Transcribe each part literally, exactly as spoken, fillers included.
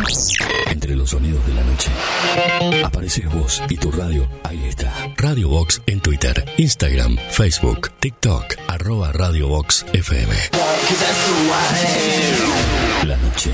Entre los sonidos de la noche apareces vos y tu radio. Ahí está. Radio Box en Twitter, Instagram, Facebook, TikTok, arroba Radio Box F M. La noche.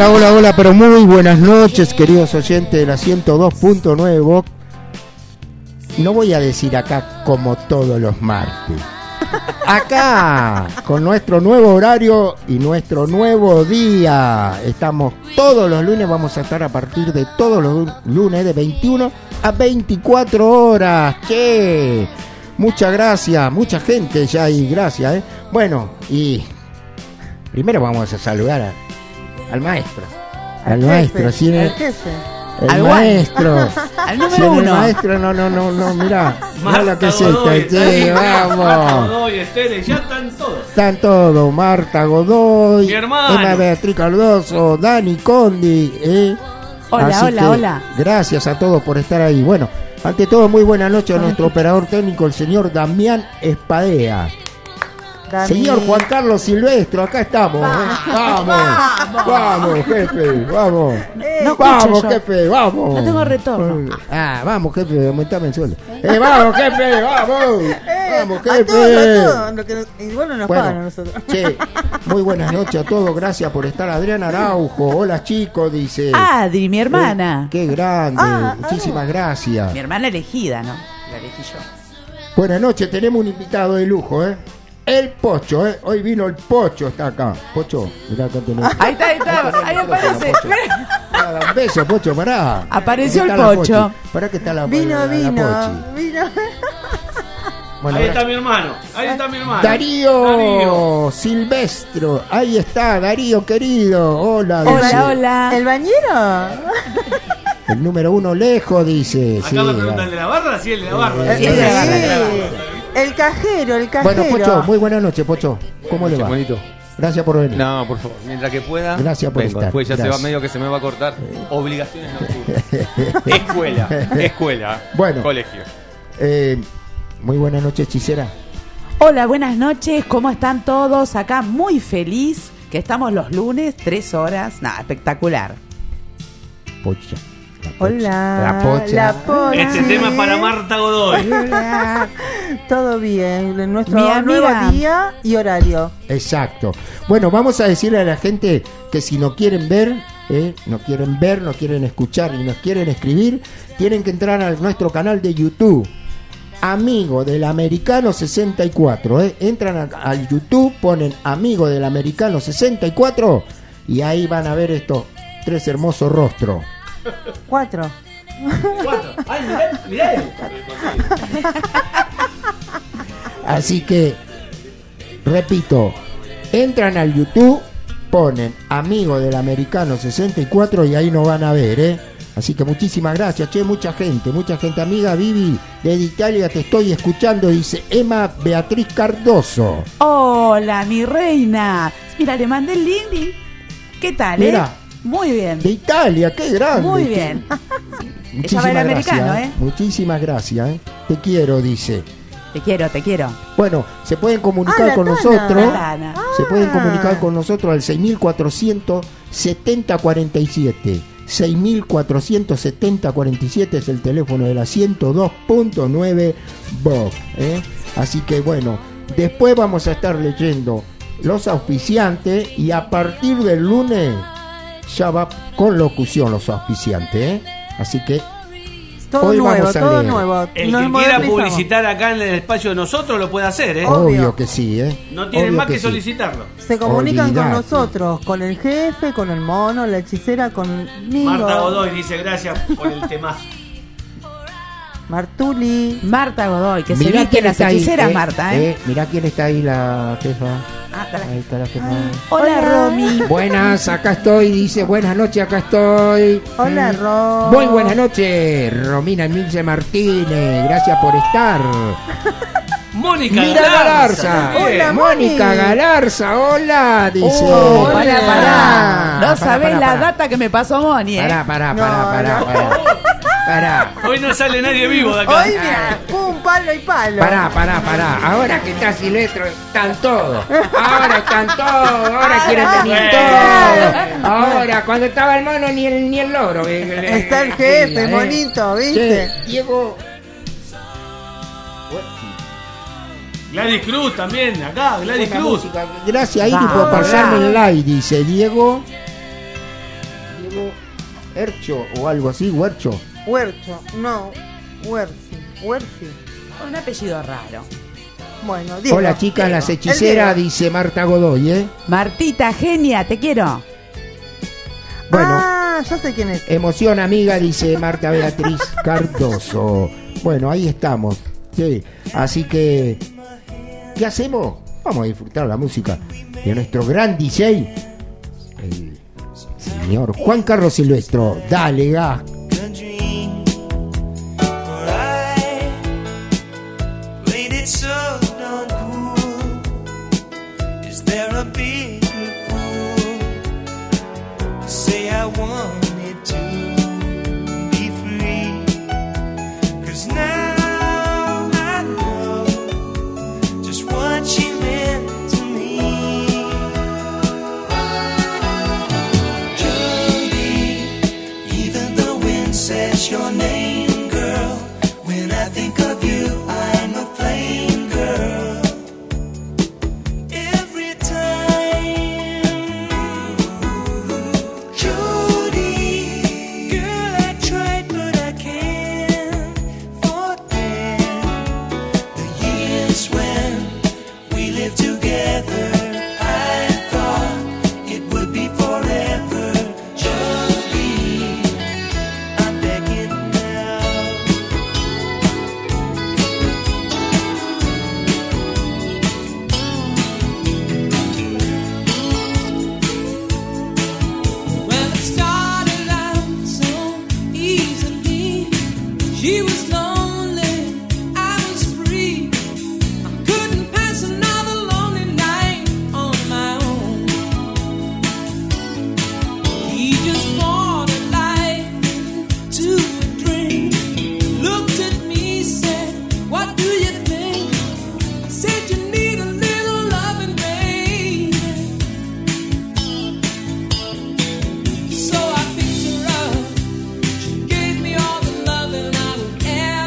Hola, hola, hola, pero muy buenas noches, queridos oyentes de la ciento dos punto nueve Vox. No voy a decir acá como todos los martes. Acá, con nuestro nuevo horario y nuestro nuevo día. Estamos todos los lunes, vamos a estar a partir de todos los lunes de veintiuna a veinticuatro horas. Che, muchas gracias, mucha gente ya y gracias, ¿eh? Bueno, y primero vamos a saludar a, al maestro. Al, al maestro, jefe, ¿sí? el jefe. El al maestro. Al número sí, uno. El maestro, no, no, no, no, mirá. Mirá lo que es Godoy, esto. Sí, vamos. Marta Godoy, Esther, ya están todos. Están todos. Marta Godoy. Mi hermano. Emma Beatriz Cardoso. Dani Condi. ¿eh? Hola, Así hola, que, hola. Gracias a todos por estar ahí. Bueno, ante todo, muy buenas noches a nuestro operador técnico, el señor Damián Espadea. Dami. Señor Juan Carlos Silvestro, acá estamos. ¿eh? Vamos, vamos, vamos, jefe, vamos. No vamos, escucho yo. jefe, vamos. No tengo retorno. Ah, vamos, jefe, aumentame el sueldo. Eh, vamos, jefe, vamos. Vamos, A jefe. todos, a todos, lo que nos- igual no nos Bueno, pagan a nosotros. che, muy buenas noches a todos, gracias por estar. Adrián Araujo, hola chicos, dice. Adri, mi hermana. Eh, qué grande, Ah, muchísimas gracias. Mi hermana elegida, ¿no? La elegí yo. Buenas noches, tenemos un invitado de lujo, ¿eh? El Pocho, ¿eh? Hoy vino el Pocho, está acá. Pocho, mirá acá tenés. Ahí está, ahí está, ahí aparece. Pocho. Ah, un beso, Pocho, pará. Apareció Aquí el está la Pocho. Pochi. Pará que está la, Vino, la, la vino, Pochi. vino. Bueno, Ahí ahora- está mi hermano, ahí está mi hermano. Darío, Darío. Silvestro, ahí está, Darío querido. Hola, Hola, dice. hola. ¿El bañero? El número uno lejos, dice. Acá sí, me preguntan la- el de la barra, sí, el de la barra. Sí, el de la barra, el de la barra. El cajero, el cajero. Bueno, Pocho, muy buenas noches, Pocho. ¿Cómo le va? Bonito. Gracias por venir. No, por favor, mientras que pueda. Gracias por vengo. estar. Después ya Gracias. se va medio que se me va a cortar. Obligaciones nocturnas. Escuela, escuela. Bueno. Colegio. Eh, muy buenas noches, hechicera. Hola, buenas noches. ¿Cómo están todos? Acá muy feliz que estamos los lunes, tres horas. Nada, espectacular. Pocha. La Pocha. Hola. La Pocha. La Pocha. Este tema es para Marta Godoy. Todo bien. En nuestro Mi amiga- nuevo día y horario. Exacto. Bueno, vamos a decirle a la gente que si no quieren ver, eh, no quieren ver, no quieren escuchar y nos quieren escribir, tienen que entrar a nuestro canal de YouTube. Amigo del Americano sesenta y cuatro, ¿eh? Entran a- al YouTube, ponen Amigo del Americano sesenta y cuatro y ahí van a ver estos tres hermosos rostros. Cuatro. Cuatro. Ay, mirá, mirá él. Así que, repito, entran al YouTube, ponen Amigo del Americano sesenta y cuatro y ahí nos van a ver, ¿eh? Así que muchísimas gracias, che, mucha gente, mucha gente. Amiga Vivi, desde Italia te estoy escuchando, dice Emma Beatriz Cardoso. Hola, mi reina. Mira, le mandé el link. y- ¿Qué tal, Mira. eh? Muy bien. De Italia, qué grande. Muy qué- bien. Muchísimas va el gracias, americano, ¿eh? ¿eh? Muchísimas gracias, ¿eh? Te quiero, dice. Te quiero, te quiero. Bueno, se pueden comunicar Ah, la con Tana. nosotros. La Tana. Se pueden Ah. comunicar con nosotros al seis mil cuatrocientos setenta cuarenta y siete. seis mil cuatrocientos setenta cuarenta y siete es el teléfono de la ciento dos punto nueve Vox, ¿eh? Así que bueno, después vamos a estar leyendo los auspiciantes y a partir del lunes ya va con locución los auspiciantes, ¿eh? Así que Todo Hoy nuevo, vamos a todo leer. nuevo. El Nos que quiera modernizamos. publicitar acá en el espacio de nosotros lo puede hacer, ¿eh? Oh. obvio, Obvio. que sí, ¿eh? No tienen Obvio más que, sí. solicitarlo. Se comunican Olvidate. con nosotros, con el jefe, con el mono, la hechicera, conmigo. Marta Godoy dice gracias por el temazo. Martuli. Marta Godoy, que se Mirá viste quién las está ahí, hechiceras, eh, Marta, ¿eh? eh, mirá quién está ahí, la jefa. Ah, está la- Ahí está la jefa. Hola, Hola. Romy. Buenas, acá estoy, dice, buenas noches, acá estoy. Hola, Mm. Ro. Muy buenas noches, Romina Emilce Martínez, gracias por estar. Mónica Mira Galarza, también. Hola, Mónica Moni. Galarza, hola, dice. Oh, Hola. pará, pará. No Pará, sabés pará, la pará. data que me pasó Moni, ¿eh? Pará, pará, No, pará, pará, no. pará. Pará. Hoy no sale nadie vivo de acá. Hoy, mira, pum, palo y palo. Pará, pará, pará. Ahora que está Silvestro, están todos. Ahora están todos. Ahora quieren venir todos. Ahora, cuando estaba el mono, ni el, ni el loro. Está el jefe, monito, ¿viste? Che, Diego. Gladys Cruz también, acá, Gladys Buena Cruz. música. Gracias, Iri, Hola. por pasarme el like, dice Diego. Diego Ercho o algo así, Huercho. Huercho, no, Huerci, Huerci. Con un apellido raro. Bueno, Diego. Hola chicas, Diego. las El hechiceras, Diego. dice Marta Godoy, ¿eh? Martita, genia, te quiero. Bueno, Ah, ya sé quién es. emoción amiga, dice Marta Beatriz Cardoso. Bueno, ahí estamos. Sí, así que, ¿qué hacemos? Vamos a disfrutar la música de nuestro gran D J, el señor Juan Carlos Silvestro. Dale, gas. Your name, girl. When I think of you, I'm a flame, girl. Every time, Jody, girl, I tried, but I can't forget the years when we lived together. I thought it would be forever, Jody. I'm begging now. Well, it started out so easily. She was lonely, I was free. I couldn't pass another lonely night on my own. He just poured a light into a drink, looked at me, said, "What do you think?" I said, "You need a little loving, baby." So I picked her up. She gave me all the loving I would ever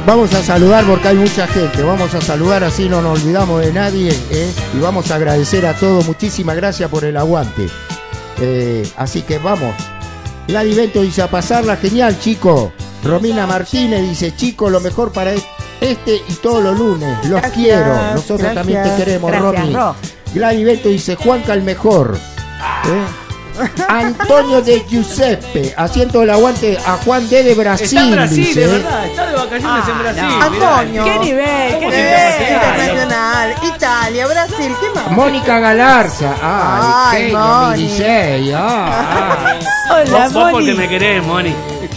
Vamos a saludar porque hay mucha gente. Vamos a saludar así no nos olvidamos de nadie, ¿eh? Y vamos a agradecer a todos. Muchísimas gracias por el aguante. Eh, así que vamos. Gladys Bento dice: a pasarla genial, chico. Romina Martínez dice: chico, lo mejor para este y todos los lunes. Los Gracias, quiero. Nosotros gracias. también te queremos, Gracias, Romy. Ro. Gladys Bento dice: Juanca el mejor. ¿Eh? Antonio de Giuseppe haciendo el aguante a Juan D de Brasil. Está en Brasil, dice, de ¿eh? verdad. Está de vacaciones Ah, en Brasil. no. mirá. Antonio. ¿Qué nivel? ¿Qué ¿Cómo Eh, que nivel? internacional. Italia, Brasil, ¿qué más? Mónica Galarza. Ah, Ay, genio, Moni. mi D J. Ah, ah. Hola, Vos, vos porque Moni. me querés, Moni.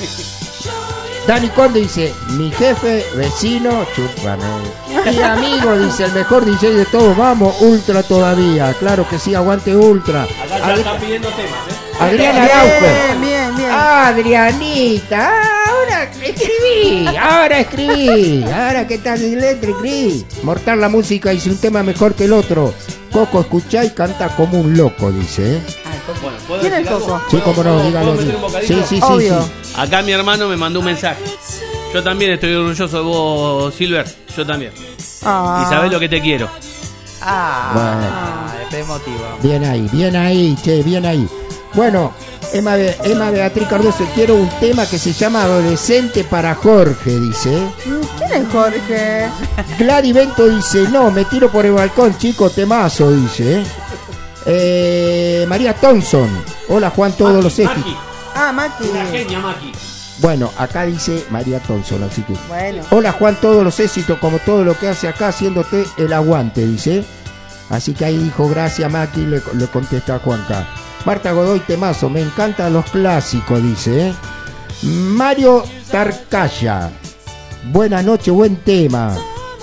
Dani Conde dice: mi jefe, vecino, chúpame. Mi amigo dice: el mejor D J de todos. Vamos, Ultra todavía. Claro que sí, aguante Ultra. Acá ya Adri- están pidiendo temas, ¿eh? Adriana Araujo. Bien, bien, bien. Adrianita, ah, ahora escribí, ahora escribí, ahora que estás en letra escribí. Mortal la música hizo un tema mejor que el otro. Coco escuchá y canta como un loco, dice. ¿eh? Bueno, ¿puedo ¿Quién decir es algo? Coco? Sí, cómo no, ¿Puedo- dígalo. ¿puedo Sí, meter un bocadito? sí, sí, sí, Obvio. sí. Acá mi hermano me mandó un mensaje. Yo también estoy orgulloso de vos, Silver. Yo también. Ah. Y sabés lo que te quiero. Ah, Bueno. te motivo. Bien ahí, bien ahí, che, bien ahí. Bueno, Emma, Be- Emma Beatriz Cardoso, quiero un tema que se llama Adolescente para Jorge, dice. ¿Quién es Jorge? Gladys Bento dice: no, me tiro por el balcón, chico, temazo, dice. Eh, María Thompson, hola Juan, todos los éxitos. Maki, Ah, Maki. una genia, Maki. Bueno, acá dice María Thompson, así que. Bueno. Hola Juan, todos los éxitos, como todo lo que hace acá, haciéndote el aguante, dice. Así que ahí dijo: gracias Maki, le, le contesta a Juanca. Marta Godoy, temazo, me encantan los clásicos, dice. ¿eh? Mario Tarcaya, buenas noches, buen tema.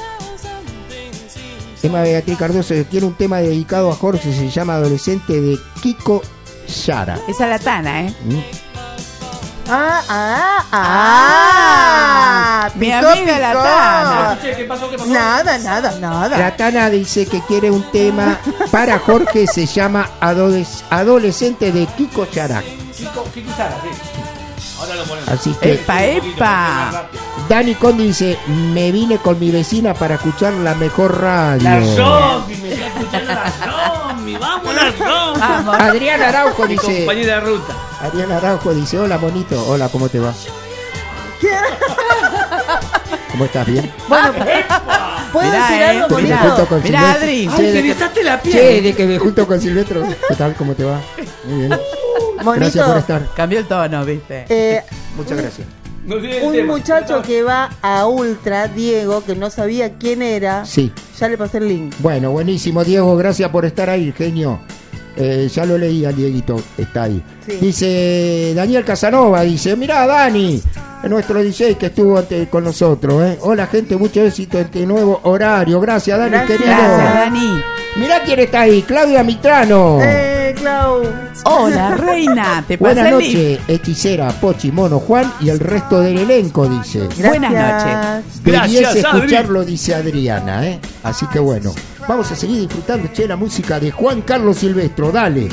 Emma Beatriz Cardoso, quiere un tema dedicado a Jorge, se llama Adolescente, de Kiko Yara. Esa la Tana, ¿eh? ¿Mm? Ah, ah, ah. Mi Picó, amiga la picó. Tana. Che, ¿qué pasó? ¿Qué pasó? Nada, nada, nada. La Tana dice que quiere un tema para Jorge, se llama Adoles- Adolescente, de Kiko Yara. Kiko, Kiko Sara, sí. Ahora lo ponemos. Así que Epa, Un poquito, epa. más rápido. Dani Condi dice: me vine con mi vecina para escuchar la mejor radio. La zombie, me está escuchando la zombie. Vamos, la zombie. Vamos. Adrián Araujo Mi dice: compañera de ruta. Adrián Araujo dice: hola monito, hola, ¿cómo te va? ¿Cómo estás? ¿Bien? Bueno, ¿puedo Mirá, decir eh, algo De que me mirá. bonito? junto con Mirá, Silvestre. Adri. Che, Ay, de te que- besaste la piel. Che, de que me junto con Silvestre. ¿Qué tal? ¿Cómo te va? Muy bien. Gracias por Bonito. estar. Cambió el tono, ¿viste? Eh, Muchas gracias. No tiene el un tema. muchacho que va a Ultra, Diego, que no sabía quién era, Sí. ya le pasé el link. Bueno, buenísimo, Diego. Gracias por estar ahí, genio. Eh, ya lo leí al Dieguito, está ahí. Sí. Dice Daniel Casanova, dice: mirá, Dani, nuestro D J que estuvo antes con nosotros. ¿eh? Hola, gente, mucho éxito en este nuevo horario. Gracias, Dani, Gracias. querido. Gracias, Dani. Mirá quién está ahí, Claudia Mitrano. Eh, Clau. Hola, reina. Te pasa Buenas el link. noches, hechicera, Pochi, Mono, Juan y el resto del elenco, dice. Gracias. Buenas noches. Debiese Gracias, Adri. escucharlo, dice Adriana, ¿eh? Así que bueno, vamos a seguir disfrutando, che, la música de Juan Carlos Silvestro, dale.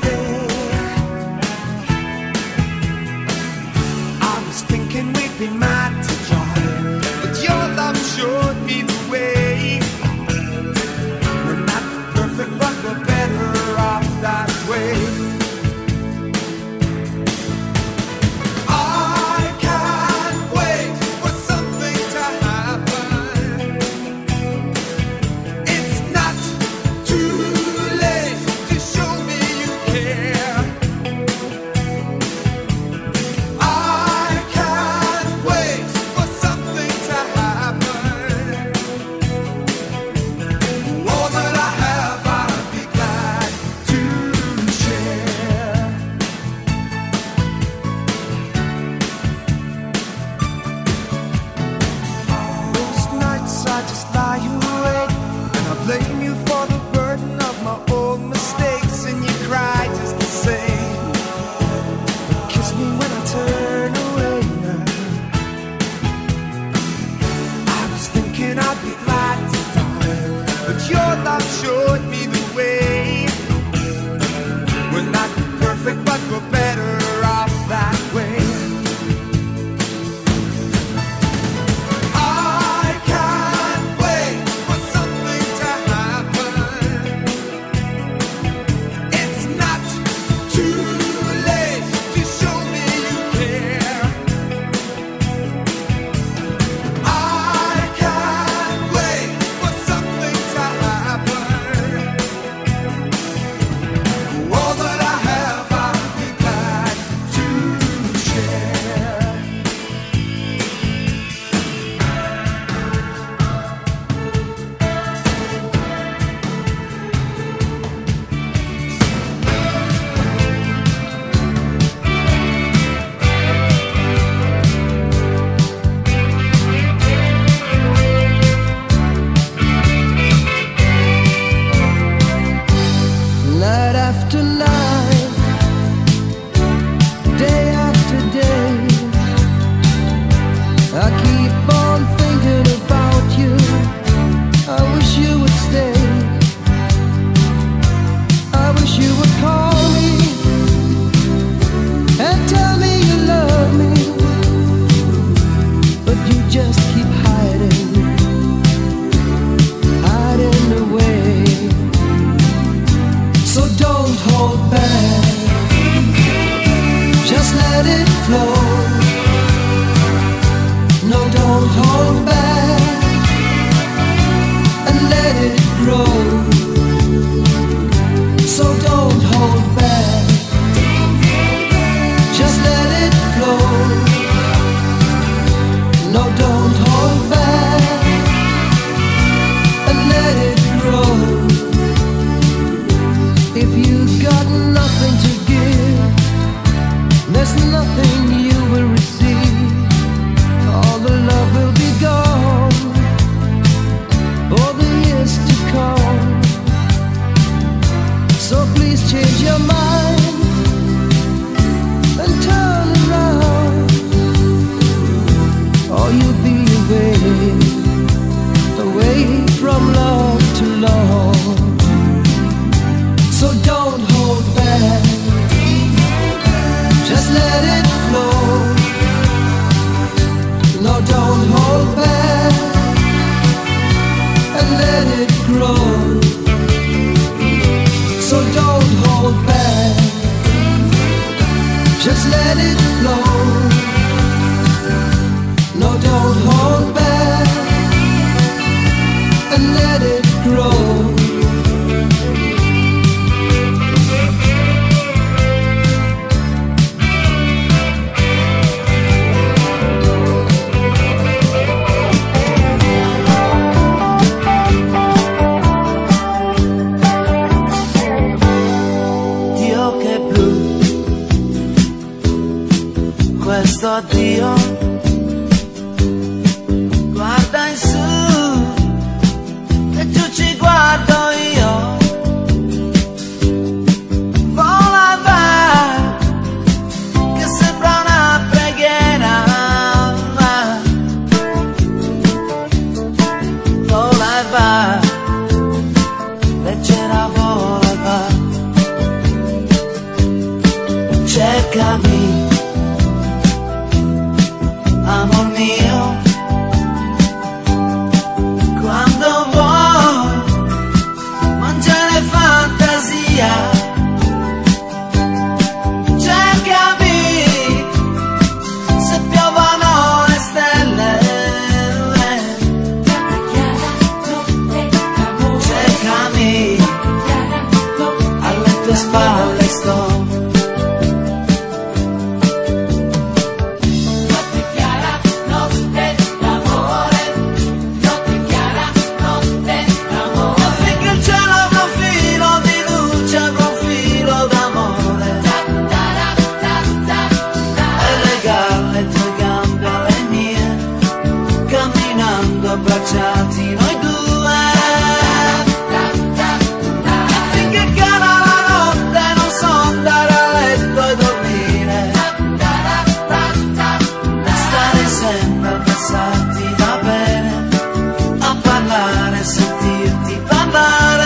I was thinking we'd be mad to try, but your love showed me the way. We're not perfect, but we're better off that way. I can't wait for something to happen. It's not too late to show me you care. I can't wait for something to happen. All that I have, I'll be glad to share. Most nights I just lie awake and I blame you for the burden of my old mistakes, and you cry just the same. Kiss me when I turn away now. I was thinking I'd be glad to die, but your love showed me the way. We're not perfect, but we're better off that way. I No, don't hold back and let it grow. So don't hold back, just let it flow. No, don't hold back and let it grow. If you've got nothing to give, there's nothing you will receive. All the love will be gone, all the years to come. So please change your mind and turn around, or you'll be away, away from love to love. So don't hold back, just let it flow. No, don't hold back and let it grow. So don't hold back, just let it flow. No, don't hold back and let it grow. Questo addio, guarda in su, che giù ci guardo io. Vola va, che sembra una preghiera. Vola e va, leggera vola e va. Cercami, amor mio, quando vuoi mangiare fantasia, cercami se piovono le stelle, cercami alle tue spalle sto. Abbracciati noi due, finché cala la notte non so andare a letto e dormire, stare sempre a passarti da bene, a parlare, sentirti parlare.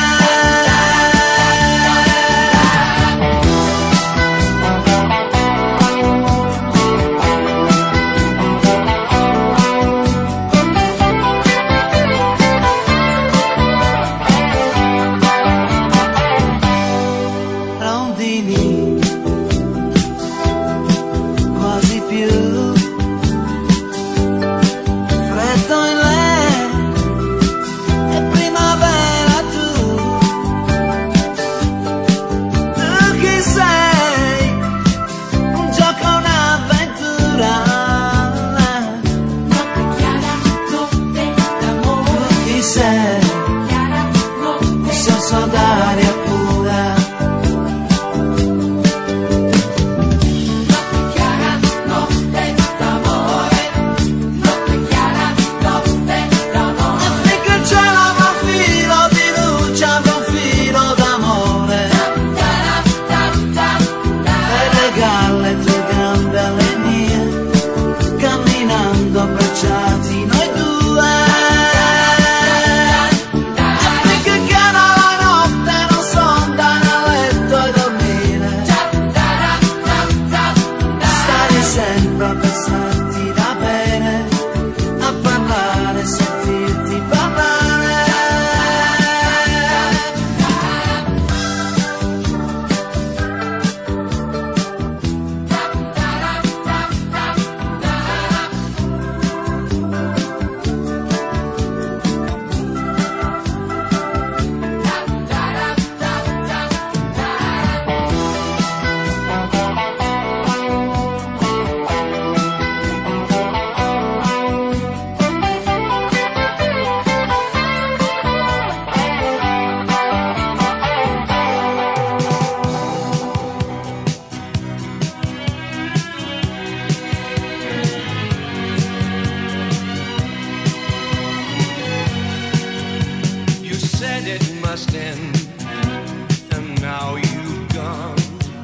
must end, and now you've gone.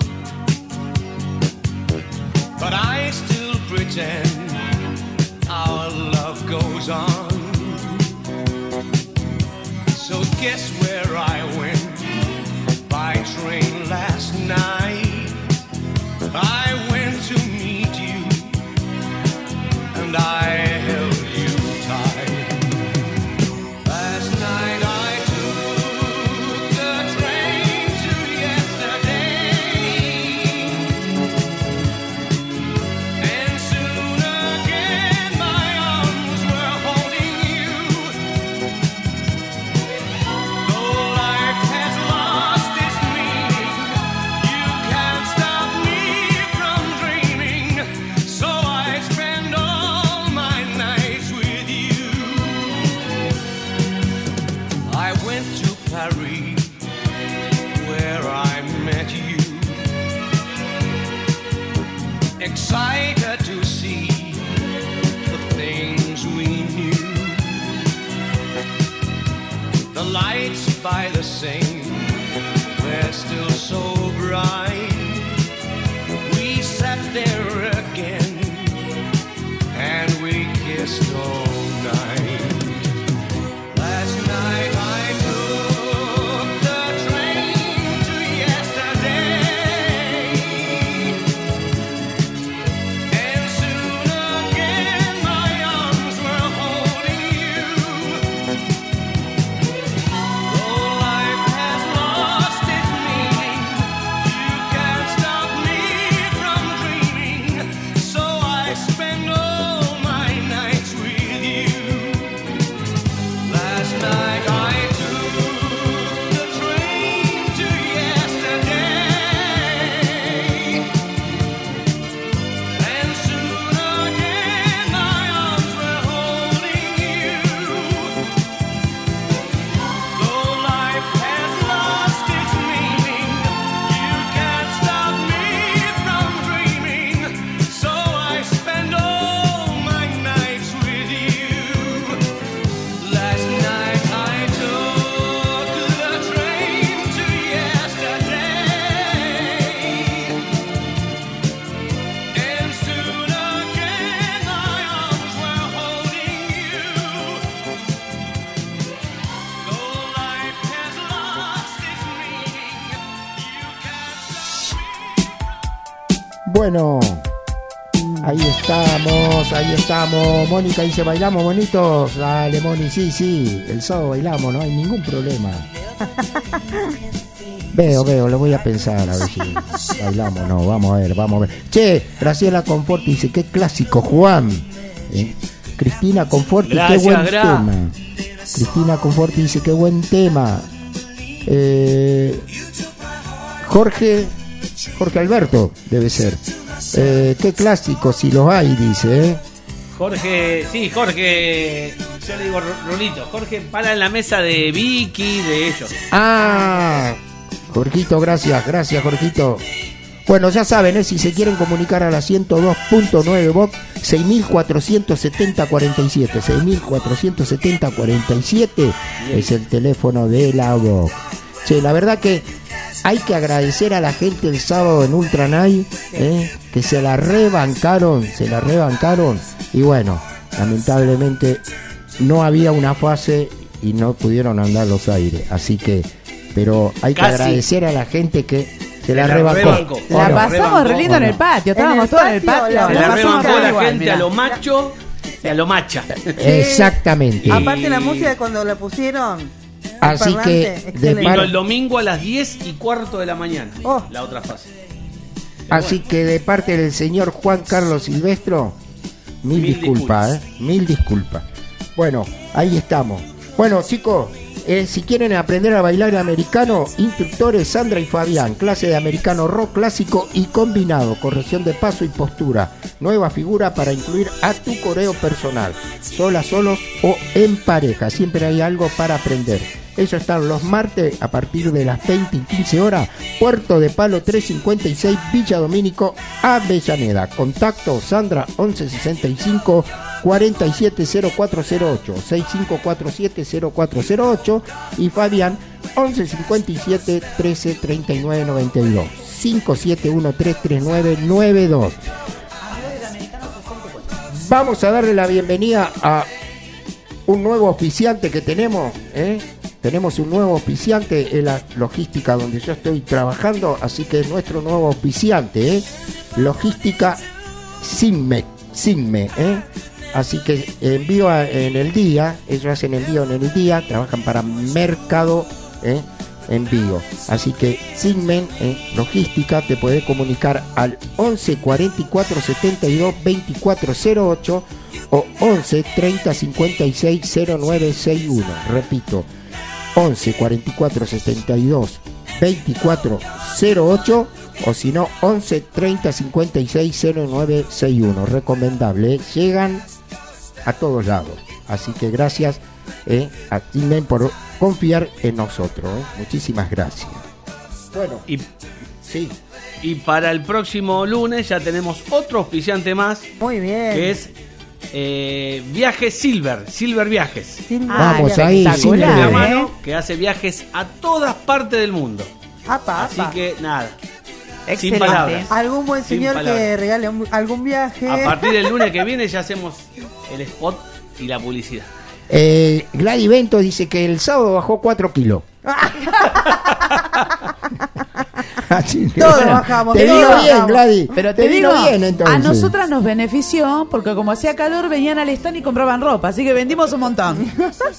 But I still pretend our love goes on. So guess where I went by train last night? I went to meet you, and I held you tight. Last night I took the train to yesterday, and soon again my arms were holding you. Though life has lost its meaning, you can't stop me from dreaming. So I spend all my nights with you. I went to Paris, where I met you, excited to see the things we knew. The lights by the Seine were still so bright. We sat there again, and we kissed all night. Last night I took the train to yesterday, and soon again my arms were holding you. Though life has lost its meaning, you can't stop me from dreaming. So I spend all my nights with you. Last night I took the train to yesterday, and soon again my arms were holding you. Though life has lost its meaning, you can't stop me from dreaming. So I spend all my nights with you. Last night I took the train to yesterday, and soon again my arms were holding you. Though life has lost its meaning, you can't stop me. Bueno, ahí estamos, ahí estamos. Mónica dice, ¿bailamos, bonitos? Dale, Moni, sí, sí. El sábado bailamos, no hay ningún problema. Veo, veo, lo voy a pensar a ver si bailamos. No, vamos a ver, vamos a ver. Che, Graciela Conforti dice, qué clásico, Juan. Eh, Cristina Conforti, Gracias, qué buen Gra. tema. Cristina Conforti dice, qué buen tema. Eh, Jorge, Jorge Alberto, debe ser. Eh, qué clásico, si los hay, dice, ¿eh? Jorge, sí, Jorge, yo le digo Rolito, Jorge para en la mesa de Vicky, de ellos. Ah, Jorgito, gracias, gracias, Jorgito. Bueno, ya saben, ¿eh? Si se quieren comunicar a la ciento dos punto nueve V O C, seis mil cuatrocientos setenta cuarenta y siete, seis mil cuatrocientos setenta cuarenta y siete es el teléfono de la V O C. Che, la verdad que hay que agradecer a la gente el sábado en Ultra Night, ¿eh? Que se la rebancaron, se la rebancaron. Y bueno, lamentablemente no había una fase y no pudieron andar los aires. Así que, pero hay que Casi. agradecer a la gente que se la la rebancó. rebancó. La Bueno, pasamos re lindo en el Bueno. patio, estábamos el todos en el patio, patio. la Se la la pasamos rebancó re la igual, gente mirá. a lo macho y a lo macha. Exactamente. Aparte la música cuando la pusieron. el Así parlante, que, excelente. de Vino par- el domingo a las diez y cuarto de la mañana. Oh. La otra fase. Así que de parte del señor Juan Carlos Silvestro, mil, Mil disculpas, ¿eh? Mil disculpas. Bueno, ahí estamos. Bueno, chicos, eh, si quieren aprender a bailar americano, instructores Sandra y Fabián, clase de americano rock clásico y combinado, corrección de paso y postura, nueva figura para incluir a tu coreo personal, solas, solos o en pareja, siempre hay algo para aprender. Eso están los martes a partir de las veinte y quince horas, Puerto de Palo trescientos cincuenta y seis, Villa Domínico, Avellaneda. Contacto Sandra once sesenta y cinco, cuatro siete cero cuatro cero ocho, seis cinco cuatro siete cero cuatro cero ocho, y Fabián once cincuenta y siete trece treinta y nueve noventa y dos, cinco siete uno tres tres nueve nueve dos. Vamos a darle la bienvenida a un nuevo auspiciante que tenemos, ¿eh? Tenemos un nuevo auspiciante en la logística donde yo estoy trabajando, así que es nuestro nuevo auspiciante, ¿eh? Logística Sinme, Sinme, ¿eh? Así que envío a, en el día, ellos hacen envío en el día, trabajan para Mercado, ¿eh? Envío. Así que Sinmen, ¿eh? Logística, te puede comunicar al once cuarenta y cuatro setenta y dos veinticuatro cero ocho o once treinta cincuenta y seis cero nueve sesenta y uno. Repito, once cuarenta y cuatro setenta y dos veinticuatro cero ocho o si no once treinta cincuenta y seis cero nueve sesenta y uno. Recomendable, ¿eh? Llegan a todos lados. Así que gracias, eh, a Timen por confiar en nosotros, ¿eh? Muchísimas gracias. Bueno, Y, sí. y para el próximo lunes ya tenemos otro auspiciante más, Muy bien. que es eh, Viajes Silver, Silver Viajes. Silva. Vamos Ay, ahí, espectacular, Mi Silver. ¿eh? hermano que hace viajes a todas partes del mundo. Apa, Así apa. que nada, sin Excelente. palabras. Algún buen Sin señor que palabras. regale un- algún viaje. A partir del lunes que viene ya hacemos el spot y la publicidad. Eh, Gladys Bento dice que el sábado bajó cuatro kilos. Así que, Todos bajamos, Te todos digo bien, bajamos. Gladys. Pero te, te digo, digo bien entonces. a nosotras nos benefició porque como hacía calor venían al stand y compraban ropa, así que vendimos un montón.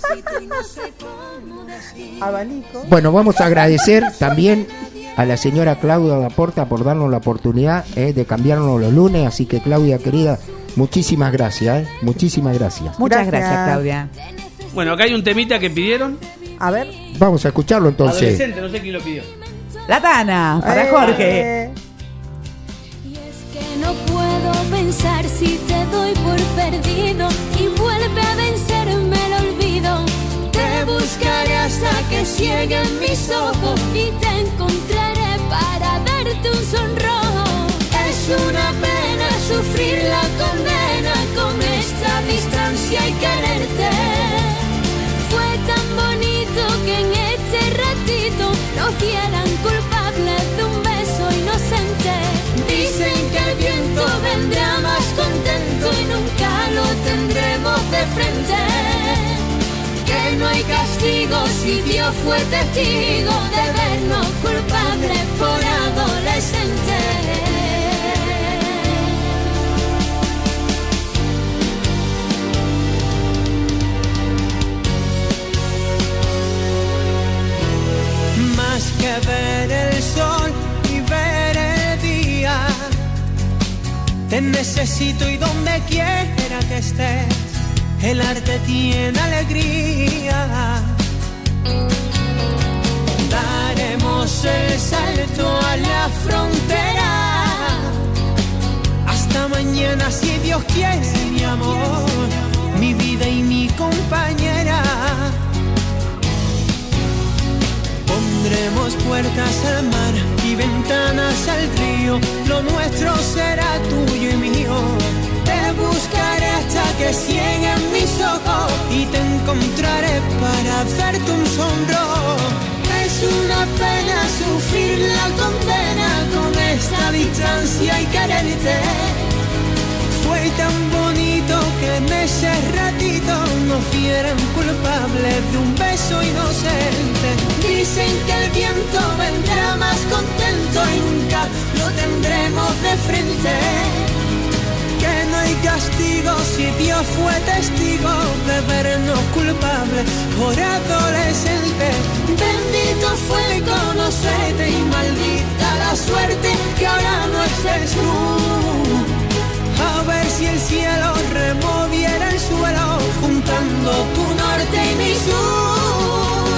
Abanico. Bueno, vamos a agradecer también a la señora Claudia Laporta por darnos la oportunidad, eh, de cambiarnos los lunes. Así que, Claudia querida, muchísimas gracias, eh, muchísimas gracias. Muchas Gracias. gracias, Claudia. Bueno, acá hay un temita que pidieron. A ver. Vamos a escucharlo entonces. Adolescente, no sé quién lo pidió. La Tana, para Eh, Jorge. Y es que no puedo pensar si te doy por perdido y vuelve a vencerme el olvido. Te buscaré hasta que cieguen mis ojos y te encontraré para darte un sonrojo. Es una pena sufrir la condena con esta distancia y quererte. Fue tan bonito que en este ratito nos hicieran culpables de un beso inocente. Dicen que el viento vendrá más contento y nunca lo tendremos de frente. Que no hay castigo si Dios fue testigo de vernos culpables por adolescentes. Más que ver el sol y ver el día, te necesito y donde quiera que estés, el arte tiene alegría. Daremos el salto a la frontera. Hasta mañana si Dios quiere, mi amor, mi vida y mi compañera. Pondremos puertas al mar y ventanas al río. Lo nuestro será tuyo y mío. Te buscaré hasta que cieguen mis ojos y te encontraré para hacerte un sonrojo. Es una pena sufrir la condena con esta distancia y quererte. Fue tan bonito que en ese ratito nos vieran culpables de un beso inocente. Dicen que el viento vendrá más contento y nunca lo tendremos de frente. Que no hay castigo si Dios fue testigo de vernos culpables por adolescentes. Bendito fue conocerte y maldita la suerte que ahora no estés tú. A ver si el cielo removiera el suelo, juntando tu norte y mi sur.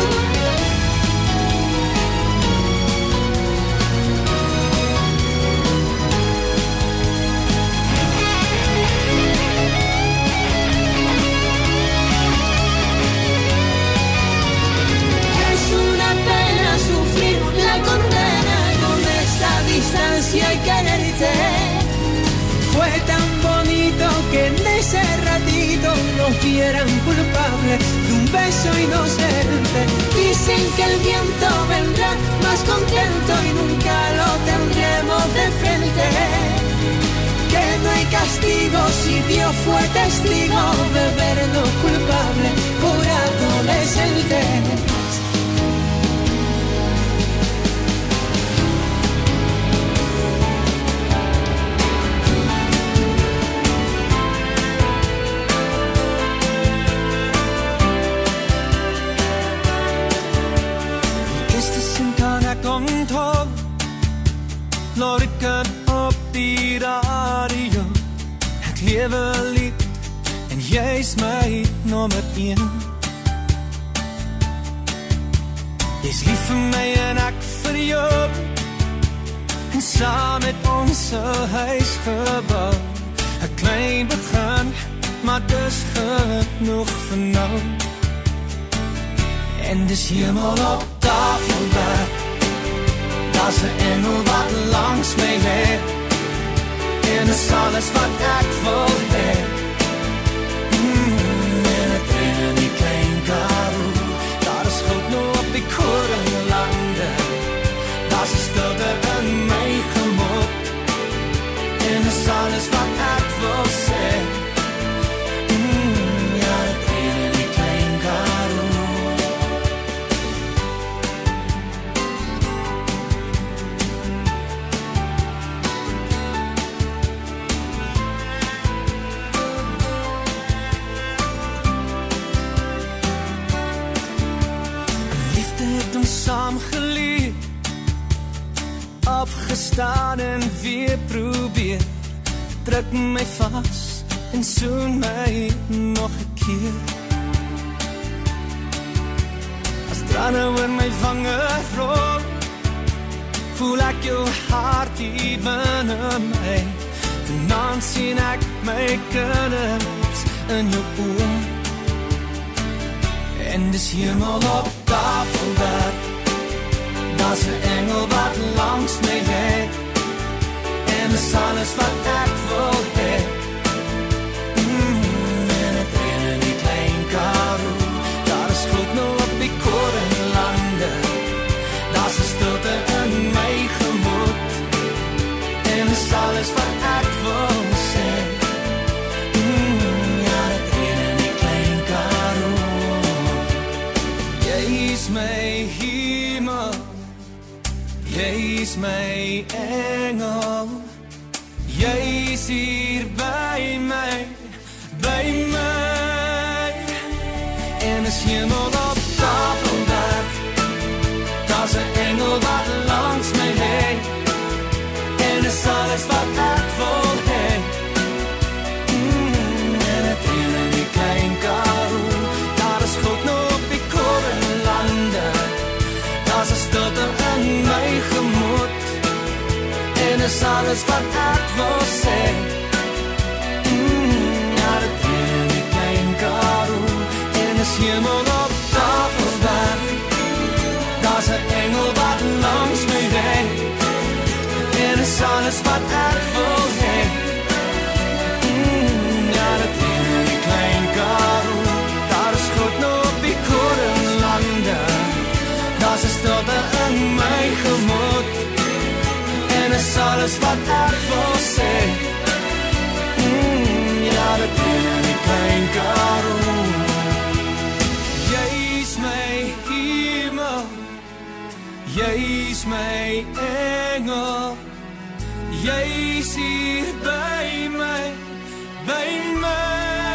Es una pena sufrir la condena con esta distancia y quererte. Fue tan bonito que en ese ratito nos vieran culpables de un beso inocente. Dicen que el viento vendrá más contento y nunca lo tendremos de frente. Que no hay castigo si Dios fue testigo de vernos culpables por adolescentes. Control, laat ik het op die radio. Het leven lied en jij is mijn nummer één. Jy is lief vir my en ek vir jou. En saam met ons 'n huis gebou. 'n Klein begin, maar dis genoeg vir nou. En dis hemel op Tafelberg. Daar's 'n engel wat langs my lê. En dis alles wat ek wil hê. Mm, en het reën in die klein Karoo. Daar is goud nou op die korenlande. Daar's 'n stilte in my gemoed. En dis alles wat ek wil sê. Mm, ja, het reën in die klein Karoo. Saam geleef, opgestaan en weer probeer. Druk my vas en soen my nog 'n keer. As trane oor my wange rol, voel ek jou hart hier binne my. Vanaand sien ek my kinders in jou oë. En dis hemel op Tafelberg. Daar's 'n engel wat langs my lê. En dis alles wat ek wil hê. Mm, en het reën in die klein Karoo. Daar is gloed nou op die korenlande. Daar's 'n stilte in my gemoed. En dis alles wat ek wil sê. Mm, ja, het reën in die klein Karoo. Jy is my hemel. Jy is my engel. Jy is hier by my, by my. En is hemel op Tafelberg. Daar's 'n engel wat langs my lê. En is alles wat ek wil hê. Mm, en het reën in die klein Karoo. Daar is goud nou op die korenlande. Daar's 'n stilte in my gemoed. En is alles wat ek wil sê. Mm, ja, dit reën in die klein Karoo. En is hemel op Tafelberg. Daar's 'n engel wat langs my lê. En is alles wat ek wil hê. Mm, ja, dit reën in die klein Karoo. Daar is goed nou op die korenlande. Daar's 'n stilte in my gemoed. En is alles wat ek wil sê. Mm, ja, dit reën in die klein Karoo. Jy is my hemel. Jy is my engel. Jy is hier by my, by my.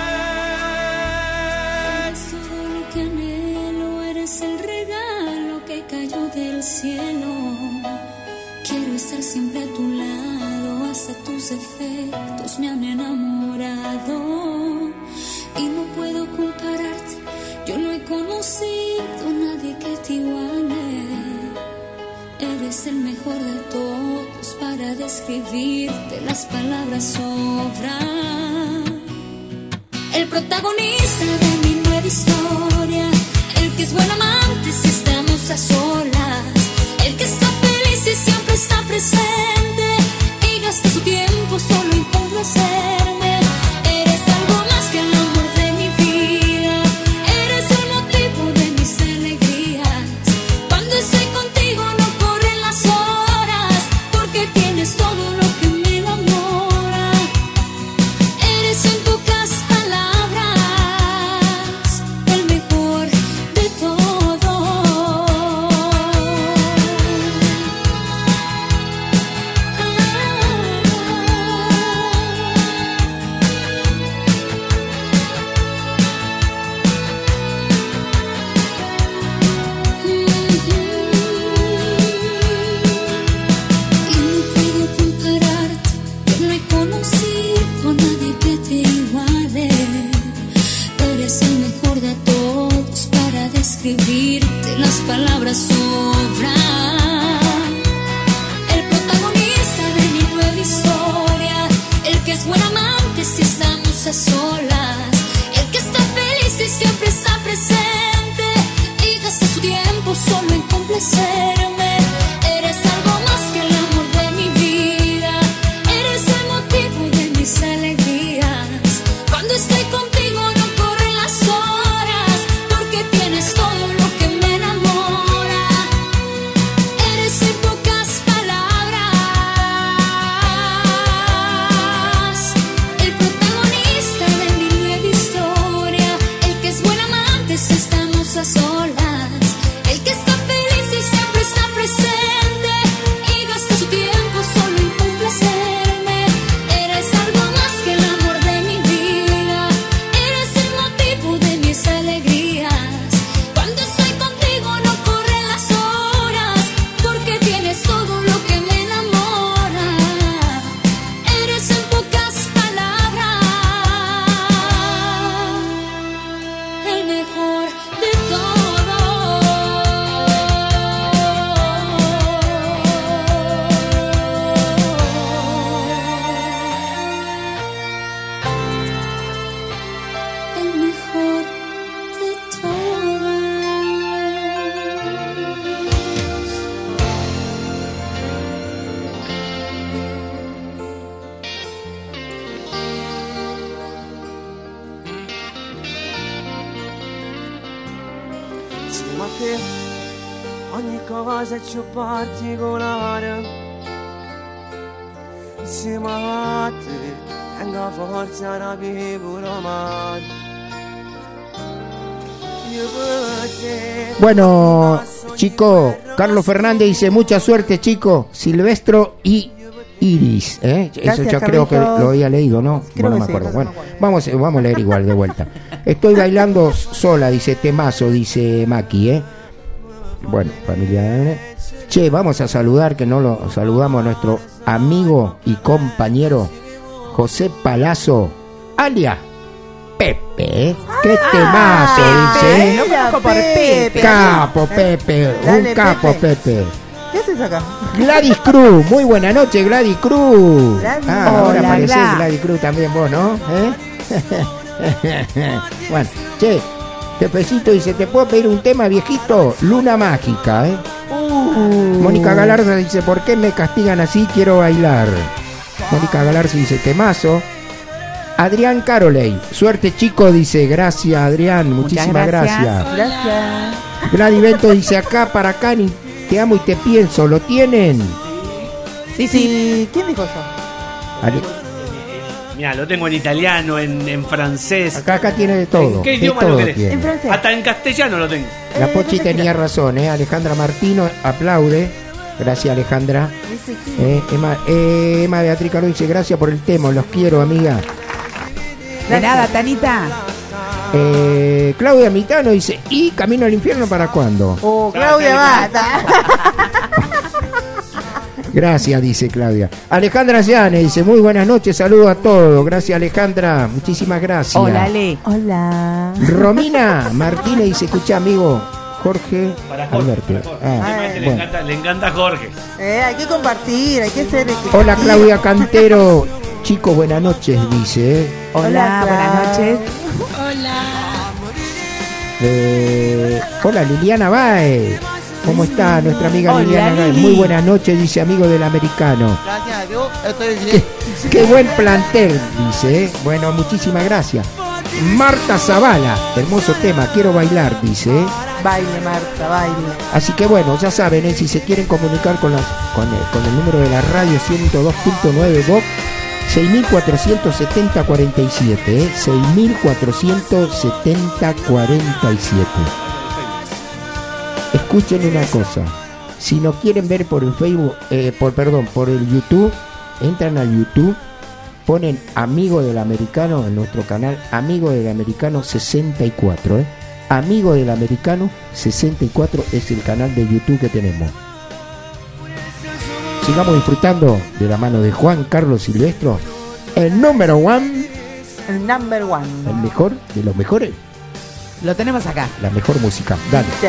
Eres todo lo que anhelo, eres el regalo que cayó del cielo. Quiero estar siempre a tu lado, hasta tus efectos me han enamorado. Y no puedo compararte, yo no he conocido a nadie que te iguale. Eres el mejor de todos, para describirte las palabras sobran. El protagonista de mi nueva historia, el que es buen amante si estamos a solas, el que está feliz y siempre está presente y gasta su tiempo solo en complacerme. Eres algo más que el amor de mi vida. describirte, las palabras sobran. El protagonista de mi nueva historia, el que es buen amante si estamos a solas, el que está feliz y siempre está presente y gasta su tiempo solo en complacerme. Eres algo más que el amor de mi vida, eres el motivo de mis alegrías. Cuando estoy contigo no corren las horas, porque tienes todo lo que me enamora. Eres en pocas palabras el protagonista de mi nueva historia, el que es buen amante si estamos a solas, el que está feliz y siempre está presente y gasta su tiempo solo en complacerme. Eres algo más que el amor de mi vida, eres el motivo de mis alegrías. Cuando estoy contigo no corren las horas, porque tienes todo lo que me enamora. Eres en pocas palabras el mejor de todos, el mejor de Insieme a te ogni cosa è più particolare. Insieme a te tengo forza da vivere male. Io per te Bueno, chico, Carlos Fernández dice mucha suerte, chico. Silvestro y Iris, ¿eh? Eso Gracias, yo creo que Carlitos. lo había leído, ¿no? Creo Bueno, no que me sí, acuerdo. no Bueno, me acuerdo. vamos, vamos a leer igual de vuelta. Estoy bailando sola, dice Temazo, dice Maki, ¿eh? Bueno, familia. ¿eh? Che, vamos a saludar, que no lo saludamos, a nuestro amigo y compañero José Palazzo, alias Pepe, ¿eh? ¡Qué temazo! Dice, ¿eh? Lo conozco por Pepe. Capo Pepe, un Dale, capo Pepe. Pepe. ¿Qué haces acá? Gladys Cruz, muy buena noche Gladys Cruz. Gladys. Ah, ahora Hola, aparecés Gla. Gladys Cruz también vos, ¿no? ¿Eh? Bueno, che, Pepecito dice, ¿te puedo pedir un tema viejito? Luna Mágica, ¿eh? Uh. Mónica Galarza dice, ¿por qué me castigan así? Quiero bailar. Mónica Galarza dice, temazo. Adrián Caroley, suerte chico, dice, gracias Adrián, muchísimas gracias. gracias. Gracias. Gladys Bento dice, acá para acá, ni te amo y te pienso, ¿lo tienen? Sí, sí. Sí, ¿quién dijo eso? Ale- Mira, lo tengo en italiano, en, en francés. Acá, acá tiene de todo. ¿En qué de idioma todo lo querés? tiene. En francés. Hasta en castellano lo tengo. La Eh, Pochi no sé tenía qué- razón, ¿eh? Alejandra Martino aplaude. Gracias, Alejandra. Dice que- Eh, Emma, eh, Emma Beatriz Caro dice, gracias por el tema, los quiero, amiga. De nada, Tanita. Eh, Claudia Mitano dice, ¿y Camino al Infierno para cuándo? Oh, Claudia Bata. Gracias, dice Claudia. Alejandra Llane dice, muy buenas noches, saludos a todos. Gracias, Alejandra, muchísimas gracias. Hola, Ale. Hola. Romina Martínez dice, escucha, amigo, Jorge Para Jorge. Alberto. Para Jorge. Ah, Además, le, bueno. encanta, le encanta a Jorge. Eh, hay que compartir, hay que ser. Hola, Claudia Cantero. Chicos, buenas noches, dice. ¿eh? Hola, Hola, buenas Clau. noches. Eh, hola Liliana Baez, ¿cómo está nuestra amiga Hola, Liliana Baez? Lili. Muy buenas noches, dice amigo del americano. Gracias a Dios, estoy Qué, bien. qué buen plantel, dice. ¿eh? Bueno, muchísimas gracias. Marta Zavala, hermoso tema, quiero bailar, dice. ¿eh? Baile, Marta, baile. Así que bueno, ya saben, ¿eh? Si se quieren comunicar con, las, con, el, con el número de la radio ciento dos punto nueve Vox, seis mil cuatrocientos setenta cuarenta y siete, ¿eh? seis mil cuatrocientos setenta cuarenta y siete. Escuchen una cosa, si nos quieren ver por el Facebook, eh, por perdón, por el YouTube, entran al YouTube, ponen Amigo del Americano en nuestro canal, Amigo del Americano sesenta y cuatro, ¿eh? Amigo del Americano sesenta y cuatro es el canal de YouTube que tenemos. Sigamos disfrutando de la mano de Juan Carlos Silvestro, el número one, El number one. el mejor de los mejores. Lo tenemos acá. La mejor música. Dale. Sí.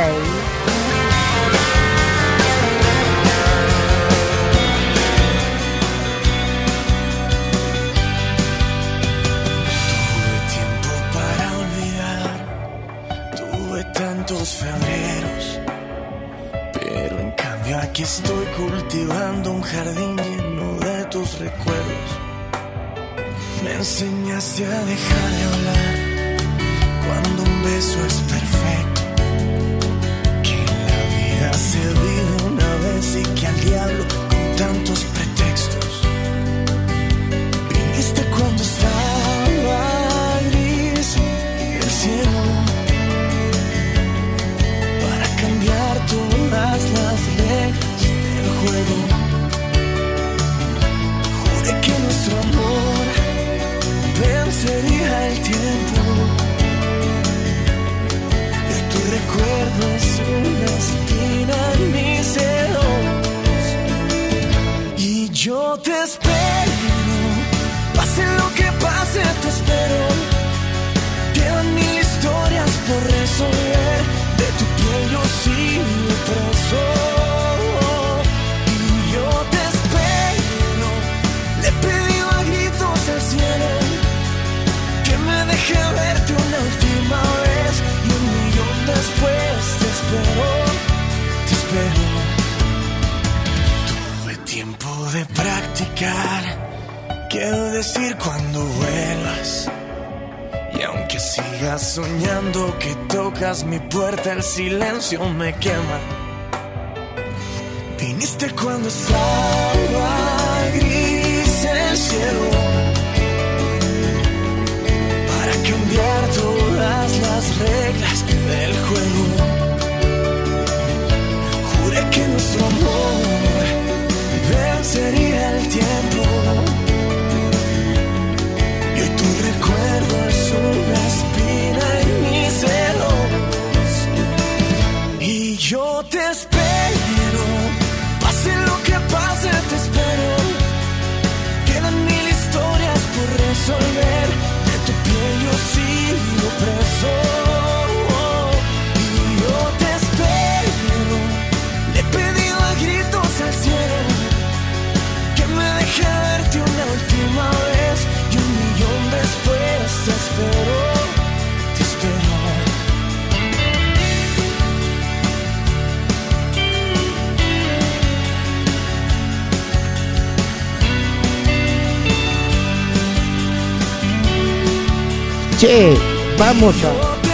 Febreros, pero en cambio aquí estoy cultivando un jardín lleno de tus recuerdos. Me enseñaste a dejar de hablar cuando un beso es perfecto, que la vida se vive una vez y que al diablo con tantos pretextos. Viniste cuando estaba gris el cielo, cambiar todas las reglas del juego. Juré que nuestro amor vencería el tiempo, y tu recuerdo es una espina en mis dedos. Y yo te espero, pase lo que pase, te espero. Quedan mil historias por resolver. De tu piel yo sigo preso, y yo te espero. Le he pedido a gritos al cielo que me deje verte una última vez, y un millón después te espero, te espero. Tuve tiempo de practicar, quiero decir cuando vuelvas. Y aunque sigas soñando que tocas mi puerta, el silencio me quema. Viniste cuando estaba gris el cielo, para cambiar todas las reglas del juego. Juré que nuestro amor vencería el tiempo, y hoy tu recuerdo es una espina en mis dedos. Y yo te espero, pase lo que pase, te espero. Quedan mil historias por resolver, de tu piel yo sigo preso. Y yo te espero, le he pedido a gritos al cielo que me deje verte una última vez, y un millón después te espero, te espero. Che, vamos a,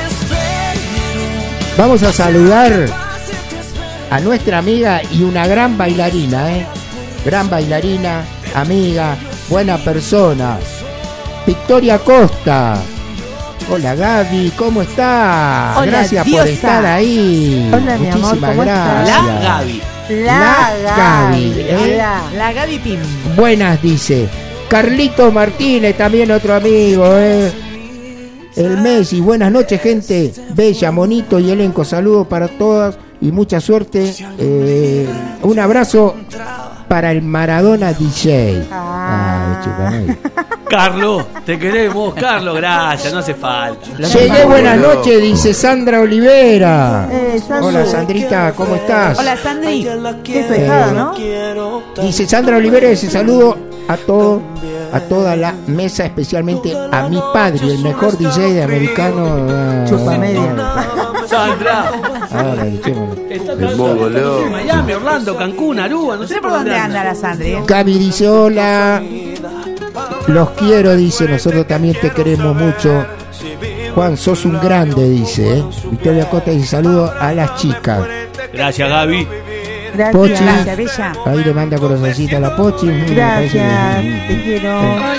vamos a saludar a nuestra amiga y una gran bailarina, ¿eh? Gran bailarina, amiga, buena persona, Victoria Costa. Hola Gaby, ¿cómo estás? Hola, gracias diosa. por estar ahí. Hola, mi amor, Muchísimas ¿cómo estás? gracias. La Gaby. La, La Gaby. Gaby, ¿eh? Hola. La Gaby Pim. Buenas, dice. Carlitos Martínez, también otro amigo, ¿eh? El Messi, buenas noches, gente. Bella, Monito y elenco. Saludos para todas y mucha suerte. Eh, un abrazo para el Maradona D J. Ah. Ay, chica, Carlos, te queremos, Carlos, gracias, no hace falta. llegué, buenas noches, dice Sandra Olivera. Eh, Sandra. Hola, Sandrita, ¿cómo estás? Hola, Sandri. Qué tu hijada, ¿no? Dice Sandra Olivera, ese saludo a todo, a toda la mesa, especialmente a mi padre, el mejor D J de americano. ah, Chupa media. Sandra, Ahora, dijimos. está en Miami, Orlando, Cancún, Aruba, no No sé sé por dónde anda la Sandri. ¿eh? Gaby dice hola, los quiero, dice, nosotros también te queremos mucho. Juan, sos un grande, dice. ¿eh? Victoria Costa dice saludo a las chicas. Gracias, Gaby. Gracias. Pochi. Gracias, Bella. Ahí le manda corazoncito a la Pochi. Mm, me parece Gracias, que- te quiero.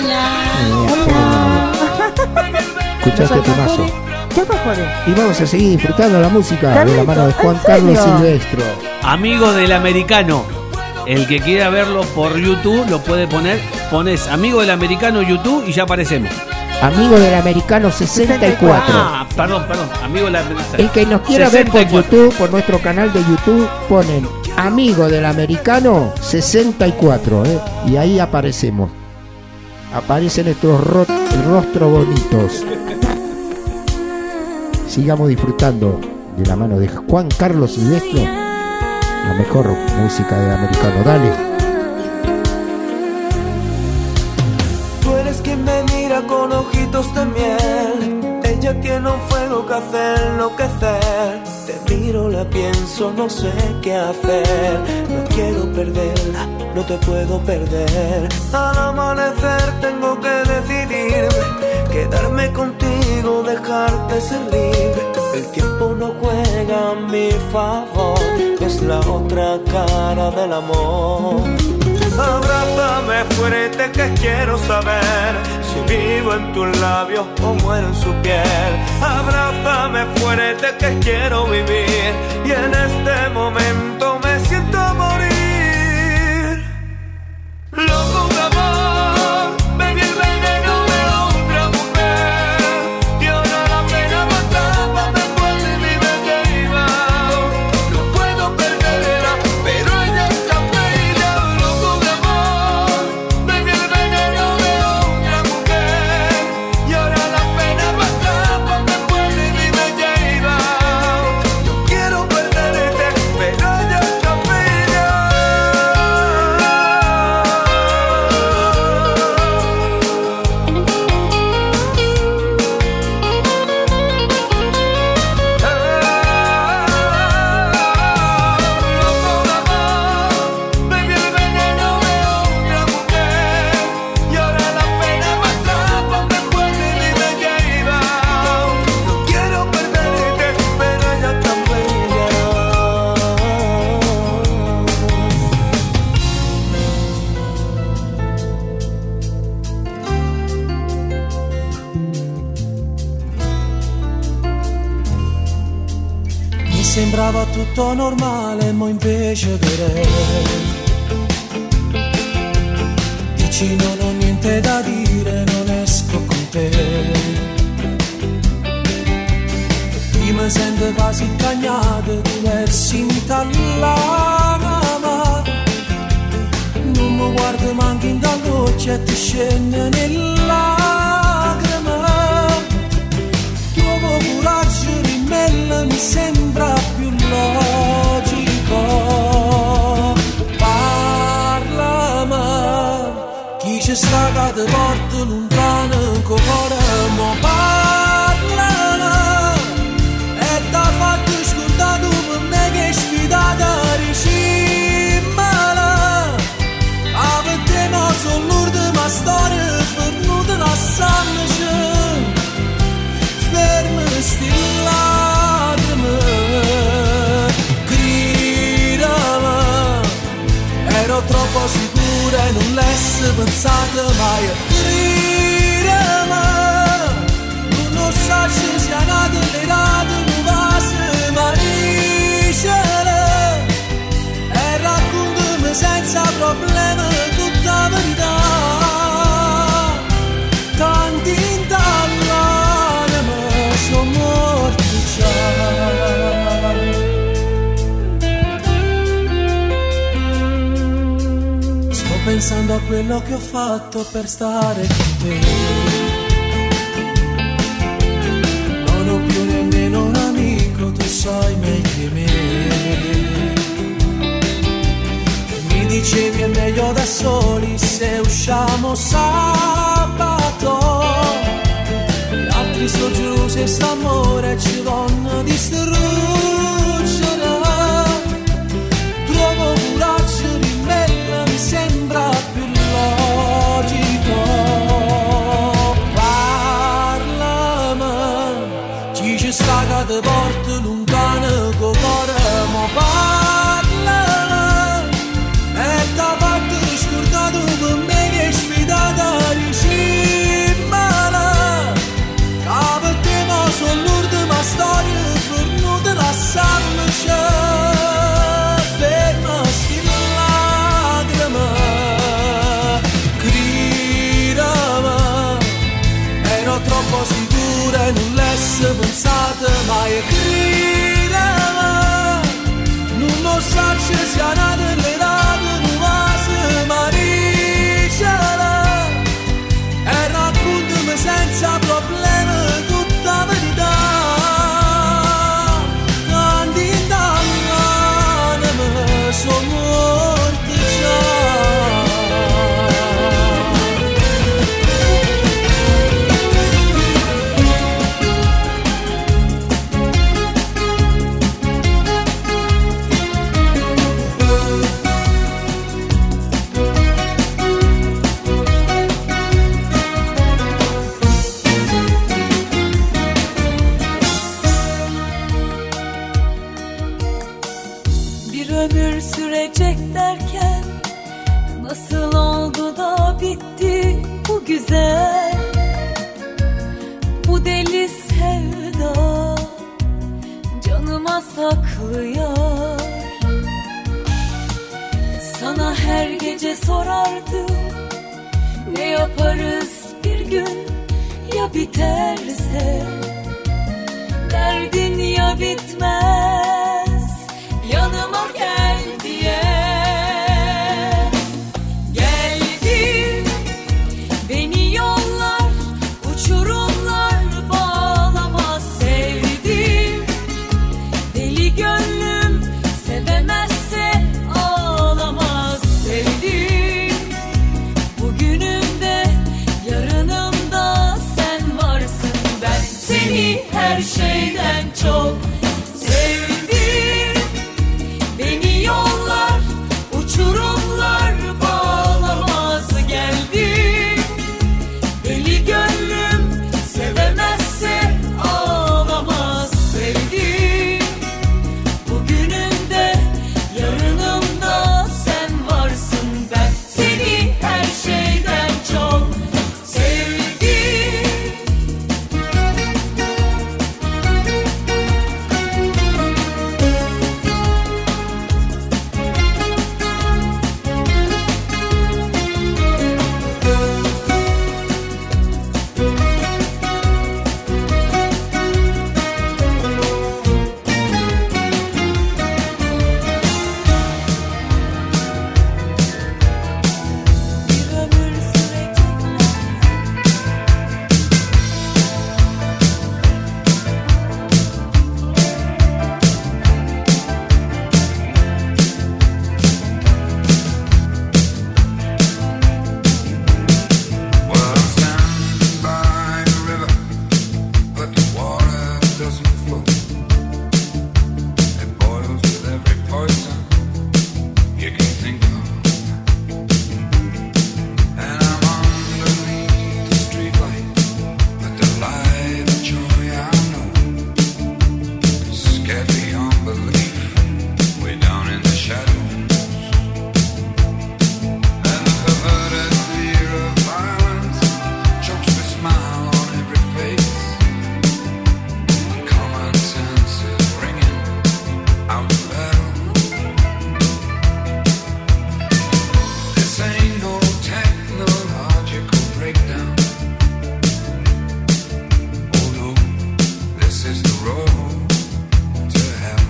Escucha este temazo. ¿Qué mejores? Y vamos a seguir disfrutando la música de la Carlito, mano de Juan ¿en Carlos serio? Silvestro. Amigo del americano. El que quiera verlo por YouTube lo puede poner. Pones Amigo del Americano YouTube y ya aparecemos. Amigo del Americano sesenta y cuatro. Ah, perdón, perdón. Amigo del Americano. El que nos quiera ver por YouTube, por nuestro canal de YouTube, ponen Amigo del Americano sesenta y cuatro, ¿eh? Y ahí aparecemos. Aparecen nuestros ro- rostros bonitos. sigamos disfrutando de la mano de Juan Carlos Silvestro la mejor música de americano. Dale. Tú eres quien me mira con ojitos de miel. Ella tiene un fuego que hace enloquecer. Te miro, la pienso, no sé qué hacer. No quiero perderla, no te puedo perder. Al amanecer tengo que decidir, quedarme contigo, dejarte ser libre. El tiempo no juega a mi favor, es la otra cara del amor. Abrázame fuerte que quiero saber si vivo en tus labios o muero en su piel. Abrázame fuerte que quiero vivir y en este momento me siento morir. Loco de amor, bebí el veneno de otra mujer y ahora la pena me atrapa, me envuelve y me lleva. No puedo perderla, pero ella está bella. Loco de amor, bebí el veneno de otra mujer y ahora la pena me atrapa, me envuelve y me lleva. No quiero perderte, pero ella está bella. Baby, el veneno de otra mujer y ahora la pena me atrapa, me envuelve y me lleva. No quiero perderte, pero ella está bella. Mi sembrava tutto normale, ma invece per dici non ho niente da dire, non esco con te. E mi sento quasi cagnato, tu versi in ma non mi guardo manco in dall'occhio e ti scende nell'lagrima. Trovo coraggio di me, mi sembra più logico. Parlami, chi c'è sta che ti porta lontano con cuore, mo parlami. E t'ha fatto scontato per me che sfidata ricimala. A per te no sono l'ultima storia venuta da Sannace. Ferme sti lacrime, gridami. Ero troppo sicura e non l'esse pensata mai. Gridami, non so se sia nata le rate, non va se mariscere. E raccontami senza problemi tutta la verità. Tanti intanto sono morti già. Sto pensando a quello che ho fatto per stare con te. Non ho più nemmeno un amico, tu sai meglio di me. Mi dicevi è meglio da soli se usciamo sabato. Altri sto giù se st'amore ci vanno a distruggere. Trovo coraggio di me, mi sembra più logico. Parlami, chi ci sta che ti porta lontano con cuore, mo parlami. E t'ha fatto scordato con me che sfidata ricimala. Sono l'ultima storia venuta da Sannace. Ferma sti lacrime, gridami. Ero troppo sicura e non l'esse pensata mai. Gridami, non lo so se sia nata le rate, non va se mariscere. E raccontami senza problemi tutta la verità. ömür sürecek derken nasıl oldu da bitti bu güzel, bu deli sevda canıma saklıyor. Sana her gece sorardım, ne yaparız bir gün ya biterse, derdin ya bitmez, yanıma gel diye. Geldin, beni yollar, uçurumlar bağlamaz. Sevdim, deli gönlüm sevemezse ağlamaz. Sevdim, bugünümde yarınımda sen varsın. Ben seni her şeyden çok sevdim. Beni yollar, uçurumlar bağlamaz. Geldim, deli gönlüm sevemezse ağlamaz. Sevdim, bugünümde yarınımda sen varsın. Ben seni her şeyden çok sevdim. Bir ömür sürecek. Well, I'm standing by the river, but the water doesn't flow. It boils with every poison you can think of. And I'm underneath the streetlight, but the light of joy I know is scared beyond belief, way down in the shadows. And the perverted fear of violence chokes the smile on every face. Common sense is ringing out the bell. This ain't no technological breakdown. Oh no, this is the road to hell.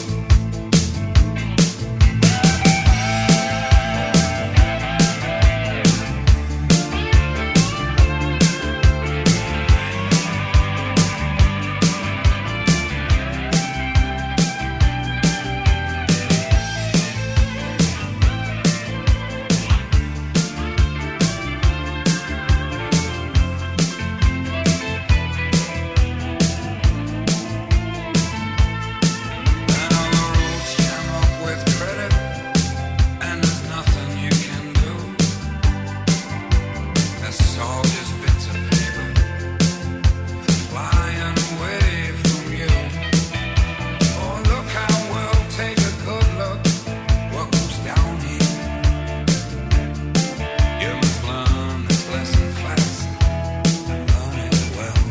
And all the roads jam up with credit, and there's nothing you can do. That's all just bits of paper flying away from you. Oh, look how well, take a good look what goes down here. You must learn this lesson fast and learn it well.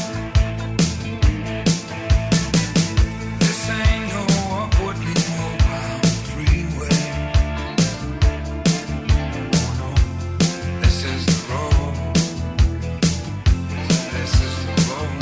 This ain't no upwardly mobile freeway. Oh no, this is the road. This is the road.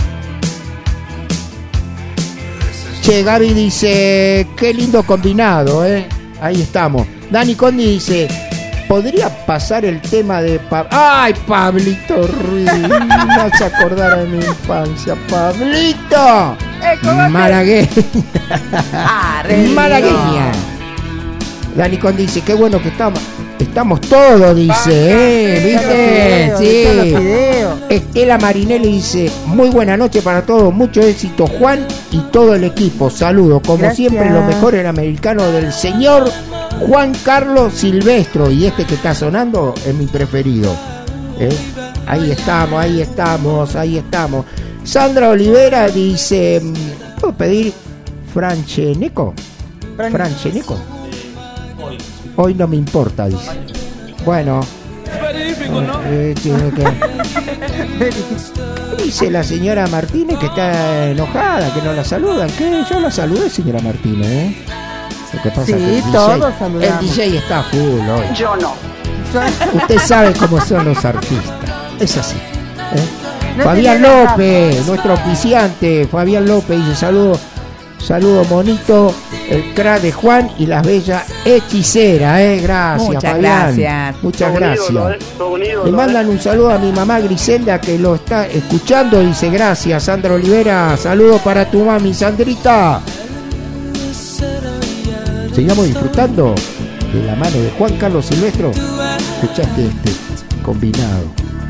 This is the Che, Gaby dice, qué lindo combinado, ¿eh? Ahí estamos. Dani Condi dice, ¿podría pasar el tema de Pa- ¡Ay, Pablito Ruiz! Me hace acordar a mi infancia. ¡Pablito! Malagueña. Ah, re lindo. Malagueña. Dani Condi dice, qué bueno que estamos. Estamos todos, dice, ¿eh? ¿Viste? Los Sí. videos. Estela Marinelli dice, muy buena noche para todos, mucho éxito Juan y todo el equipo, saludos, como Gracias. siempre lo mejor en americano del señor Juan Carlos Silvestro, y este que está sonando es mi preferido. ¿Eh? Ahí estamos, ahí estamos, ahí estamos. Sandra Olivera dice, ¿puedo pedir Francheneco? Francheneco. Hoy no me importa, dice. Bueno. Eh, tiene que... Dice la señora Martínez que está enojada, que no la saludan. ¿Qué? Yo la saludé, señora Martínez, ¿eh? Lo que pasa Sí, es que el todos D J, saludamos. el D J está full hoy. Yo no. Usted sabe cómo son los artistas. Es así. ¿eh? No Fabián tiene nada. López, nuestro auspiciante. Fabián López dice saludo, saludo monito, el crack de Juan y las bellas hechiceras. ¿eh? Gracias, Muchas Fabián. gracias. Muchas Sos un gracias. ídolo, eh, sos un ídolo, Le mandan eh. un saludo a mi mamá Griselda que lo está escuchando. Dice gracias, Sandra Olivera. Saludo para tu mami, Sandrita. Sigamos disfrutando de la mano de Juan Carlos Silvestro. Escuchaste este combinado.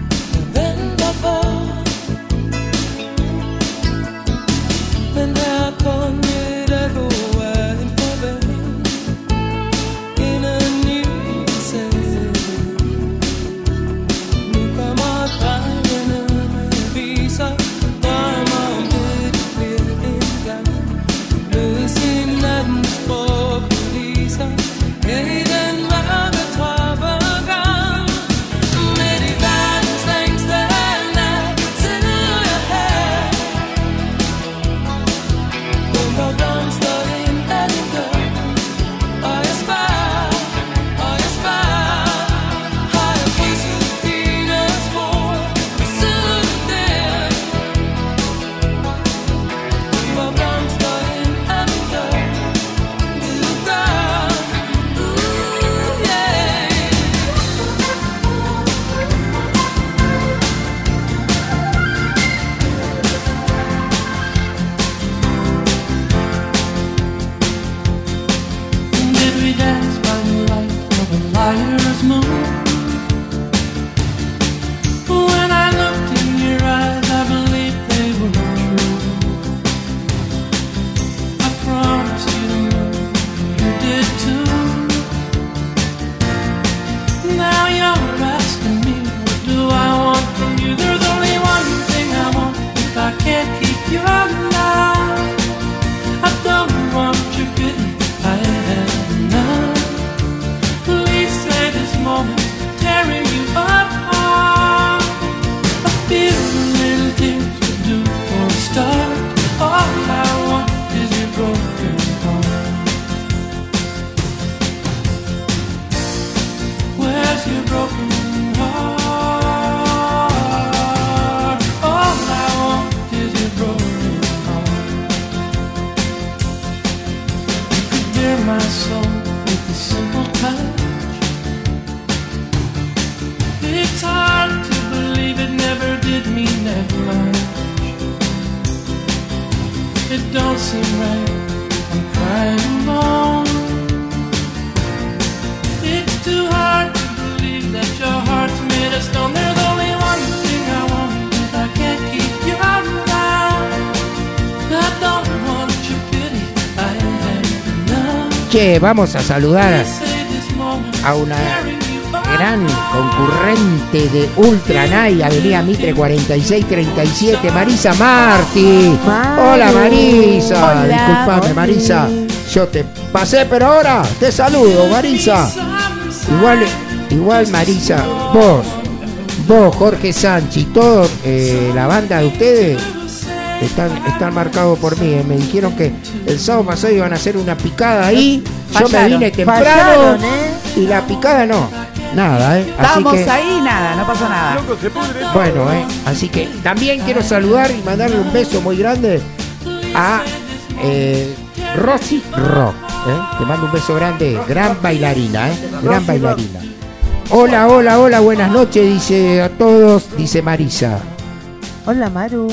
Che, vamos a saludar a una gran concurrente de Ultra Night, Avenida Mitre cuarenta y seis treinta y siete, Marisa Martí. Maru. Hola Marisa, Hola, disculpame Oli. Marisa, yo te pasé, pero ahora te saludo Marisa. Igual, igual Marisa, vos, vos Jorge Sánchez y todo, eh, la banda de ustedes están, están marcados por mí. eh. Me dijeron que el sábado pasado iban a hacer una picada ahí. Yo me Fallaron. vine temprano Fallaron, ¿eh? y la picada no, nada, ¿eh? Así Estábamos que, ahí, nada, no pasó nada. bueno, ¿eh? Así que también quiero saludar y mandarle un beso muy grande a eh, Rosy Rock. ¿eh? Te mando un beso grande, gran bailarina, ¿eh? Gran bailarina. Hola, hola, hola, buenas noches, dice a todos, dice Marisa. Hola, Maru.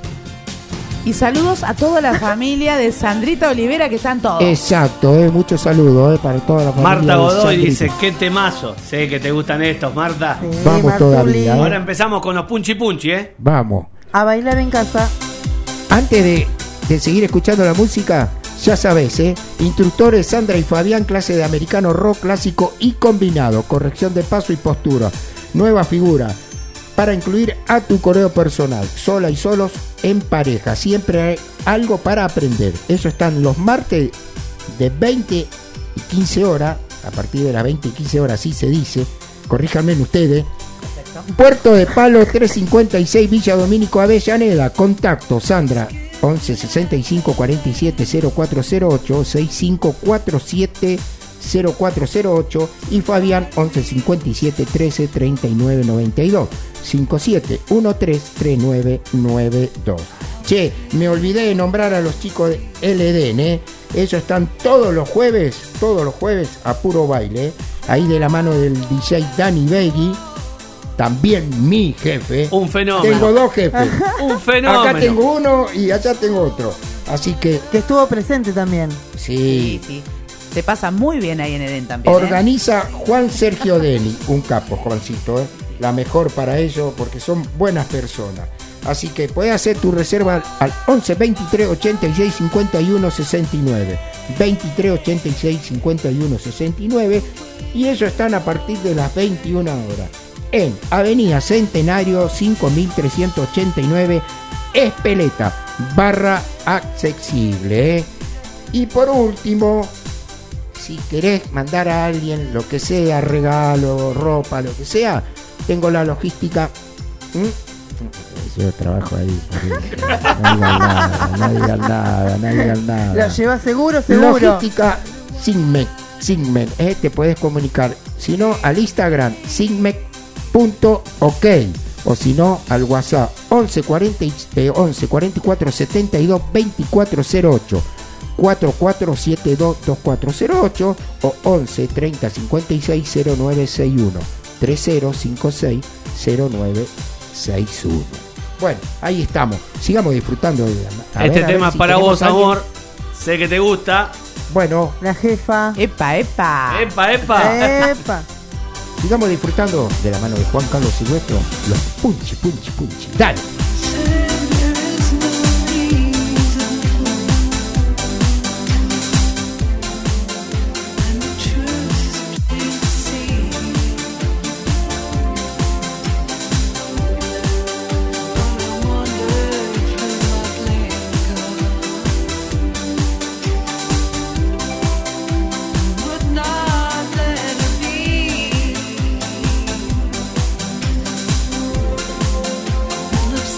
Y saludos a toda la familia de Sandrita Olivera, que están todos. Exacto, ¿eh? Muchos saludos, ¿eh? Para toda la familia. Marta de Godoy Sandrita. dice, qué temazo. Sé que te gustan estos, Marta. Sí, Vamos Martuli. todavía, ¿eh? Ahora empezamos con los punchi punchi, ¿eh? Vamos. A bailar en casa. Antes de, de seguir escuchando la música, ya sabes, ¿eh? Instructores Sandra y Fabián, clase de americano rock clásico y combinado, corrección de paso y postura, nueva figura, para incluir a tu coreo personal, sola y solos, en pareja, siempre hay algo para aprender. Eso están los martes de veinte y quince horas a partir de las veinte y quince horas, así se dice, corríjanme ustedes. Puerto de Palo trescientos cincuenta y seis, Villa Domínico, Avellaneda. Contacto Sandra once sesenta y cinco cuarenta y siete cero cuatro cero ocho, sesenta y cinco cuarenta y siete cero cuatro cero ocho, y Fabián once cincuenta y siete trece treinta y nueve noventa y dos, cincuenta y siete trece treinta y nueve noventa y dos. Che, me olvidé de nombrar a los chicos de L D N, ¿eh? Ellos están todos los jueves, todos los jueves a puro baile, ¿eh? Ahí de la mano del D J Danny Begui, también mi jefe. Un fenómeno. Tengo dos jefes. Un fenómeno. Acá tengo uno y allá tengo otro. Así que... Que estuvo presente también. Sí. Sí, sí. Se pasa muy bien ahí en Edén también. ¿eh? Organiza Juan Sergio Deni, un capo, Juancito, ¿eh? La mejor para ellos porque son buenas personas. Así que puedes hacer tu reserva al once veintitrés ochenta y seis cincuenta y uno sesenta y nueve. veintitrés ochenta y seis cincuenta y uno sesenta y nueve, y ellos están a partir de las veintiuna horas en Avenida Centenario cinco mil trescientos ochenta y nueve, Espeleta, barra accesible, ¿eh? Y por último, si querés mandar a alguien lo que sea, regalo, ropa, lo que sea, tengo la logística. ¿Mm? Yo trabajo ahí. No digan nada, no digan nada, no digan nada. Lo lleva seguro, seguro. Logística Sigmec, Sigmec, ¿eh? Te puedes comunicar, si no, al Instagram sigmec punto ok, o si no, al WhatsApp once cuarenta, eh, once cuarenta y cuatro setenta y dos veinticuatro cero ocho, cuatro cuatro siete dos dos cuatro cero ocho, o once treinta cincuenta y seis cero nueve sesenta y uno, treinta cincuenta y seis cero nueve sesenta y uno. Bueno, ahí estamos. Sigamos disfrutando de a Este ver, a tema ver si para tenemos vos, a alguien. amor. Sé que te gusta. Bueno, La jefa. Epa, epa. Epa, epa. Epa. sigamos disfrutando de la mano de Juan Carlos Silvestre, los punchi, punchi, punchi. Dale. Looks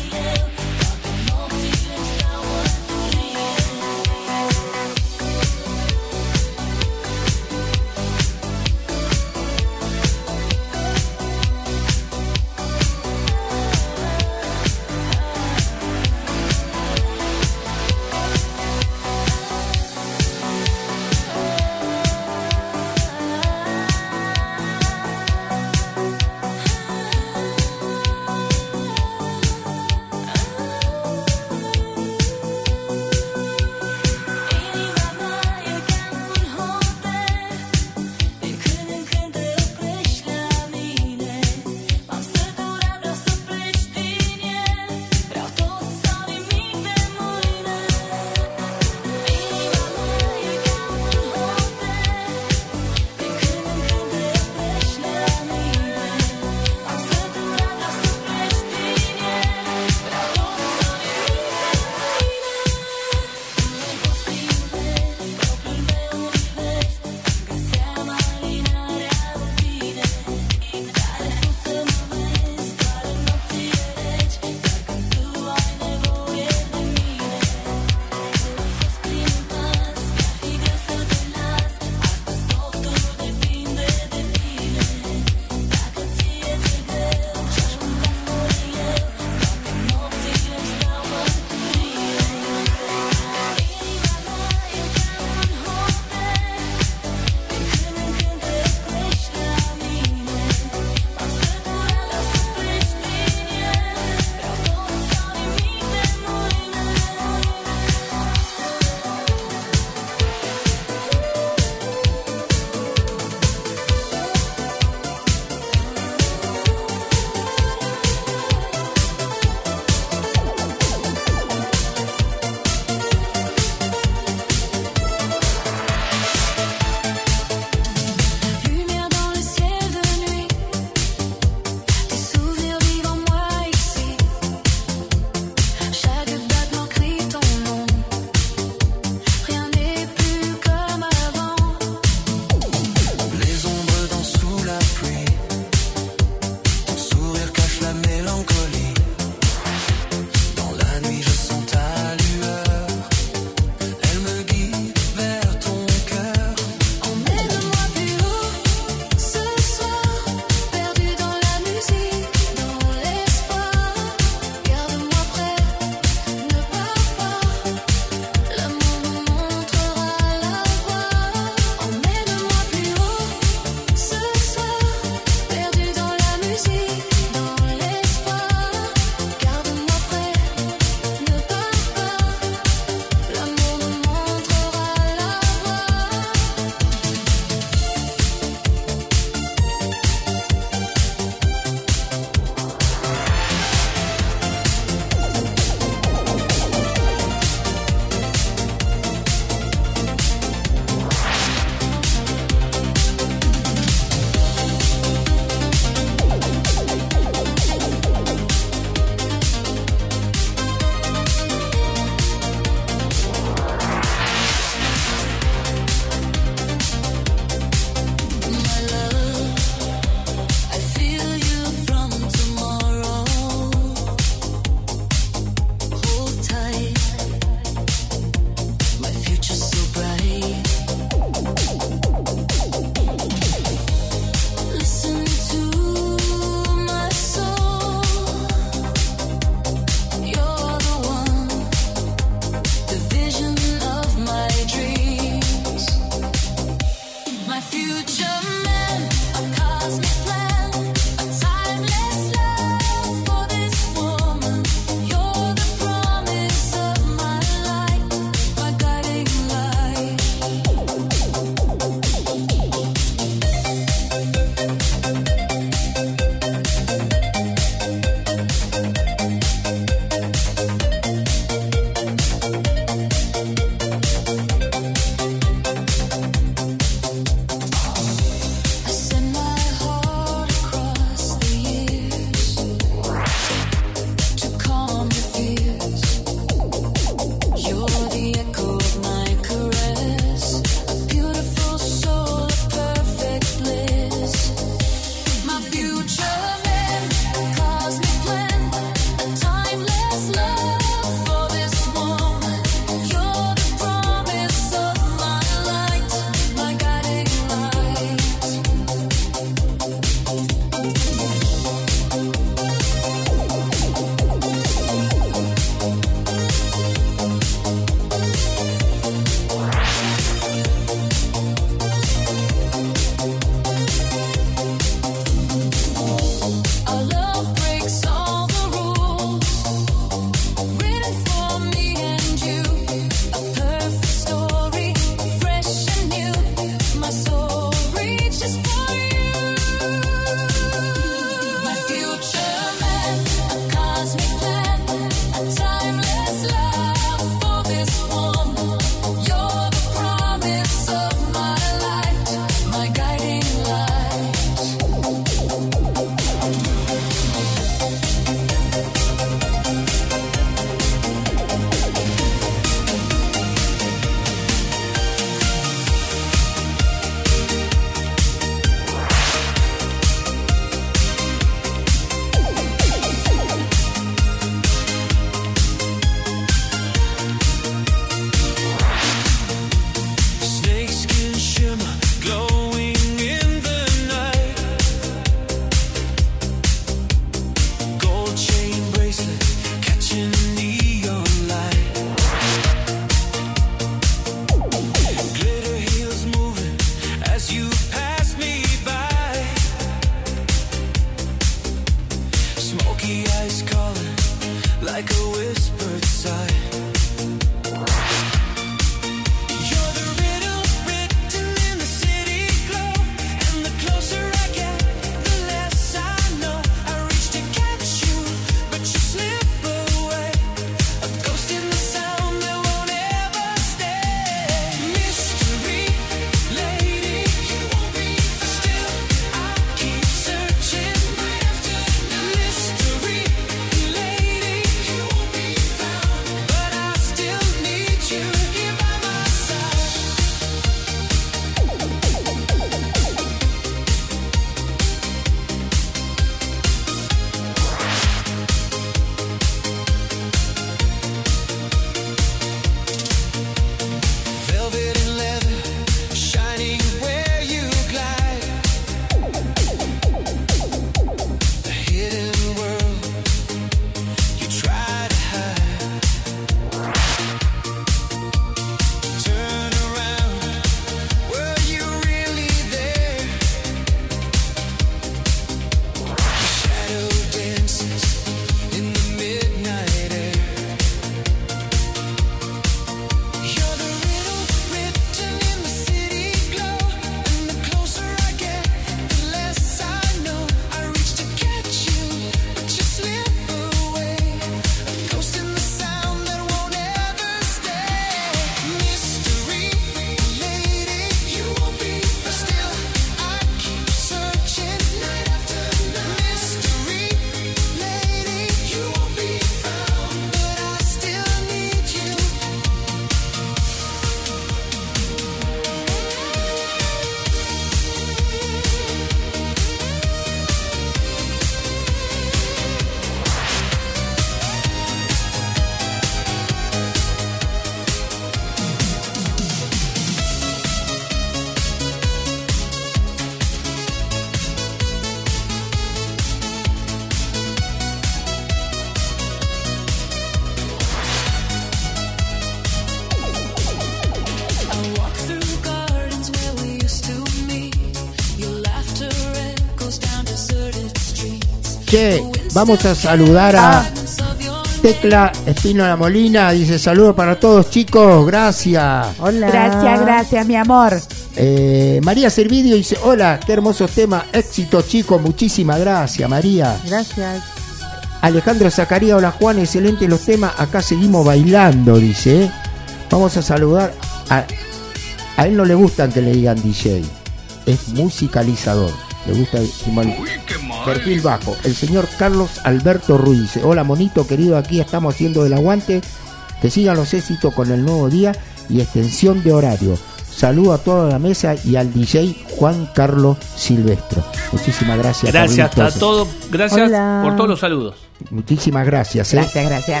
Che, vamos a saludar a Tecla Espino La Molina. Dice, saludos para todos, chicos. Gracias. Hola. Gracias, gracias, mi amor. Eh, María Servidio dice, hola, qué hermoso tema. Éxito, chicos. Muchísimas gracias, María. Gracias. Alejandro Zacarías, hola Juan, excelente los temas. Acá seguimos bailando, dice. ¿eh? Vamos a saludar a... A él no le gustan que le digan D J. Es musicalizador. Le gusta el perfil bajo. El señor Carlos Alberto Ruiz dice, hola monito querido, aquí estamos haciendo el aguante. Que sigan los éxitos con el nuevo día y extensión de horario. Saludo a toda la mesa y al D J Juan Carlos Silvestro. Muchísimas gracias. Gracias Carlitos. a todos. Gracias Hola. por todos los saludos. Muchísimas gracias. ¿eh? Gracias, gracias.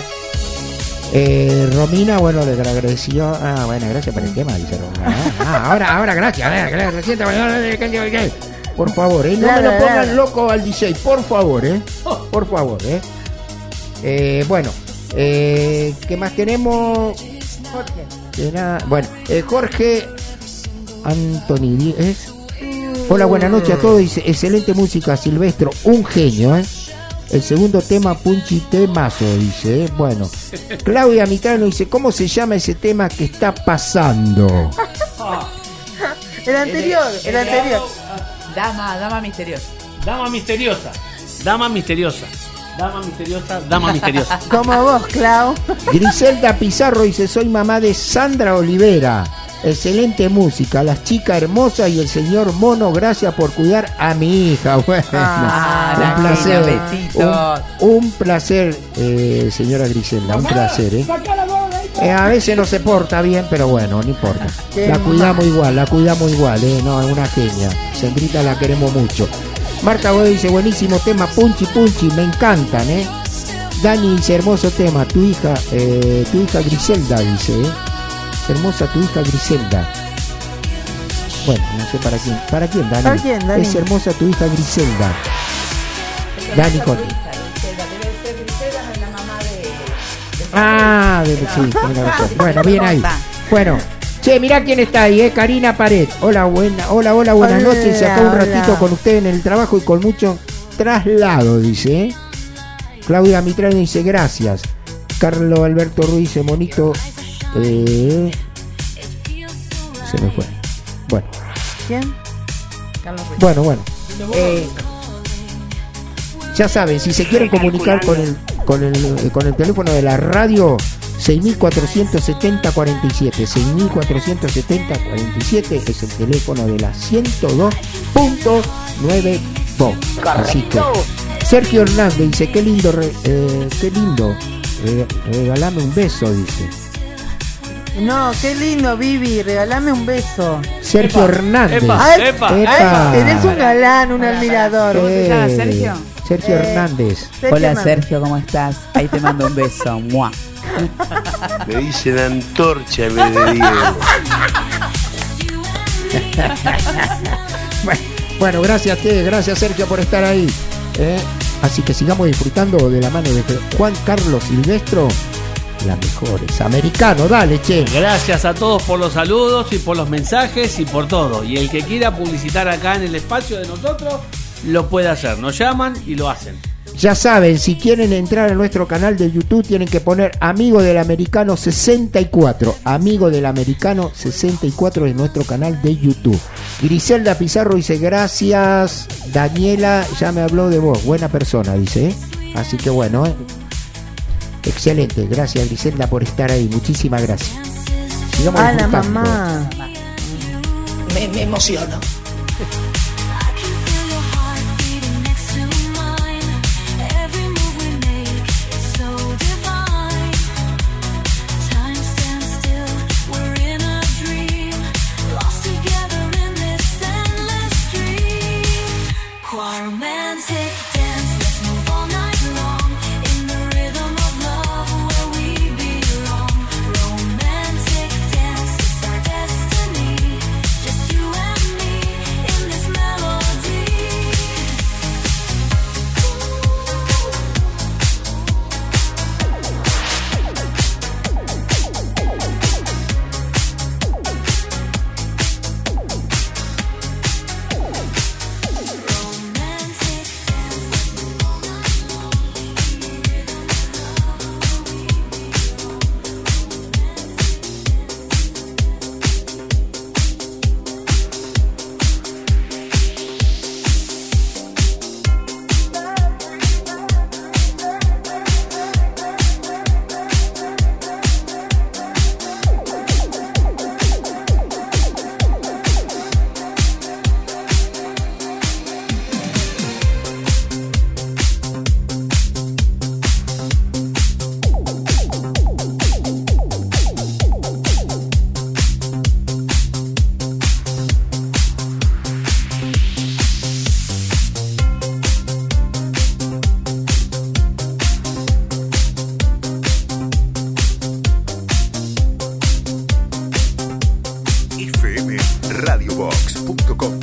Eh, Romina, bueno, le agradeció. Ah, bueno, gracias por el tema, dice Romina. Ah, ahora, ahora, gracias. gracias. Por favor, ¿eh? No Claro, me lo pongan claro. loco al D J, por favor, ¿eh? Por favor, ¿eh? eh bueno, eh, ¿qué más tenemos? Jorge. Era, bueno, eh, Jorge Anthony Díez. Hola, buenas noches a todos. Dice, excelente música, Silvestro, un genio, ¿eh? El segundo tema, Punchi Temazo, dice, ¿eh? Bueno. Claudia Micano dice, ¿cómo se llama ese tema que está pasando? El anterior, el anterior. Dama, dama misteriosa. Dama misteriosa. Dama misteriosa. Dama misteriosa. Dama misteriosa. Como vos, Clau. Griselda Pizarro dice, soy mamá de Sandra Olivera. Excelente música, las chicas hermosas y el señor Mono, gracias por cuidar a mi hija. Bueno, Ah, un la placer, genia, besitos. un, un placer, eh, señora Griselda, un placer. ¿eh? Eh, a veces no se porta bien, pero bueno, no importa. La cuidamos igual, la cuidamos igual, ¿eh? No, es una genia. Sandrita la queremos mucho. Marta Godoy dice, buenísimo tema, Punchi Punchi, me encantan, ¿eh? Dani dice, hermoso tema, tu hija, eh, tu hija Griselda dice, ¿eh? Hermosa tu hija Griselda. Bueno, no sé para quién. ¿Para quién, Dani? ¿Para quién, Dani? Es hermosa tu hija Griselda. Dani Conti. Ah, de, sí, tiene razón. Bueno, bien ahí. Bueno, che, mirá quién está ahí, eh, Karina Pared. Hola, buena, hola, hola, buenas Hola, noches. Acá un ratito hola. con usted en el trabajo y con mucho traslado, dice. ¿eh? Claudia Mitrano dice, gracias. Carlos Alberto Ruiz dice, monito. Eh, se me fue. Bueno, ¿Quién? Carlos Ruiz. bueno, bueno. Eh, ya saben, si se quieren comunicar con el con el eh, con el teléfono de la radio, seis mil cuatrocientos setenta cuarenta y siete, seis mil cuatrocientos setenta cuarenta y siete es el teléfono de la ciento dos punto nueve Vox. Así que Sergio Hernández dice, qué lindo, re- eh, qué lindo. Re- regalame un beso, dice. No, qué lindo, Vivi. Regálame un beso. Sergio Hernández. Epa, Ay, epa. Epa. Eres un galán, un admirador. ¿Cómo se llama, Eh, Sergio? Sergio Eh, Hernández. Sergio Hola Hernández. Sergio, ¿cómo estás? Ahí te mando un beso. ¡Mua! Me dicen antorcha en vez de Diego. Bueno, bueno, gracias, Te, gracias Sergio por estar ahí. ¿eh? Así que sigamos disfrutando de la mano de Juan Carlos Silvestro, las mejores. Americano, dale, che. Gracias a todos por los saludos y por los mensajes y por todo. Y el que quiera publicitar acá en el espacio de nosotros, lo puede hacer. Nos llaman y lo hacen. Ya saben, si quieren entrar a nuestro canal de YouTube, tienen que poner Amigo del Americano sesenta y cuatro. Amigo del Americano sesenta y cuatro es nuestro canal de YouTube. Griselda Pizarro dice, gracias. Daniela ya me habló de vos. Buena persona, dice. ¿eh? Así que bueno, ¿eh? Excelente. Gracias, Griselda, por estar ahí. Muchísimas gracias. Sigamos Ah, la disfrutando. mamá. Me, me emociono. Romantic dance, let's move all night long in the rhythm of love where we belong. Romantic dance, it's our destiny, just you and me in this m radio box punto com.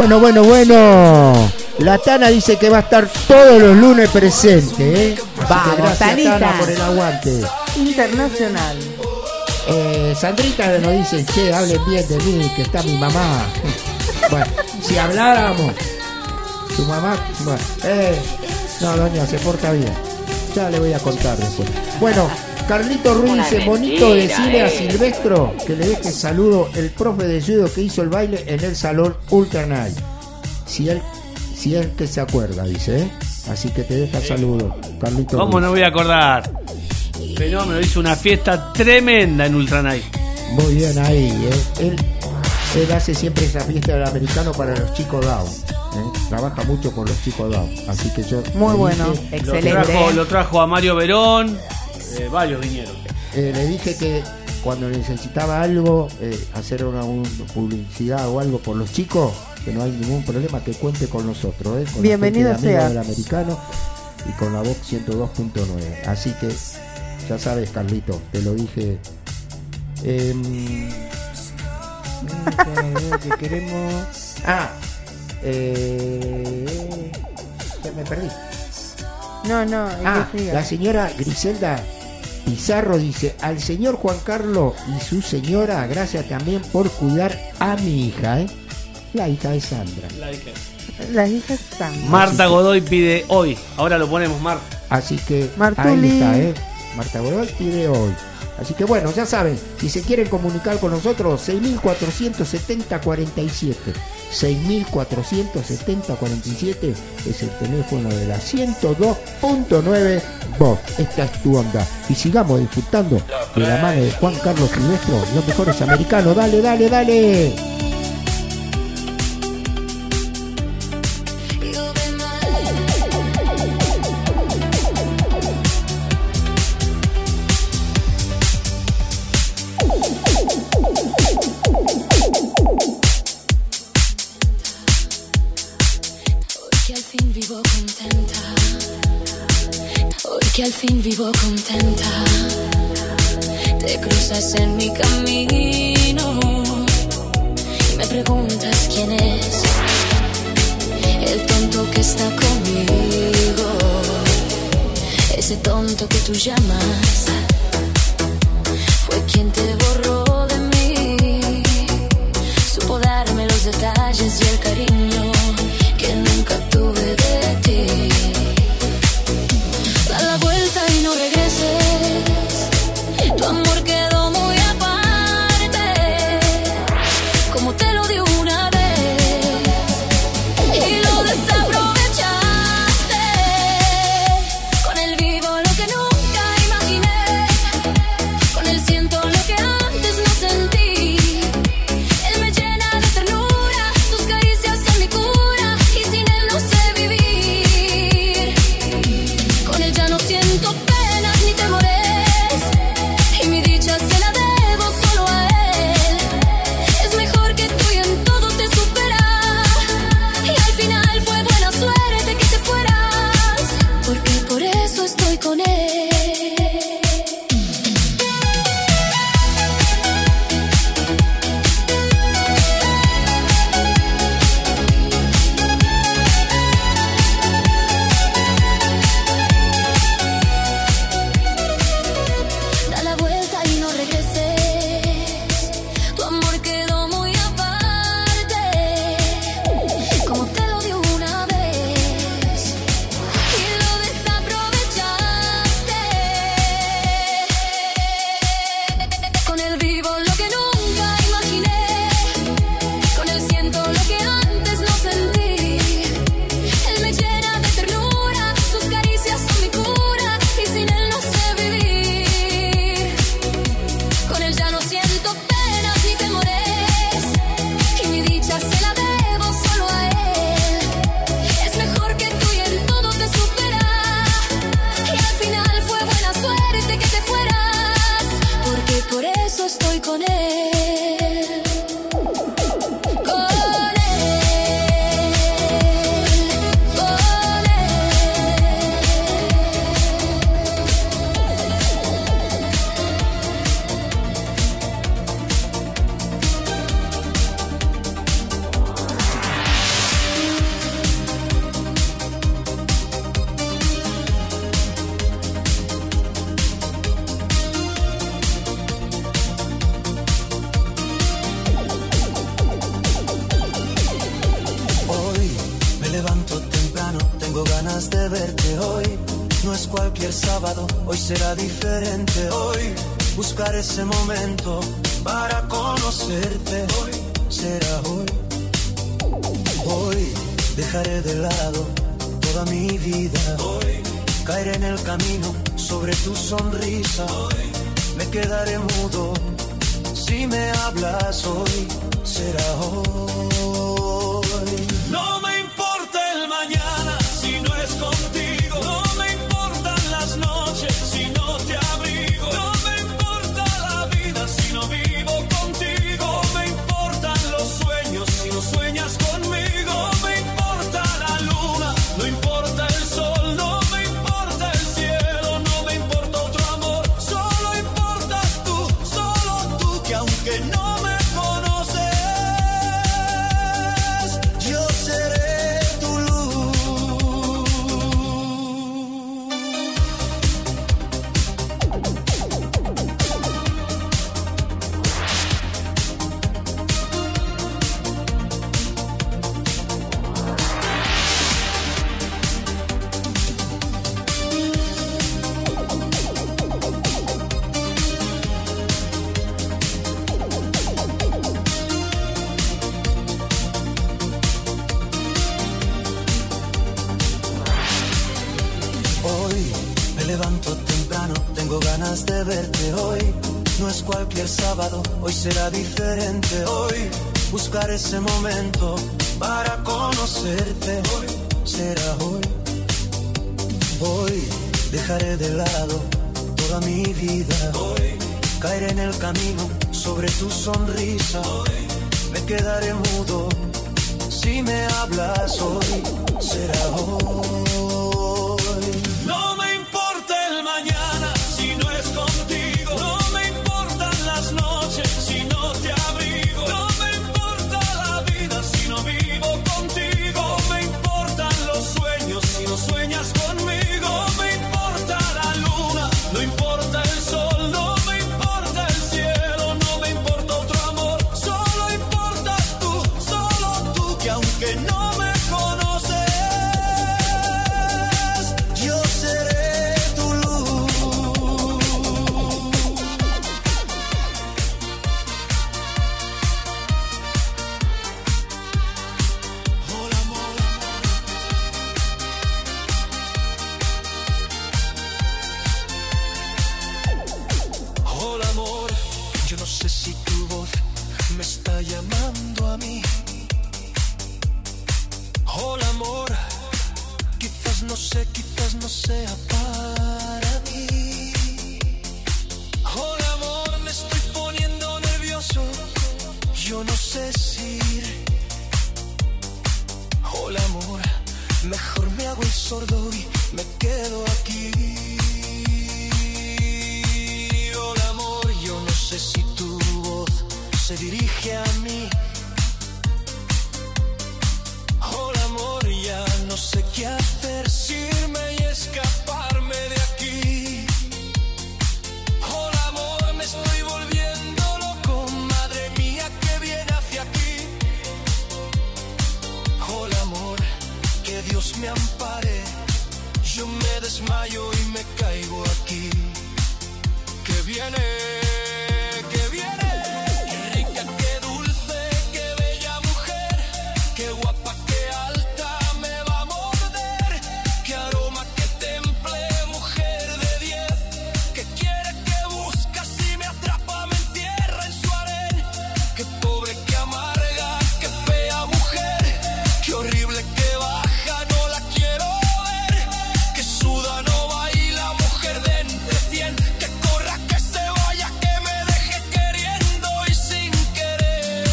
Bueno, bueno, bueno. La Tana dice que va a estar todos los lunes presente, ¿eh? Así Vamos, que gracias, Tanita. Tana, por el aguante. Internacional. Eh, Sandrita nos dice, che, hablen bien de mí, que está mi mamá. Bueno, si habláramos, su mamá, bueno, eh, no, doña, se porta bien. Ya le voy a contar después. Bueno, Carlito Ruiz Una dice, bonito mentira, decirle a eh. Silvestro que le deje saludo el profe de judo que hizo el baile en el salón Ultra Night. Si él, si él que se acuerda, dice, ¿eh? Así que te deja saludo, Carlito ¿Cómo Ruiz. no voy a acordar? Fenómeno, hizo una fiesta tremenda en Ultranay. Muy bien ahí, ¿eh? Él, él hace siempre esa fiesta del americano para los chicos Down, ¿eh? Trabaja mucho con los chicos Down, así que yo... Muy le bueno. dije- Lo trajo, lo trajo a Mario Verón, eh, varios vinieron. Eh, le dije que cuando necesitaba algo, eh, hacer una, una publicidad o algo por los chicos, que no hay ningún problema, que cuente con nosotros, ¿eh? Con Bienvenido la gente de sea. Amigos del Americano y con la Vox ciento dos punto nueve. Así que ya sabes, Carlito, te lo dije. Eh, que queremos. Ah, eh, ya me perdí. No, no, y Ah, que siga. la señora Griselda Pizarro dice, al señor Juan Carlos y su señora, gracias también por cuidar a mi hija, ¿eh? La hija de Sandra. Las hijas están. Marta Godoy pide hoy. Ahora lo ponemos, Marta. Así que Martuli. ahí está, ¿eh? Marta Godoy pide hoy. Así que bueno, ya saben, si se quieren comunicar con nosotros, seis mil cuatrocientos setenta cuarenta y siete. seis mil cuatrocientos setenta cuarenta y siete es el teléfono de la ciento dos punto nueve Voz. Esta es tu onda. Y sigamos disfrutando de la mano de Juan Carlos Silvestro, los mejores americanos. Dale, dale, dale. Que al fin vivo contenta, hoy que al fin vivo contenta, te cruzas en mi camino y me preguntas quién es el tonto que está conmigo, ese tonto que tú llamas, fue quien te borró de mí, supo darme los detalles y el cariño que nunca tuve de ti. Da la vuelta y no regreses, tu amor quedó muy aparte, como te lo di una vez y lo desaprovechaste. Con él vivo lo que nunca imaginé, con él siento lo que antes no sentí. Él me llena de ternura, sus caricias en mi levanto temprano, tengo ganas de verte hoy. No es cualquier sábado, hoy será diferente. Hoy buscar ese momento para conocerte. Hoy será hoy. Hoy dejaré de lado toda mi vida. Hoy caeré en el camino sobre tu sonrisa. Hoy me quedaré mudo si me hablas. Hoy será hoy. No me importa el mañana si no es contigo. No me importan las noches si no te abrigo. No me importa la vida si no vivo contigo. No me importan los sueños si no sueñas conmigo. No me importa la luna, no importa el sol. No me importa el cielo, no me importa otro amor. Solo importas tú, solo tú, que aunque no me de verte hoy. No es cualquier sábado, hoy será diferente. Hoy buscar ese momento para conocerte. Hoy será hoy. Hoy dejaré de lado toda mi vida. Hoy caeré en el camino sobre tu sonrisa. Hoy me quedaré mudo si me hablas. Hoy será hoy. No me importa el mañana si no es contigo. No me importan las noches si no te abrigo. No me importa la vida si no vivo contigo. No me importan los sueños si no sueñas conmigo. No me importa la luna, no importa el sol. No me importa el cielo, no me importa otro amor. Solo importas tú, solo tú, que aunque no me conoces, yo seré tu luz. Hola, amor. Hola, amor. Yo no sé si tu voz me está llamando a mí. Hola, amor. Quizás no sé, quizás no sea para mí. Hola, amor, me estoy poniendo nervioso. Yo no sé si ir. Hola, amor, mejor me hago el sordo y me quedo aquí. Hola, amor, yo no sé si tu voz se dirige a mí. Hola, amor, ya no sé qué hacer, si irme y escaparme de aquí. Hola, amor, me estoy volviendo loco. Madre mía, que viene hacia aquí. Hola, amor, que Dios me ampare. Yo me desmayo y me caigo aquí. Que viene, que viene. Qué rica, qué dulce, qué bella mujer. Qué guapa, qué alta, me va a morder. Qué aroma, qué temple, mujer de diez. Que quiere, que busca, si me atrapa me entierra en su harén. Qué pobre, qué amarga, qué fea mujer. Qué horrible, qué baja, no la quiero ver. Que suda, no baila, mujer de entre cien. Que corra, que se vaya, que me deje queriendo y sin querer.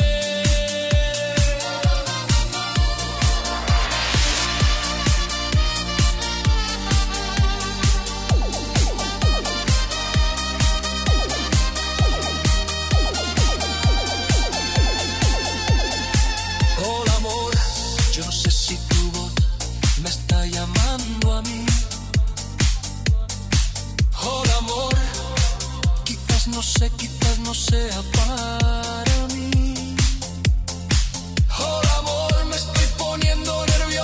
Hola, amor, yo no sé si tu voz me está llamando a mí. Hola, amor, quizás no sé, quizás no sea para mí. Hola, amor, me estoy poniendo nervioso.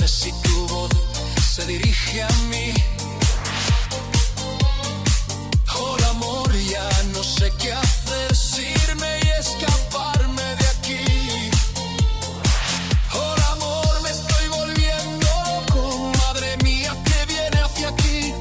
si tu voz se dirige a mí. Hola amor, ya no sé qué hacer, si irme y escaparme de aquí. Hola amor, me estoy volviendo loco, madre mía, que viene hacia aquí.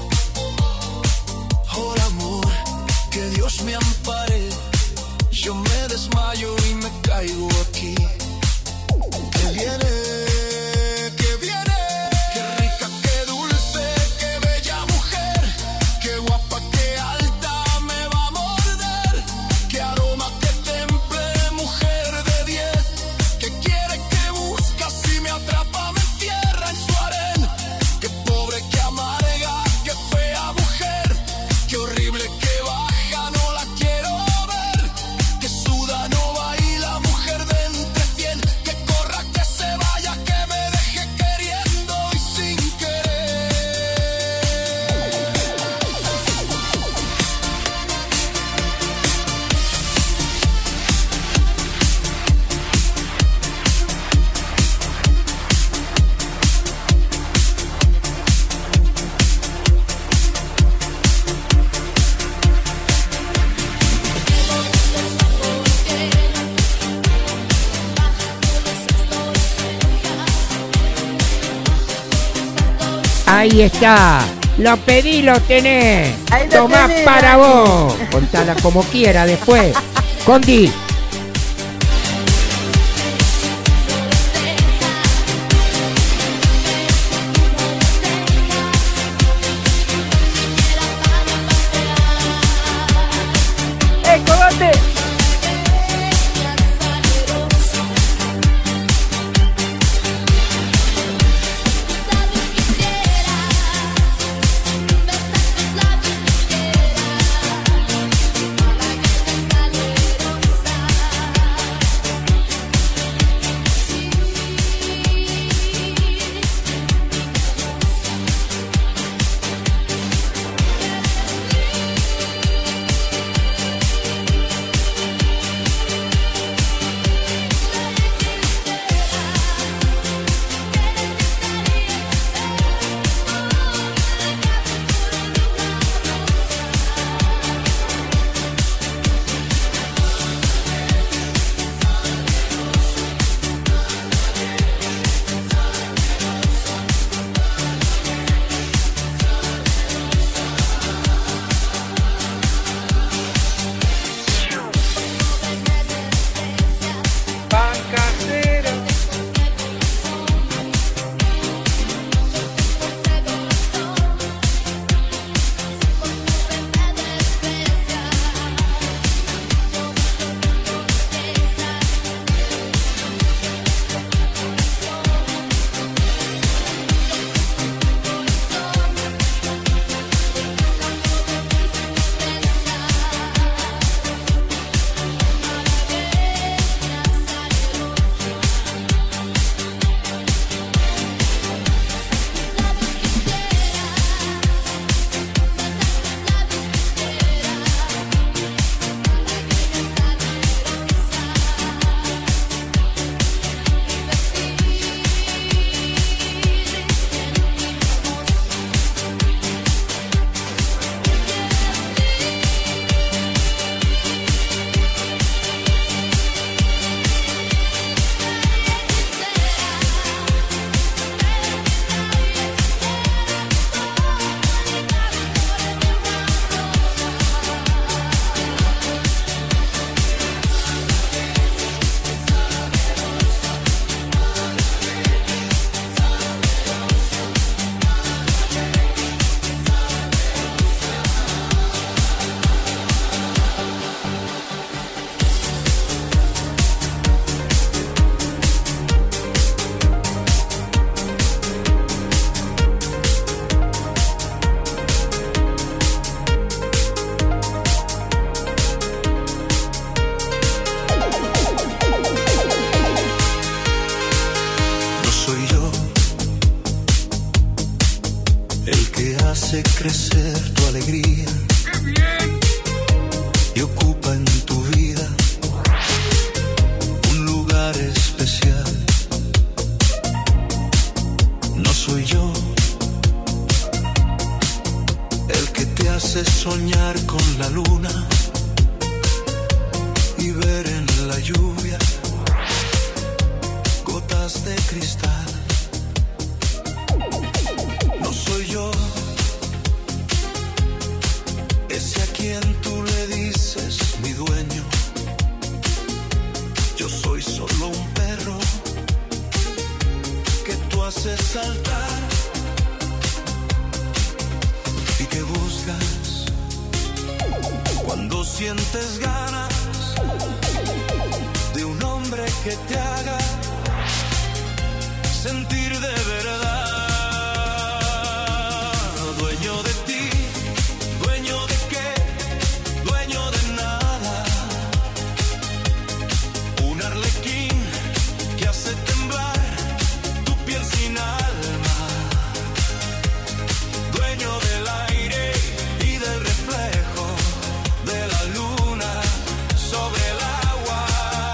Hola amor, que Dios me ampare, yo me desmayo y me caigo aquí. Que viene, que viene, qué rica, qué dulce, qué bella mujer, qué guapa, qué alta, me va a morder. Qué aroma, qué temple, mujer de diez, que quiere, que busca, si me atrapa, me cierra en su harén. Qué pobre, qué amarga, qué fea mujer, qué horrible, qué baja, no la quiero ver. Que suda, no baila, mujer de entre cien, que corra, que se vaya, que me deje queriendo y sin querer. Ahí está. Lo pedí, lo tenés. Ahí lo Tomá tenés, para Dani. vos. Contala como quiera después. Conti. ¡Eh, Cogate! hace crecer tu alegría y ocupa en tu vida un lugar especial. soy yo el que te hace soñar con la luna y ver en la lluvia gotas de cristal. No soy yo ese a quien tú le dices mi dueño. Yo soy solo un perro que tú haces saltar y que buscas cuando sientes ganas de un hombre que te haga sentir de verdad. Dueño de ti, dueño de qué, dueño de nada. Un arlequín que hace temblar tu piel sin alma. Dueño del aire y del reflejo de la luna sobre el agua.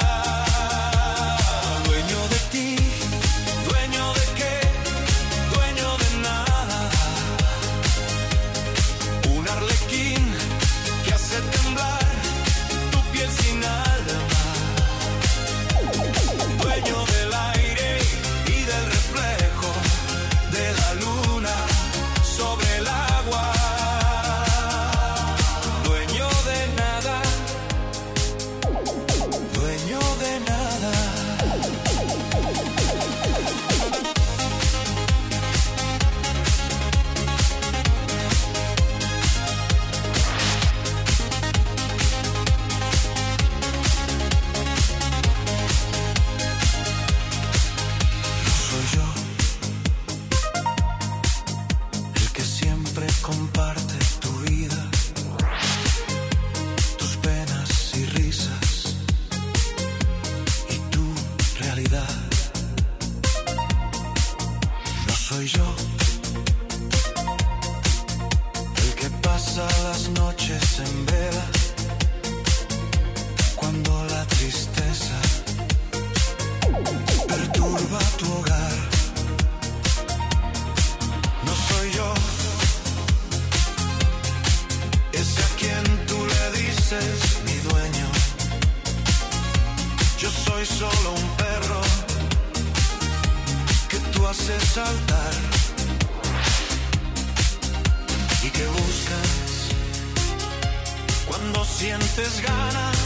Dueño de ti, dueño de qué, dueño de nada. Un arlequín que hace temblar tu piel sin alma. Dueño del aire y del reflejo de la luna sobre el agua. Dueño de nada, dueño de nada. Soy yo el que siempre comparte tu vida, tus penas y risas y tu realidad. No soy yo el que pasa las noches en vela cuando la tristeza perturba tu hogar. No soy yo ese a quien tú le dices mi dueño. Yo soy solo un perro que tú haces saltar y que buscas cuando sientes ganas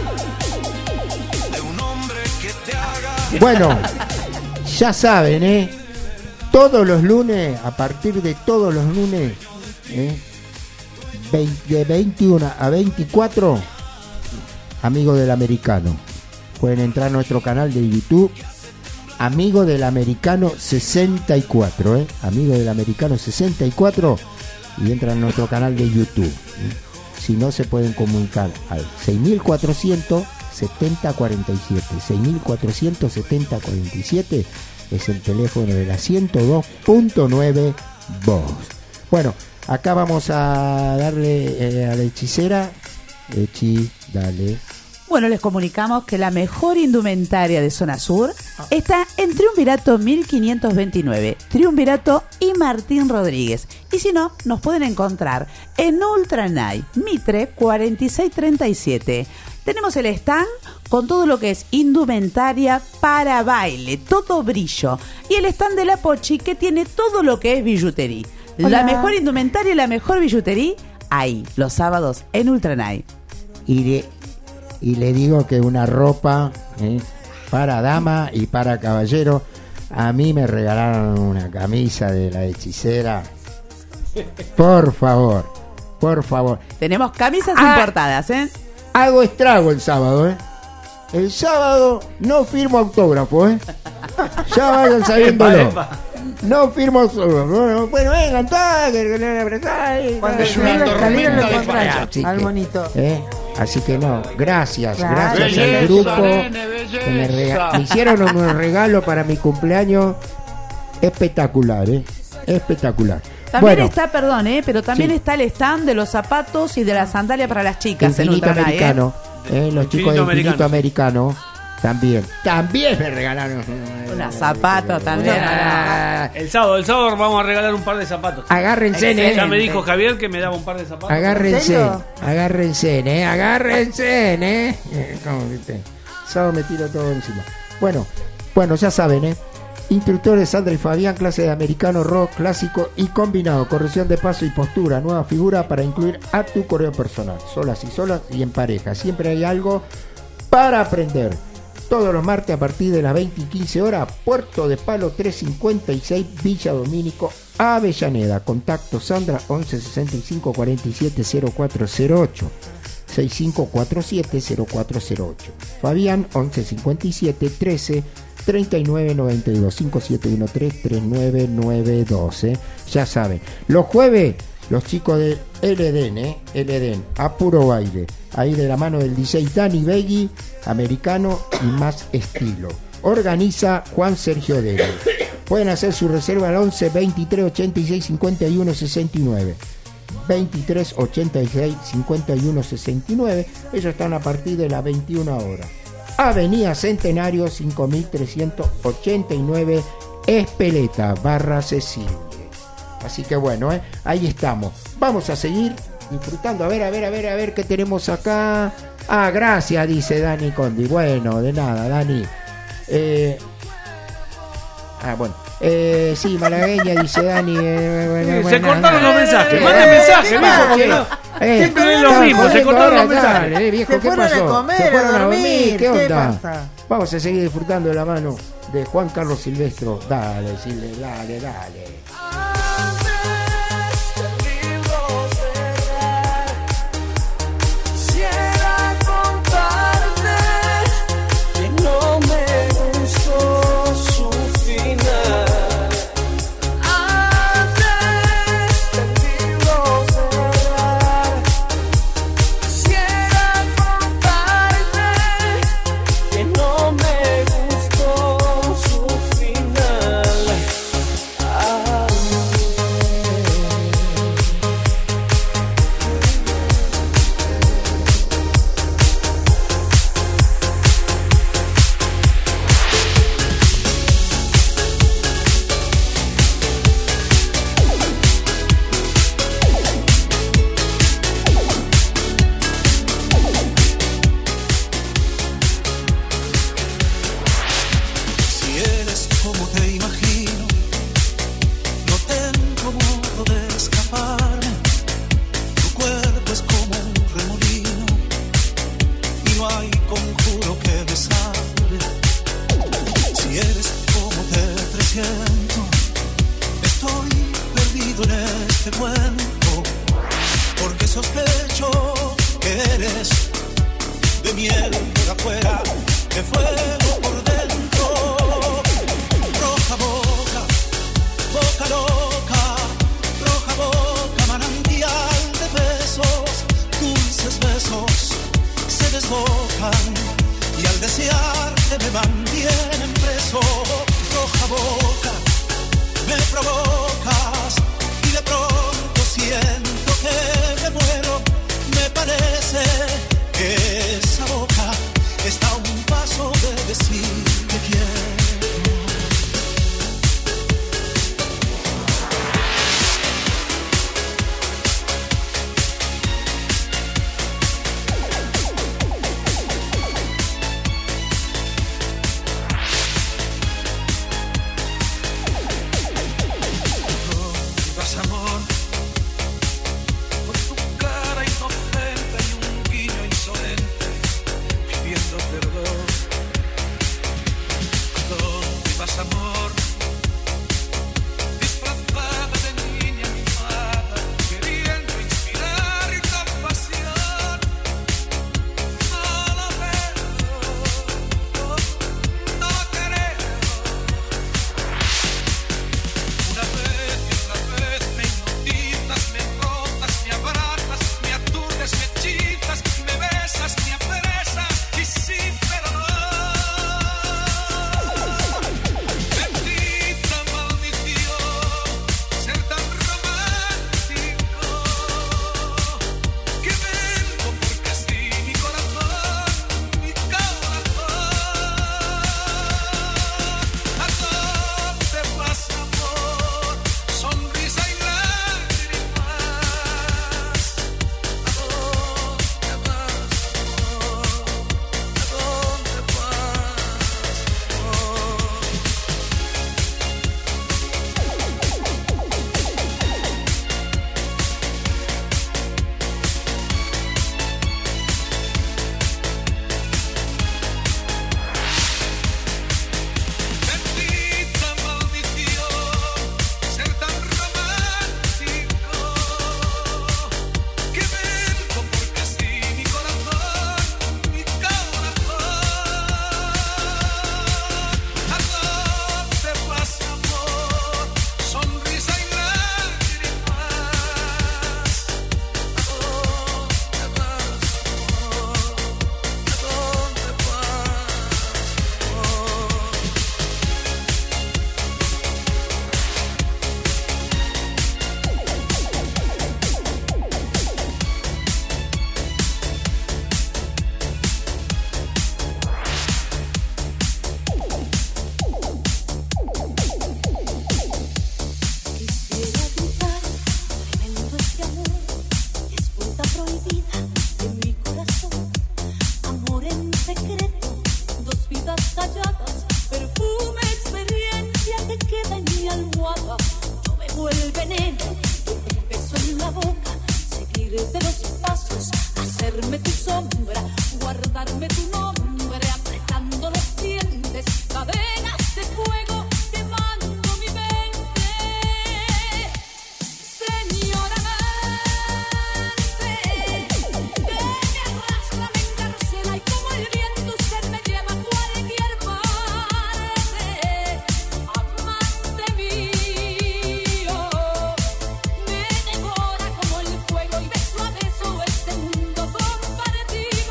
de un hombre que te haga. Bueno, ya saben, ¿eh? Todos los lunes, a partir de todos los lunes, ¿eh? veinte, de veintiuno a veinticuatro, Amigo del Americano. Pueden entrar a nuestro canal de YouTube, Amigo del Americano sesenta y cuatro, ¿eh? Amigo del Americano sesenta y cuatro, y entran a nuestro canal de YouTube. ¿eh? Si no, se pueden comunicar al seis mil cuatrocientos setenta cuarenta y siete. seis mil cuatrocientos setenta cuarenta y siete es el teléfono de la ciento dos punto nueve Voz. Bueno, acá vamos a darle eh, a la hechicera. Echi, dale. Bueno, les comunicamos que la mejor indumentaria de Zona Sur está en Triunvirato mil quinientos veintinueve, Triunvirato y Martín Rodríguez. Y si no, nos pueden encontrar en Ultranay, Mitre cuarenta y seis treinta y siete. Tenemos el stand con todo lo que es indumentaria para baile, todo brillo. Y el stand de la Pochi, que tiene todo lo que es billutería. La Hola. mejor indumentaria y la mejor billutería, ahí, los sábados en Ultranay. Y le, y le digo que una ropa ¿eh? para dama y para caballero. A mí me regalaron una camisa de la hechicera. Por favor, por favor. Tenemos camisas Ah. importadas, ¿eh? Hago estrago el sábado, ¿eh? El sábado no firmo autógrafo, ¿eh? Ya vayan sabiéndolo. Epa, epa. No firmo autógrafo. Bueno, bueno, vengan todos, que que le apretáis. Cuando Es una llega el camino tormenta lo de encontrás Así al que, monito. ¿eh? Así que no, gracias, Claro. gracias Belleza, al grupo. nene, que me, rega- belleza. me hicieron un regalo para mi cumpleaños espectacular, ¿eh? Espectacular. También Bueno, está, perdón, ¿eh? Pero también Sí. está el stand de los zapatos y de las sandalias para las chicas en Infinito Ultranay, ¿eh? Americano, ¿eh? Los chicos de Infinito Infinito Americano, También, también me regalaron unos zapatos también. Una- El sábado, el sábado vamos a regalar un par de zapatos. Agárrense, ¿eh? Ya me dijo Javier que me daba un par de zapatos. Agárrense, agárrense, ¿eh? Agárrense, ¿eh? Eh, ¿Cómo viste? Sábado me tiro todo encima. Bueno, bueno, ya saben, ¿eh? Instructores Sandra y Fabián, clase de americano, rock, clásico y combinado, corrección de paso y postura, nueva figura para incluir a tu coreo personal, solas y solas y en pareja. Siempre hay algo para aprender. Todos los martes a partir de las veinte y quince horas, Puerto de Palo trescientos cincuenta y seis, Villa Domínico, Avellaneda. Contacto Sandra once sesenta y cinco cuarenta y siete cero cuatro cero ocho, sesenta y cinco cuarenta y siete cero cuatro cero ocho. Fabián once cincuenta y siete trece treinta y nueve noventa y dos, cinco siete uno tres tres nueve nueve dos. ¿eh? Ya saben, los jueves los chicos de El Edén, ¿eh? El Edén, a puro baile, ahí de la mano del D J Danny Begui, americano y más estilo. Organiza Juan Sergio Dele. Pueden hacer su reserva al once veintitrés ochenta y seis cincuenta y uno sesenta y nueve. veintitrés ochenta y seis cincuenta y uno sesenta y nueve. Ellos están a partir de las veintiuna horas. Avenida Centenario cinco mil trescientos ochenta y nueve, Espeleta, Barra Cecilia. Así que bueno, ¿eh? Ahí estamos. Vamos a seguir disfrutando. A ver, a ver, a ver, a ver qué tenemos acá. Ah, gracias, dice Dani Condi. Bueno, de nada, Dani. Eh... Ah, bueno. Eh, sí, malagueña, dice Dani. Eh, bueno, se bueno, cortaron nada. los mensajes. Eh, Manden eh, mensajes, eh, viejo, porque eh, no. eh, Siempre es estamos lo mismo, se jodiendo cortaron ahora, los mensajes. dale, eh, viejo, Se ¿qué fueron a pasó? comer, Se fueron a a dormir, dormir, ¿qué ¿qué onda? pasa? Vamos a seguir disfrutando de la mano de Juan Carlos Silvestro. Dale, Silvestro, dale, dale. Quisiera contarte que no me gustó su final. Antes del libro cerrar, quisiera contarte que no me gustó su final. Ah, Si eres como te imagino, no tengo modo de escaparme. Tu cuerpo es como un remolino y no hay conjuro que me salve. Si eres como te presiento, estoy perdido en este cuento, porque sospecho que eres de miel por afuera, de fuego por dentro. Roja boca, boca loca, roja boca, manantial de besos, dulces besos se desbocan y al desearte me mantienen preso. Roja boca, me provocas y de pronto siento que me muero. Me parece que esa boca está a un paso de decir que quiero. seguirte los pasos, hacerme tu sombra, guardarme tu nombre, apretando los dientes, cadenas de fuego quemando mi mente. Señora amante, que me arrastra, me encarcela y como el viento usted me lleva a cualquier parte. Amante mío, me devora como el fuego y beso a beso este mundo compartido.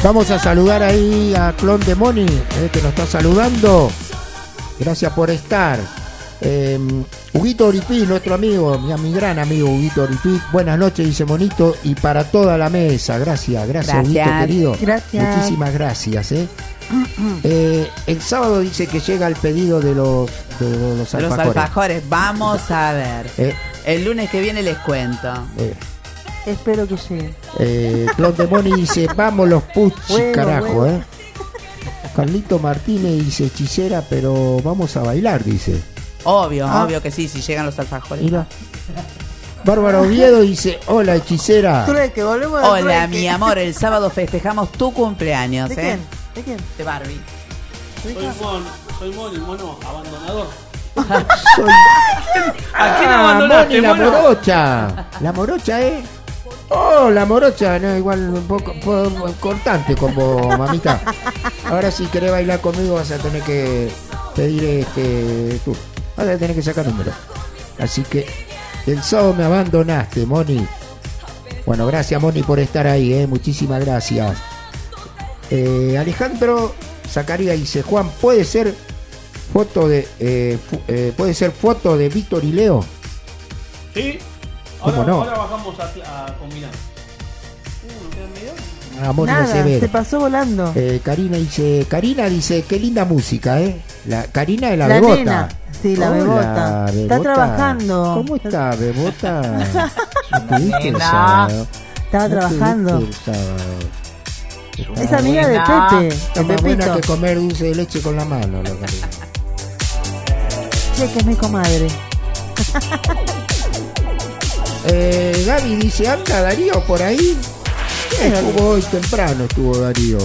Vamos a saludar ahí a Clon de Moni, eh, que nos está saludando. Gracias por estar. Eh, Huguito Oripí, nuestro amigo, mi, mi gran amigo Huguito Oripí. Buenas noches, dice Monito, y para toda la mesa. Gracias, gracias, Gracias. Huguito querido. Gracias. Muchísimas gracias. Eh. Eh, el sábado dice que llega el pedido de los, de los Los alfajores. alfajores, vamos a ver. Eh, El lunes que viene les cuento. eh, Espero que llegue. eh, Clon de Moni dice, vamos los puchi, Bueno, carajo, bueno. eh. Carlito Martínez dice, hechicera, pero vamos a bailar, dice. Obvio, Ah. obvio que sí, si llegan los alfajores. Mira. Bárbara Oviedo dice, hola hechicera. Trueque, volvemos al Hola, trueque. mi amor, el sábado festejamos tu cumpleaños, ¿De ¿eh? quién? ¿De quién? De Barbie. Soy Mon, soy Mon, el mono abandonador. Soy... ¿A quién Ah, abandonaste, Moni, la mono? morocha. La morocha, ¿eh? Oh, la morocha, no, igual un poco, poco cortante como mamita. Ahora si querés bailar conmigo vas a tener que pedir este tú. Vas a tener que sacar número. Así que el sábado me abandonaste, Moni. Bueno, gracias Moni por estar ahí, eh. Muchísimas gracias. Eh, Alejandro Zacarías dice, Juan, ¿puede ser foto de eh, fu- eh, puede ser foto de Víctor y Leo? ¿Sí? ¿Cómo Ahora, no? ahora bajamos a, a combinar. Uh, ¿no quedan video? Ah, Moni Nada, Acevedo. se pasó volando. Eh, Karina dice, Karina dice, qué linda música, ¿eh? La Karina de la, La Bebota. nena. Sí, la Hola, Bebota. Está trabajando. ¿Cómo está, Bebota? ¿No estuviste el Nena. sábado? Estaba ¿No trabajando. estuviste el sábado? Es amiga de Buena. Pepe. Está De más buena Pepito. que comer dulce de leche con la mano, la Karina. Che, que es mi comadre. Eh, Gaby dice, ¿anda Darío por ahí? Estuvo hoy temprano, estuvo Darío.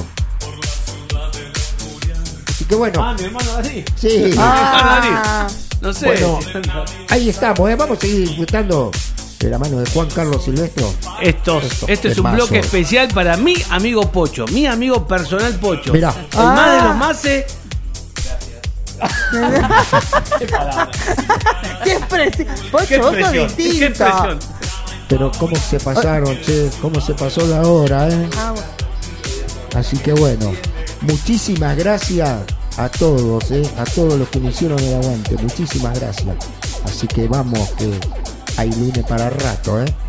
Así que bueno, Ah, mi hermano Darí. sí. Ah, no sé. Bueno, ahí estamos, ¿eh? Vamos a seguir disfrutando de la mano de Juan Carlos Silvestro. Estos, Esto, este es un temazo. bloque especial para mi amigo Pocho, mi amigo personal Pocho. Mirá. El más de Ah. los mases. Qué palabra. ¡Qué expresión! Pocho, Qué otro expresión. Qué distinto. expresión. Pero cómo se pasaron, che, cómo se pasó la hora, ¿eh? Ah, bueno. Así que bueno, muchísimas gracias a todos, ¿eh? A todos los que me hicieron el aguante, muchísimas gracias. Así que vamos, que hay lunes para rato, ¿eh?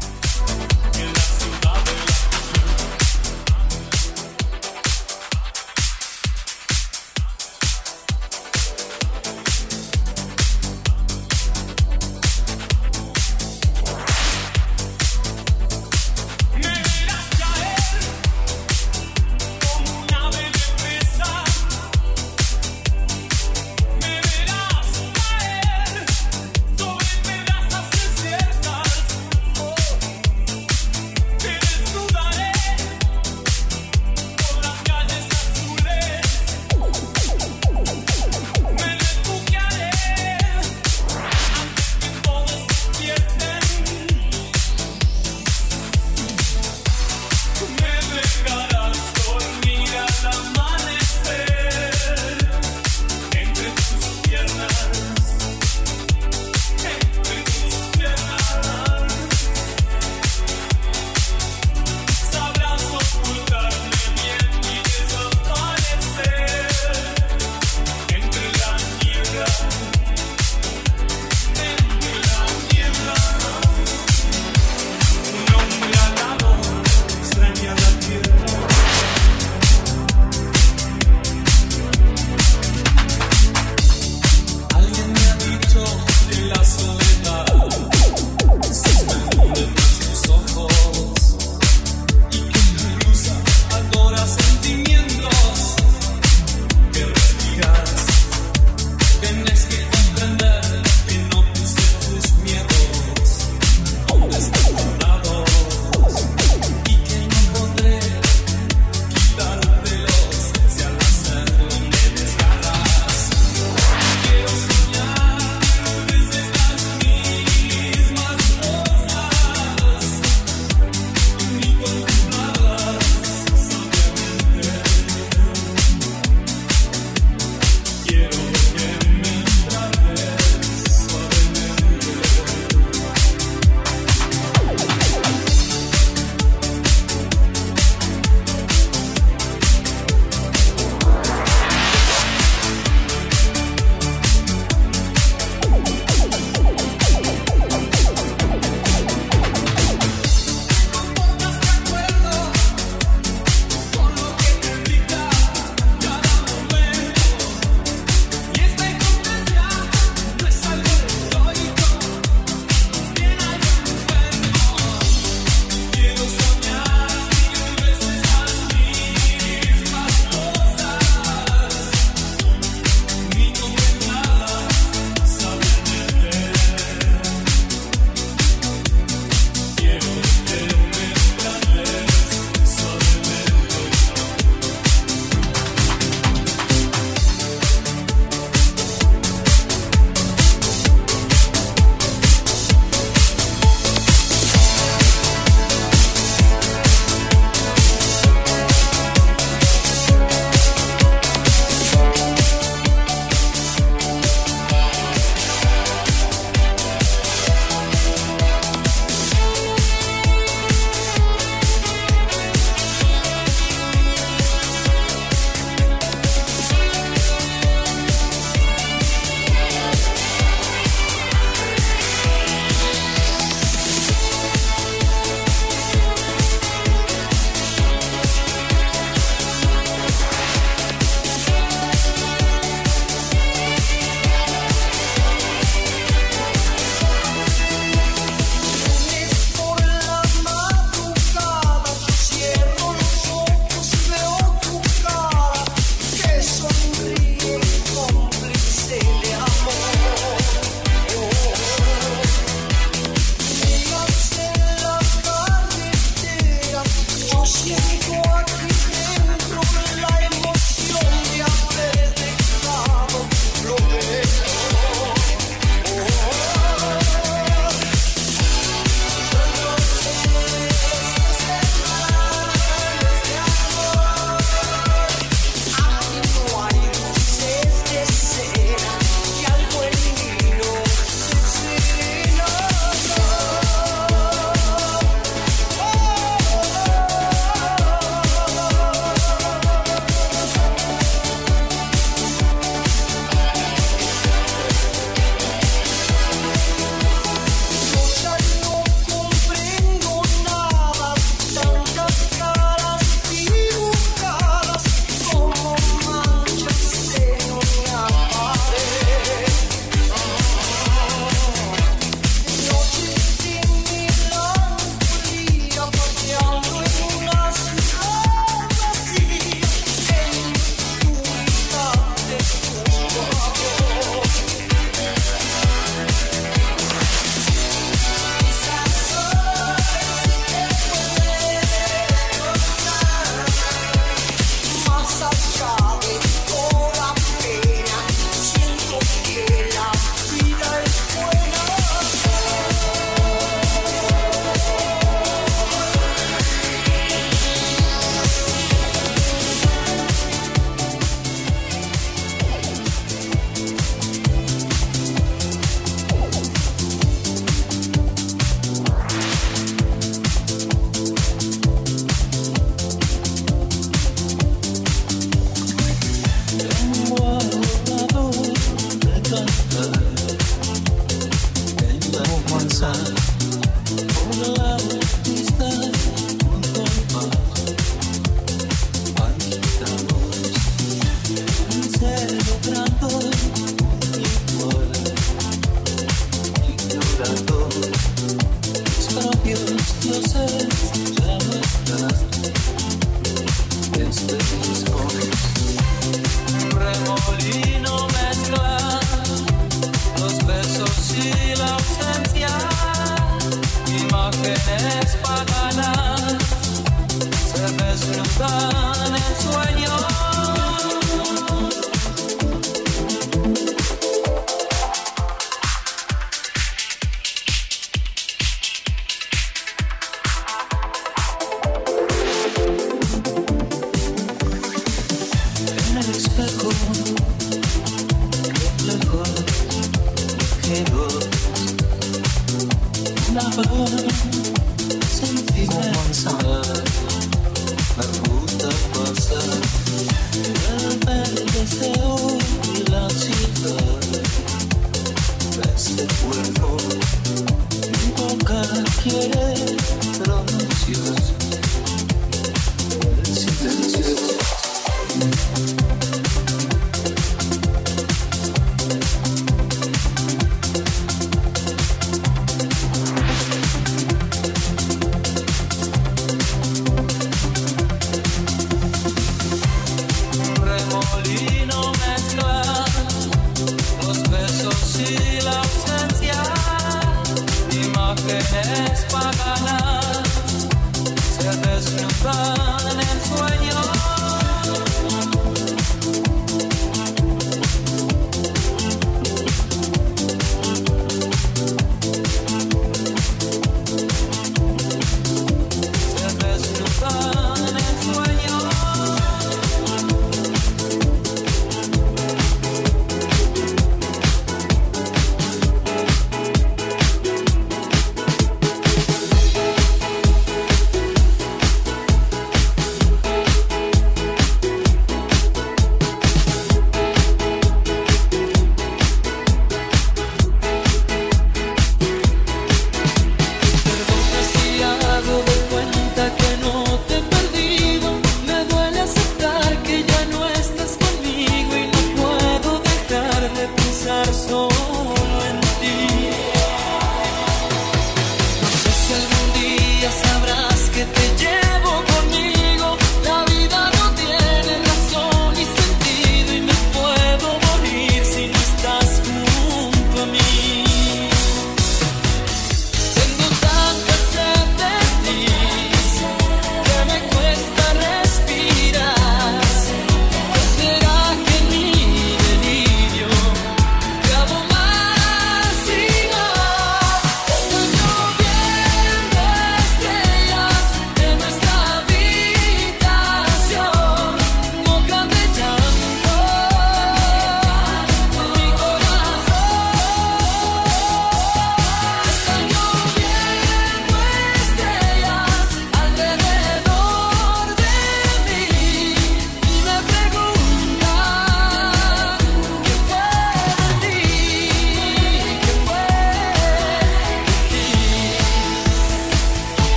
Sobre pedazos desiertas, oh,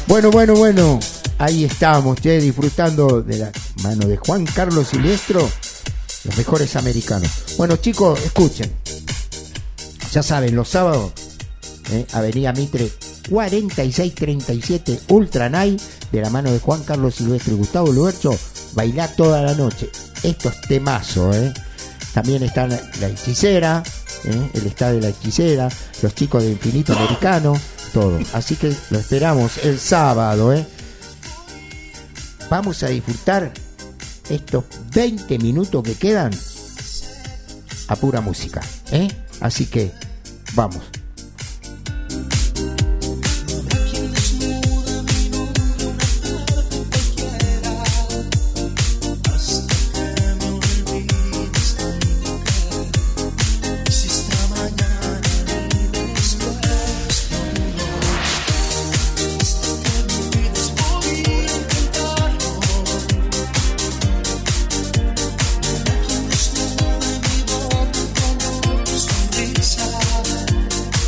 Bueno, bueno, bueno. Ahí estamos, che, disfrutando de la mano de Juan Carlos Silvestro, los mejores americanos. Bueno, chicos, escuchen. Ya saben, los sábados, eh, Avenida Mitre cuarenta y seis treinta y siete, Ultra Night, de la mano de Juan Carlos Silvestre y Gustavo Luercho, bailá toda la noche. Esto es temazo, ¿eh? También están La Hechicera, ¿eh? El Estado de La Hechicera, los chicos de Infinito Americano, todo. Así que lo esperamos el sábado, ¿eh? Vamos a disfrutar estos veinte minutos que quedan a pura música, ¿eh? Así que vamos. Sonrisa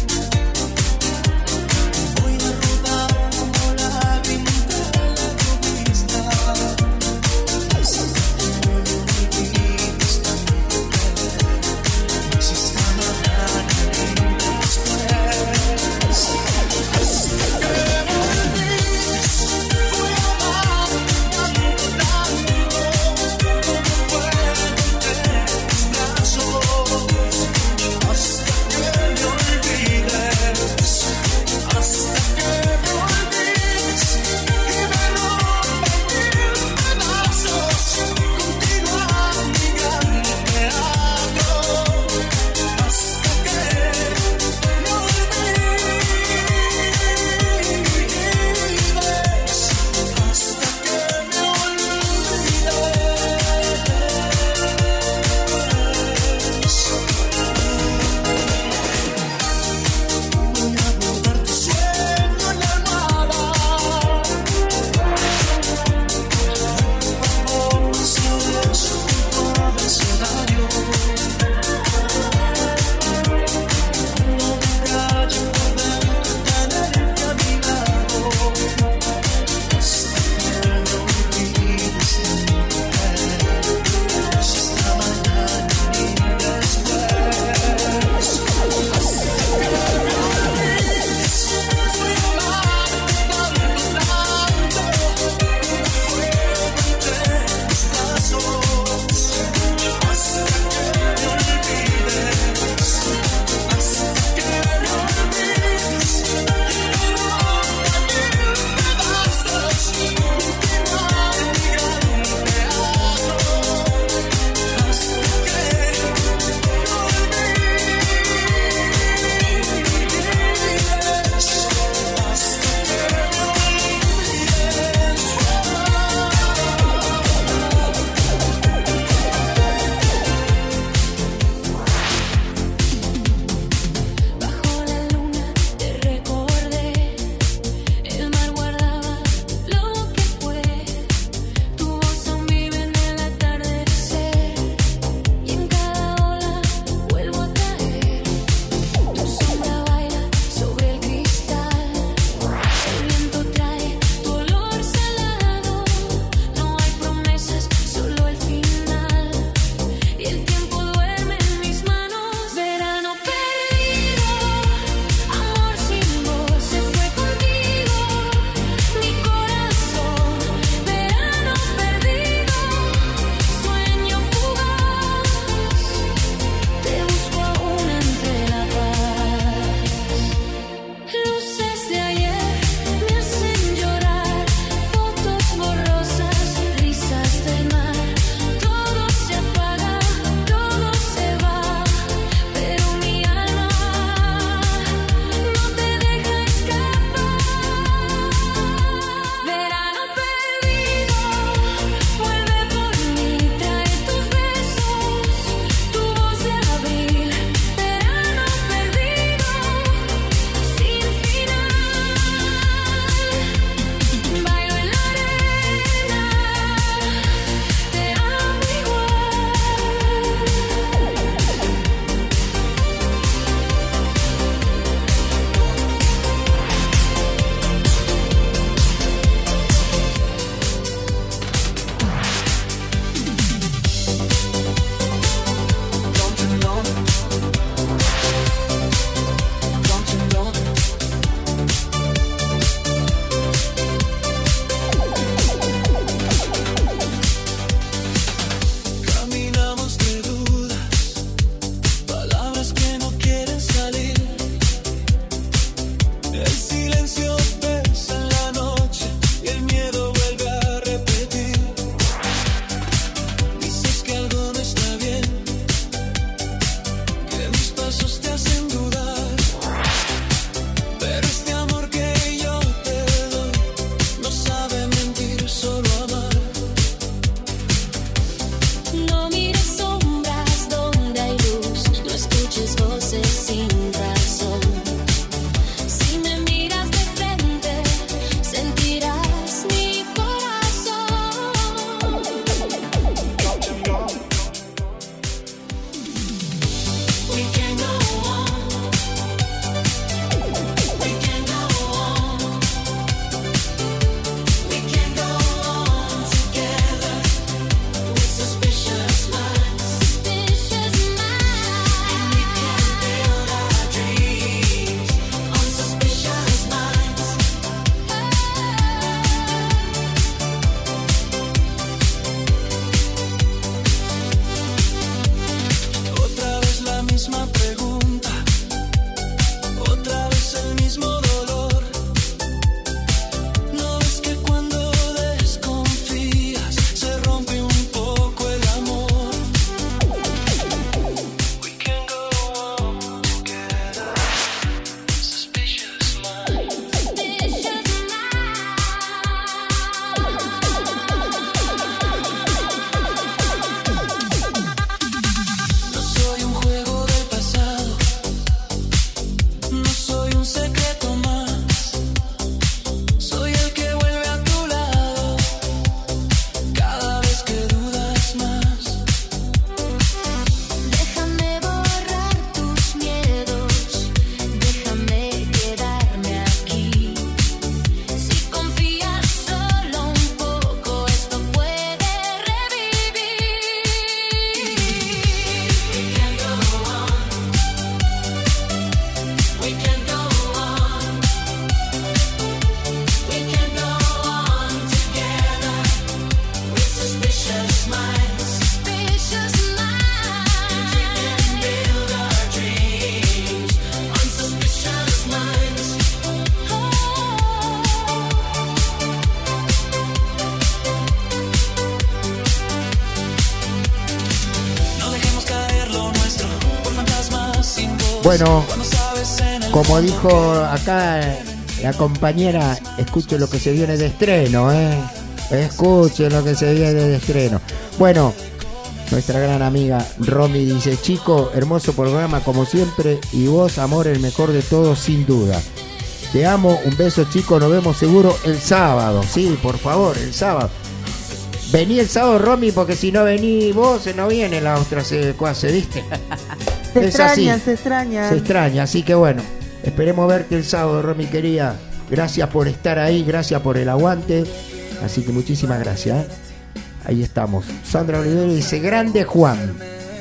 Bueno, como dijo acá la compañera, escuchen lo que se viene de estreno, ¿eh? Escuchen lo que se viene de estreno. Bueno, nuestra gran amiga Romy dice: chico, hermoso programa como siempre, y vos, amor, el mejor de todos sin duda. Te amo, un beso, chico, nos vemos seguro el sábado. Sí, por favor, el sábado. Vení el sábado, Romy, porque si no venís vos, no viene la otra secuace, ¿viste? Se Es extrañan, así. se extrañan. Se extraña, así que bueno, esperemos verte el sábado, Romy querida. Gracias por estar ahí, gracias por el aguante. Así que muchísimas gracias, ¿eh? Ahí estamos. Sandra Olivera dice: grande Juan.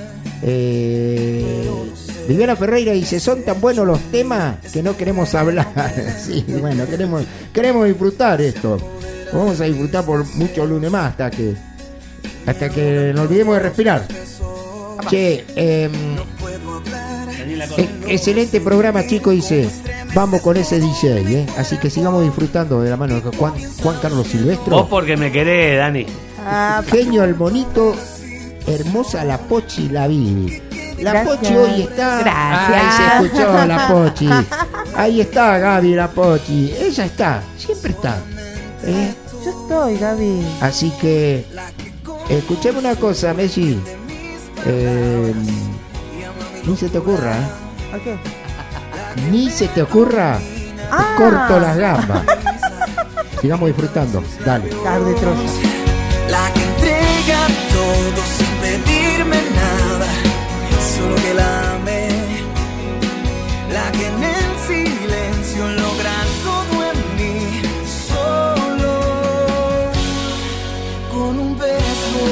Eh, Viviana Ferreira dice: son tan buenos los temas que no queremos hablar. Sí, bueno, queremos, queremos disfrutar esto. Vamos a disfrutar por muchos lunes más hasta que hasta que nos olvidemos de respirar. Che, eh, excelente programa, chicos, dice. Vamos con ese D J, ¿eh? Así que sigamos disfrutando de la mano de Juan, Juan Carlos Silvestro. Vos porque me querés, Dani. Ah, Genio el monito, hermosa la Pochi, la Vivi. La Gracias. Pochi hoy está. Gracias. Ahí se escuchó la Pochi. Ahí está Gaby, la Pochi. Ella está, siempre está. ¿eh? yo estoy, Gaby. Así que, escuchame una cosa, Messi. Eh, ni se te ocurra, ¿eh? ¿A qué? Ni se te ocurra. Ah. Te corto las gambas. Sigamos disfrutando. Dale. Tarde Troya. La que entrega todo sin pedirme nada, solo que la amé. La que en el silencio logra todo en mí, solo con un beso.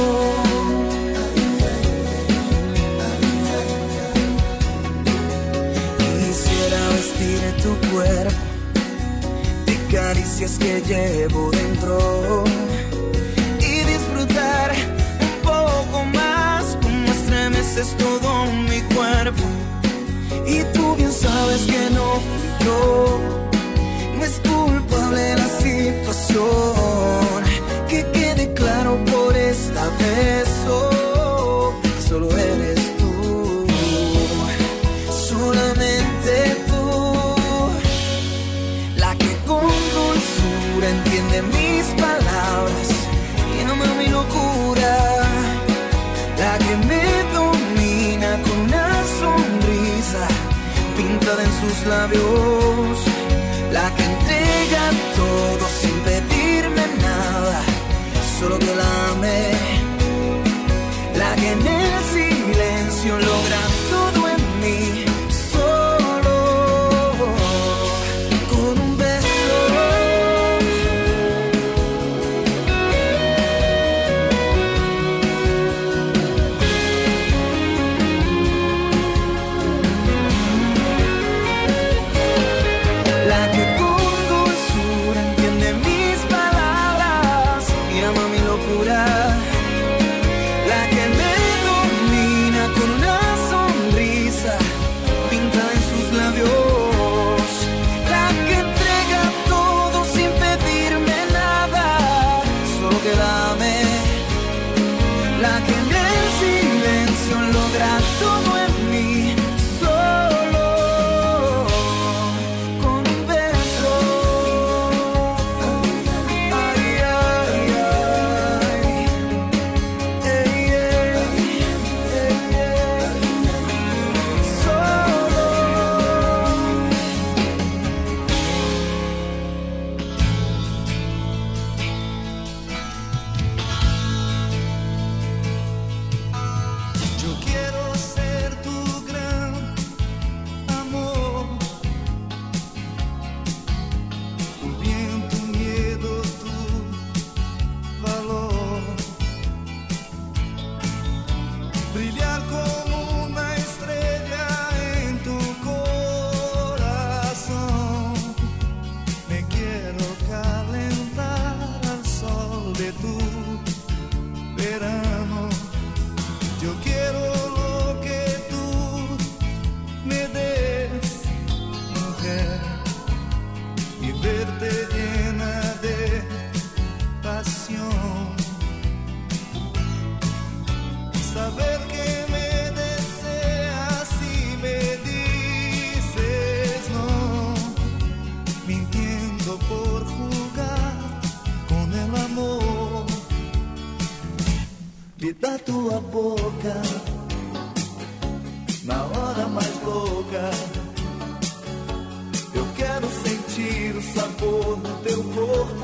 Quisiera vestir tu cuerpo de caricias que llevo dentro y disfrutar un poco más como estremeces todo mi cuerpo. Y tú bien sabes que no fui yo, no es culpable la situación. Que quede claro por esta vez, oh, que solo eres tú, solamente tú, la que con dulzura entiende mis palabras y ama mi locura, la que me domina con una sonrisa pintada en sus labios, la que entrega todo sin pedirme nada, solo que la amé, la que en el silencio logra todo en mí, solo con un beso. La que con dulzura entiende mis palabras y ama mi locura,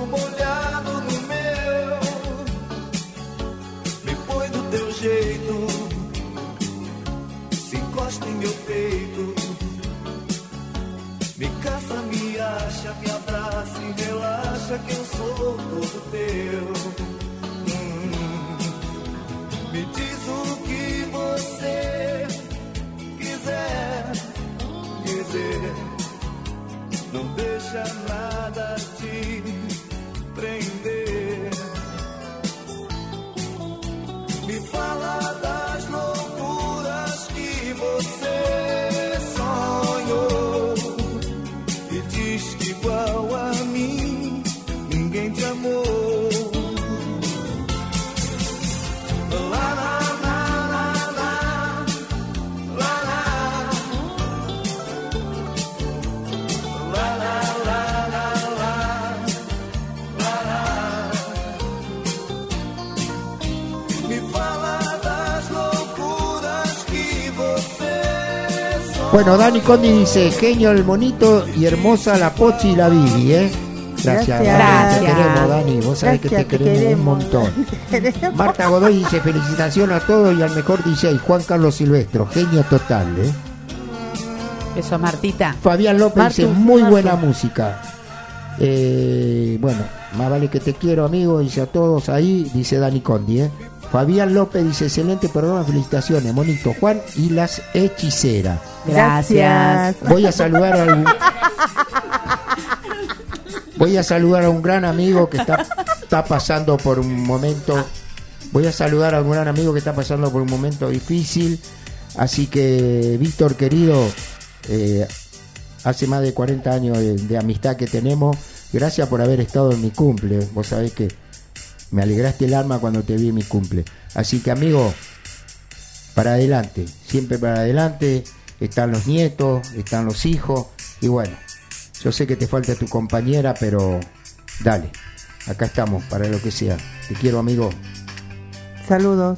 molhado no meu. Me põe do teu jeito, se encosta em meu peito. Me caça, me acha, me abraça e relaxa que eu sou todo teu. Hum, me diz o que você quiser dizer. Não deixa nada te prender. Me fala das loucuras que você sonhou. E diz que igual a mim ninguém te amou. Lá, lá, lá, lá, lá, lá, lá. Lá, lá, lá, lá, lá, lá, lá. Me fala das loucuras que você sonhou. Bueno, Dani Condi dice, genio el monito y hermosa la Pochi y la Vivi, ¿eh? Gracias, Gracias. Dani, te Gracias. queremos, Dani, vos sabés que Gracias, te te queremos, un queremos. montón. Queremos. Marta Godoy dice, felicitaciones a todos y al mejor D J, Juan Carlos Silvestro, genio total, ¿eh? Eso, Martita. Fabián López Martus, dice, muy Martus. buena música. Eh, bueno, más vale que te quiero, amigo, dice a todos ahí, dice Dani Condi, ¿eh? Fabián López dice, excelente programa, felicitaciones, monito Juan y las hechiceras. Gracias. Voy a saludar a un, voy a saludar a un gran amigo que está, está pasando por un momento. Voy a saludar a un gran amigo que está pasando por un momento difícil. Así que, Víctor querido, eh, hace más de cuarenta años de, de amistad que tenemos. Gracias por haber estado en mi cumple. Vos sabés que me alegraste el alma cuando te vi en mi cumple. Así que, amigo, para adelante, siempre para adelante. Están los nietos, están los hijos. Y bueno, yo sé que te falta tu compañera, pero dale, acá estamos para lo que sea. Te quiero, amigo. Saludos.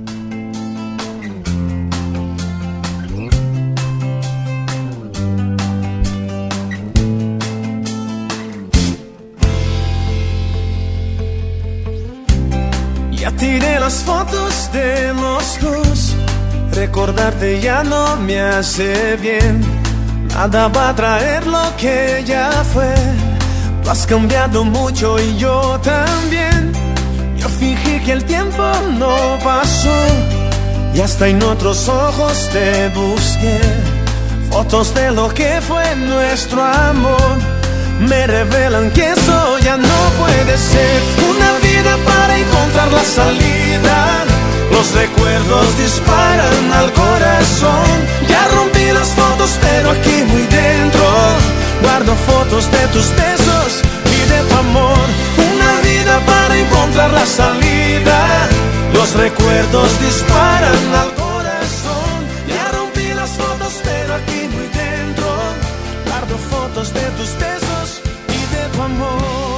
Ya tiré las fotos de los dos. Recordarte ya no me hace bien. Nada va a traer lo que ya fue. Tú has cambiado mucho y yo también. Yo fingí que el tiempo no pasó y hasta en otros ojos te busqué. Fotos de lo que fue nuestro amor me revelan que eso ya no puede ser. Una vida para encontrar la salida. Los recuerdos disparan al corazón. Ya rompí las fotos pero aquí muy dentro guardo fotos de tus besos y de tu amor. Una vida para encontrar la salida. Los recuerdos disparan al corazón. Ya rompí las fotos pero aquí muy dentro guardo fotos de tus besos y de tu amor.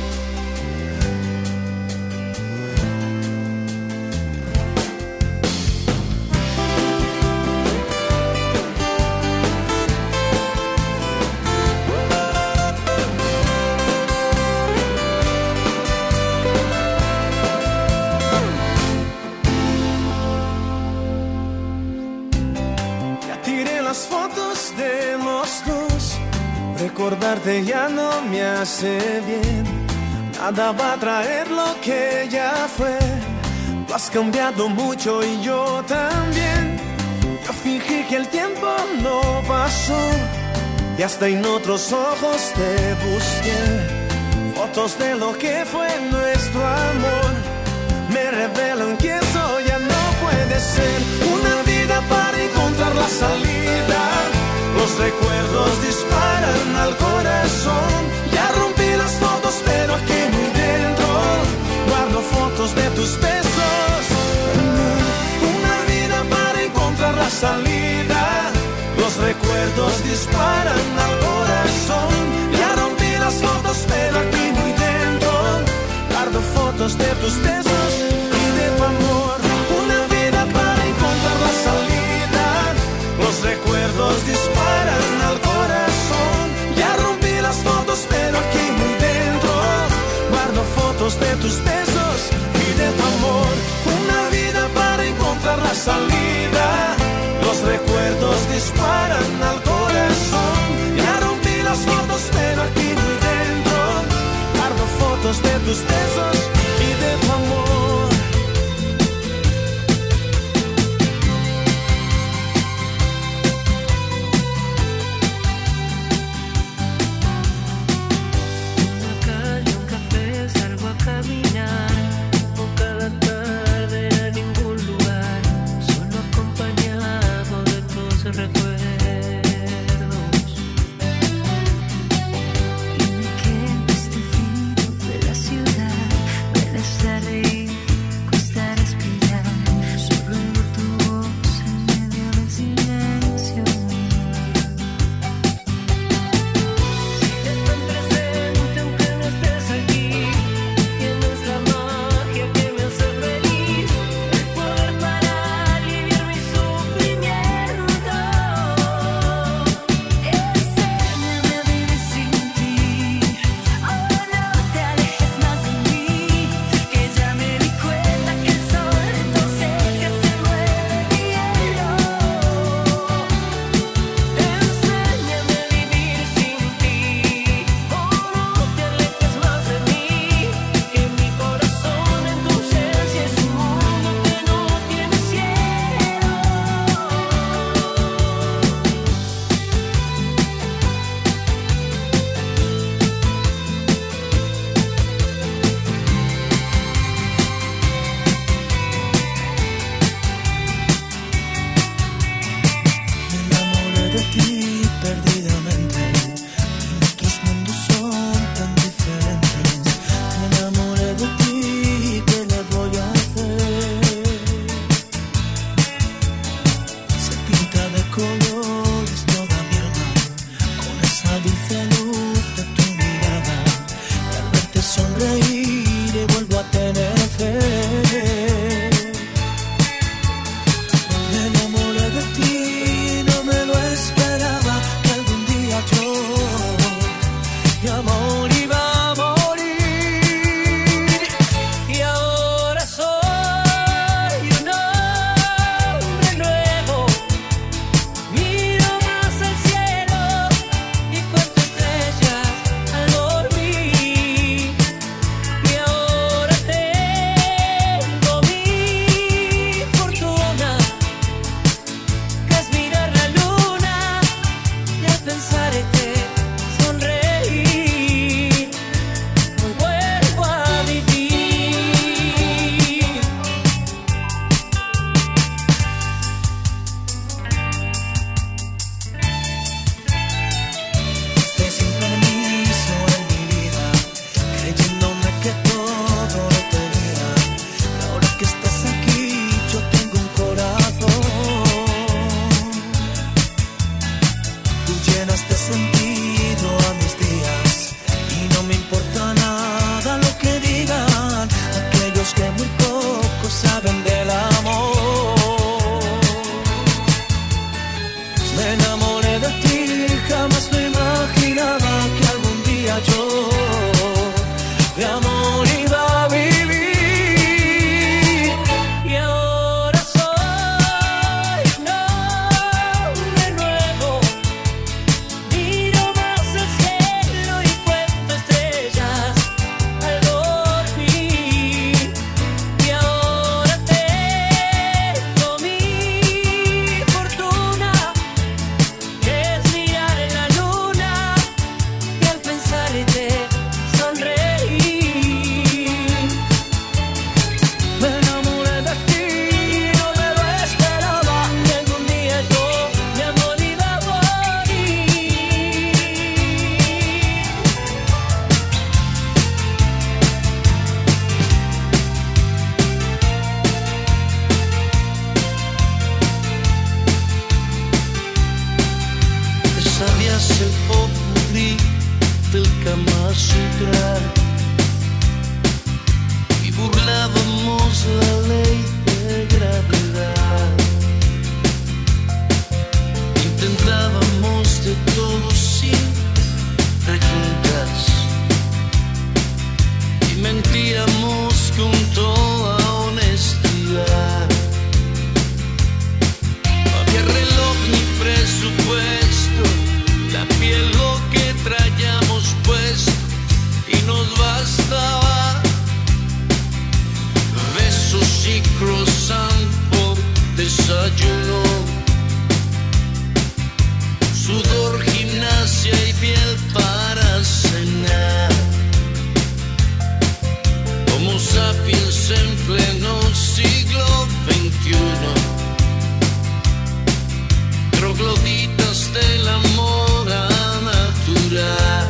Fotos de los dos. Recordarte ya no me hace bien. Nada va a traer lo que ya fue. Tú has cambiado mucho y yo también. Yo fingí que el tiempo no pasó y hasta en otros ojos te busqué. Fotos de lo que fue nuestro amor me revelan que eso ya no puede ser. Una vida para encontrar la salida. Los recuerdos disparan al corazón. Ya rompí las fotos pero aquí muy dentro guardo fotos de tus besos. Una vida para encontrar la salida. Los recuerdos disparan al corazón. Ya rompí las fotos pero aquí muy dentro guardo fotos de tus besos y de tu amor. Una vida para encontrar la salida. Los recuerdos disparan al corazón. Ya rompí las fotos pero aquí muy dentro tus besos y de tu amor. Una vida para encontrar la salida. Los recuerdos disparan al corazón. Ya rompí las fotos, pero aquí muy dentro guardo fotos de tus besos y de tu amor. Mentíamos heridas del amor natural.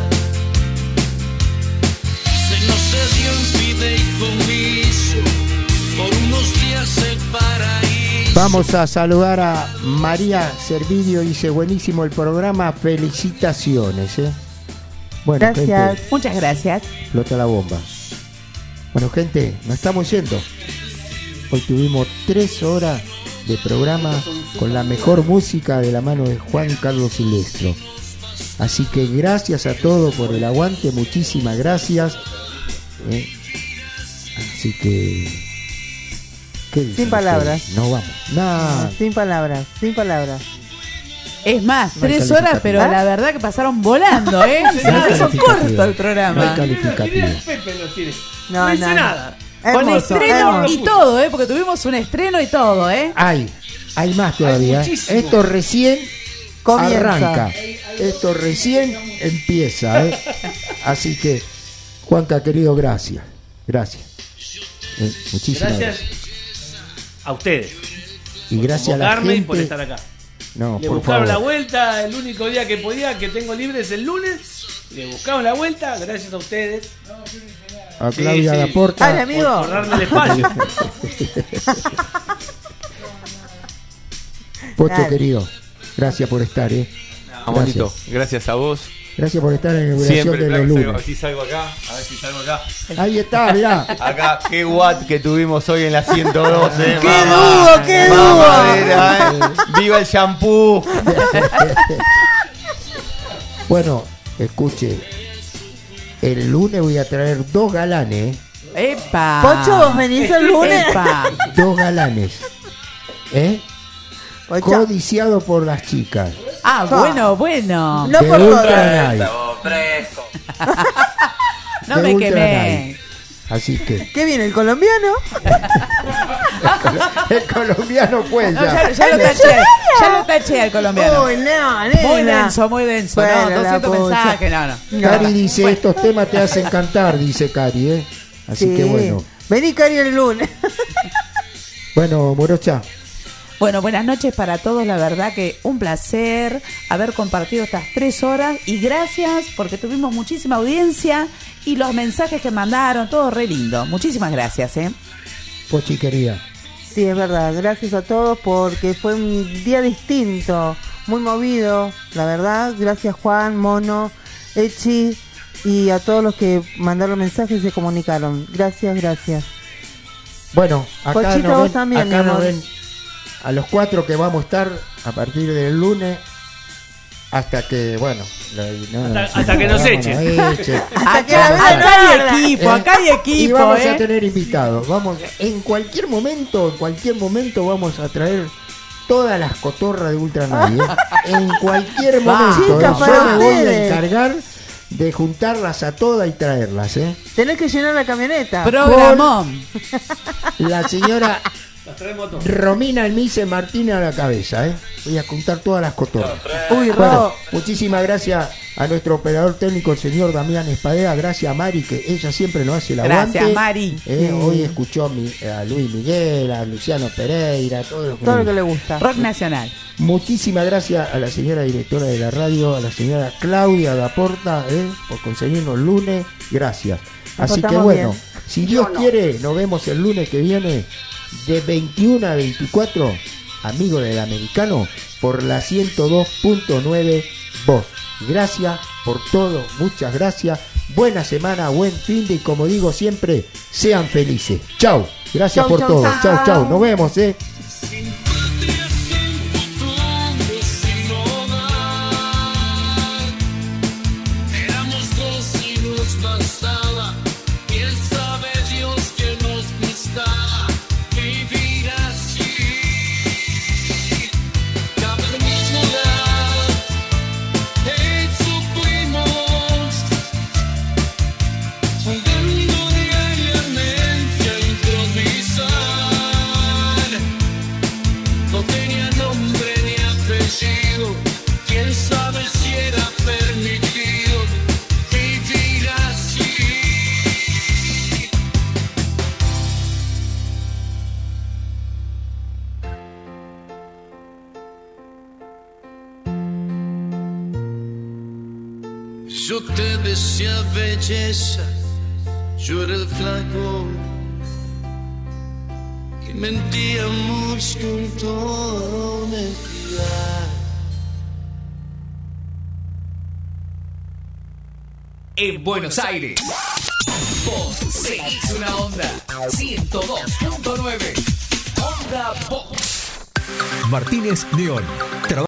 Se nos dio en fideicomiso por unos días el paraíso. Vamos a saludar a María Servidio, dice buenísimo el programa, felicitaciones, ¿eh? Bueno, Gracias. gente, Muchas gracias. explota la bomba. Bueno, gente, nos estamos yendo. Hoy tuvimos tres horas de programa con la mejor música de la mano de Juan Carlos Silvestro. Así que gracias a todos por el aguante, muchísimas gracias. ¿eh? Así que... ¿qué dicen Sin palabras. ustedes? No vamos. No. No, sin palabras, sin palabras. Es más, No hay tres horas, calificativo. pero ¿Ah? la verdad que pasaron volando, ¿eh? No hay Se nos hizo calificativo. corto el No hay programa. calificativo. Pepe lo tiene. No, No, dice no, no. nada. Con Hermoso, estreno hermoso. y todo, ¿eh? Porque tuvimos un estreno y todo, ¿eh? Hay, hay más todavía. Hay ¿eh? muchísimo. Esto recién Comienza. arranca. Esto recién empieza, ¿eh? Así que, Juanca, querido, gracias. Gracias. Eh, muchísimas gracias. Gracias a ustedes. Y gracias a la Convocarme y gente. por estar acá. No, Le por buscaron favor. la vuelta, el único día que podía, que tengo libre es el lunes. Le buscaron la vuelta, gracias a ustedes. A Sí, Claudia sí. Daporta. Ay, amigo. Por, por darme el espacio. Pocho, Dale. querido, gracias por estar, ¿eh? Ah, bonito. Gracias a vos. Gracias por estar en la inauguración Siempre, de mirá los que salgo, lunes. si salgo acá, a ver si salgo acá. Ahí está, mirá. Acá, qué watt que tuvimos hoy en la ciento dos, eh. ¡Qué mamá. dúo, qué dúo! Mamadera, eh. ¡Viva el shampoo! Bueno, escuche. El lunes voy a traer dos galanes, ¿eh? ¡Epa! Pocho, ¿vos venís el lunes? ¡Epa! Dos galanes. ¿Eh? Pocho. Codiciado por las chicas. Ah, bueno, bueno. No de por Ultra todas. Night. No de me Ultra quemé. Night. Así que ¿Qué viene el colombiano? el colombiano pues No, ya. ya, ya lo taché. Ya lo taché al colombiano. Uy, no, nena. Muy denso, muy denso. Bueno, No, la doscientos pucha. mensajes, no, no. No. Cari dice, estos temas te hacen cantar, dice Cari, ¿eh? Así Sí. que bueno. Vení, Cari, el lunes. Bueno, Morocha, Bueno, buenas noches para todos. La verdad que un placer haber compartido estas tres horas. Y gracias porque tuvimos muchísima audiencia y los mensajes que mandaron, todo re lindo. Muchísimas gracias, ¿eh? Pochi querida. Sí, es verdad. Gracias a todos porque fue un día distinto, muy movido, la verdad. Gracias Juan, Mono, Echi y a todos los que mandaron mensajes y se comunicaron. Gracias, gracias. Bueno, acá, Pochito, nos vos ven, también, acá mi nos amor. ven a los cuatro que vamos a estar a partir del lunes hasta que, bueno, la- no, Hasta- no, hasta que nos vamos, echen. nos echen. Hasta que la Acá, vengan acá a hay verla. equipo, acá hay Y equipo, vamos ¿eh? a tener invitados. Vamos, en cualquier momento, en cualquier momento vamos a traer todas las cotorras de Ultra Night, ¿eh? En cualquier momento. Chicas, ¿eh? para Yo me voy a ustedes. encargar de juntarlas a todas y traerlas, ¿eh? Tenés que llenar la camioneta. Programón. La señora Las traemos todos. Romina Elmise Martínez a la cabeza, ¿eh? Voy a juntar todas las cotorras. Uy, Bueno, Ro. muchísimas gracias a nuestro operador técnico, el señor Damián Espadea. Gracias a Mari, que ella siempre nos hace el aguante. Gracias, Mari. Eh, Sí. Hoy escuchó a, mi- a Luis Miguel, a Luciano Pereira, todo lo que, Todo lo le que le gusta. gusta. Rock Nacional. Muchísimas gracias a la señora directora de la radio, a la señora Claudia Daporta, eh, por conseguirnos el lunes. Gracias. Nos Así que portamos bueno, bien. si Dios quiere, nos vemos el lunes que viene de veintiuno a veinticuatro, amigo del americano, por la ciento dos punto nueve Voz. Gracias por todo, muchas gracias. Buena semana, buen fin de, y como digo siempre, sean felices. Chau, gracias Chau, por chau, todo. chau. Chau, chau, nos vemos, eh. Sin patria, sin futuro, sin hogar. Éramos dos y nos bastaba. Bien sabe Dios que nos gustaba vivir así. Cada mismo lugar, hey, supimos, jugando diariamente a improvisar. Yo te decía belleza, yo era el flaco y mentíamos con toda honestidad. En Buenos Aires, vos seguís una onda ciento dos punto nueve. Onda Box. Martínez Neón.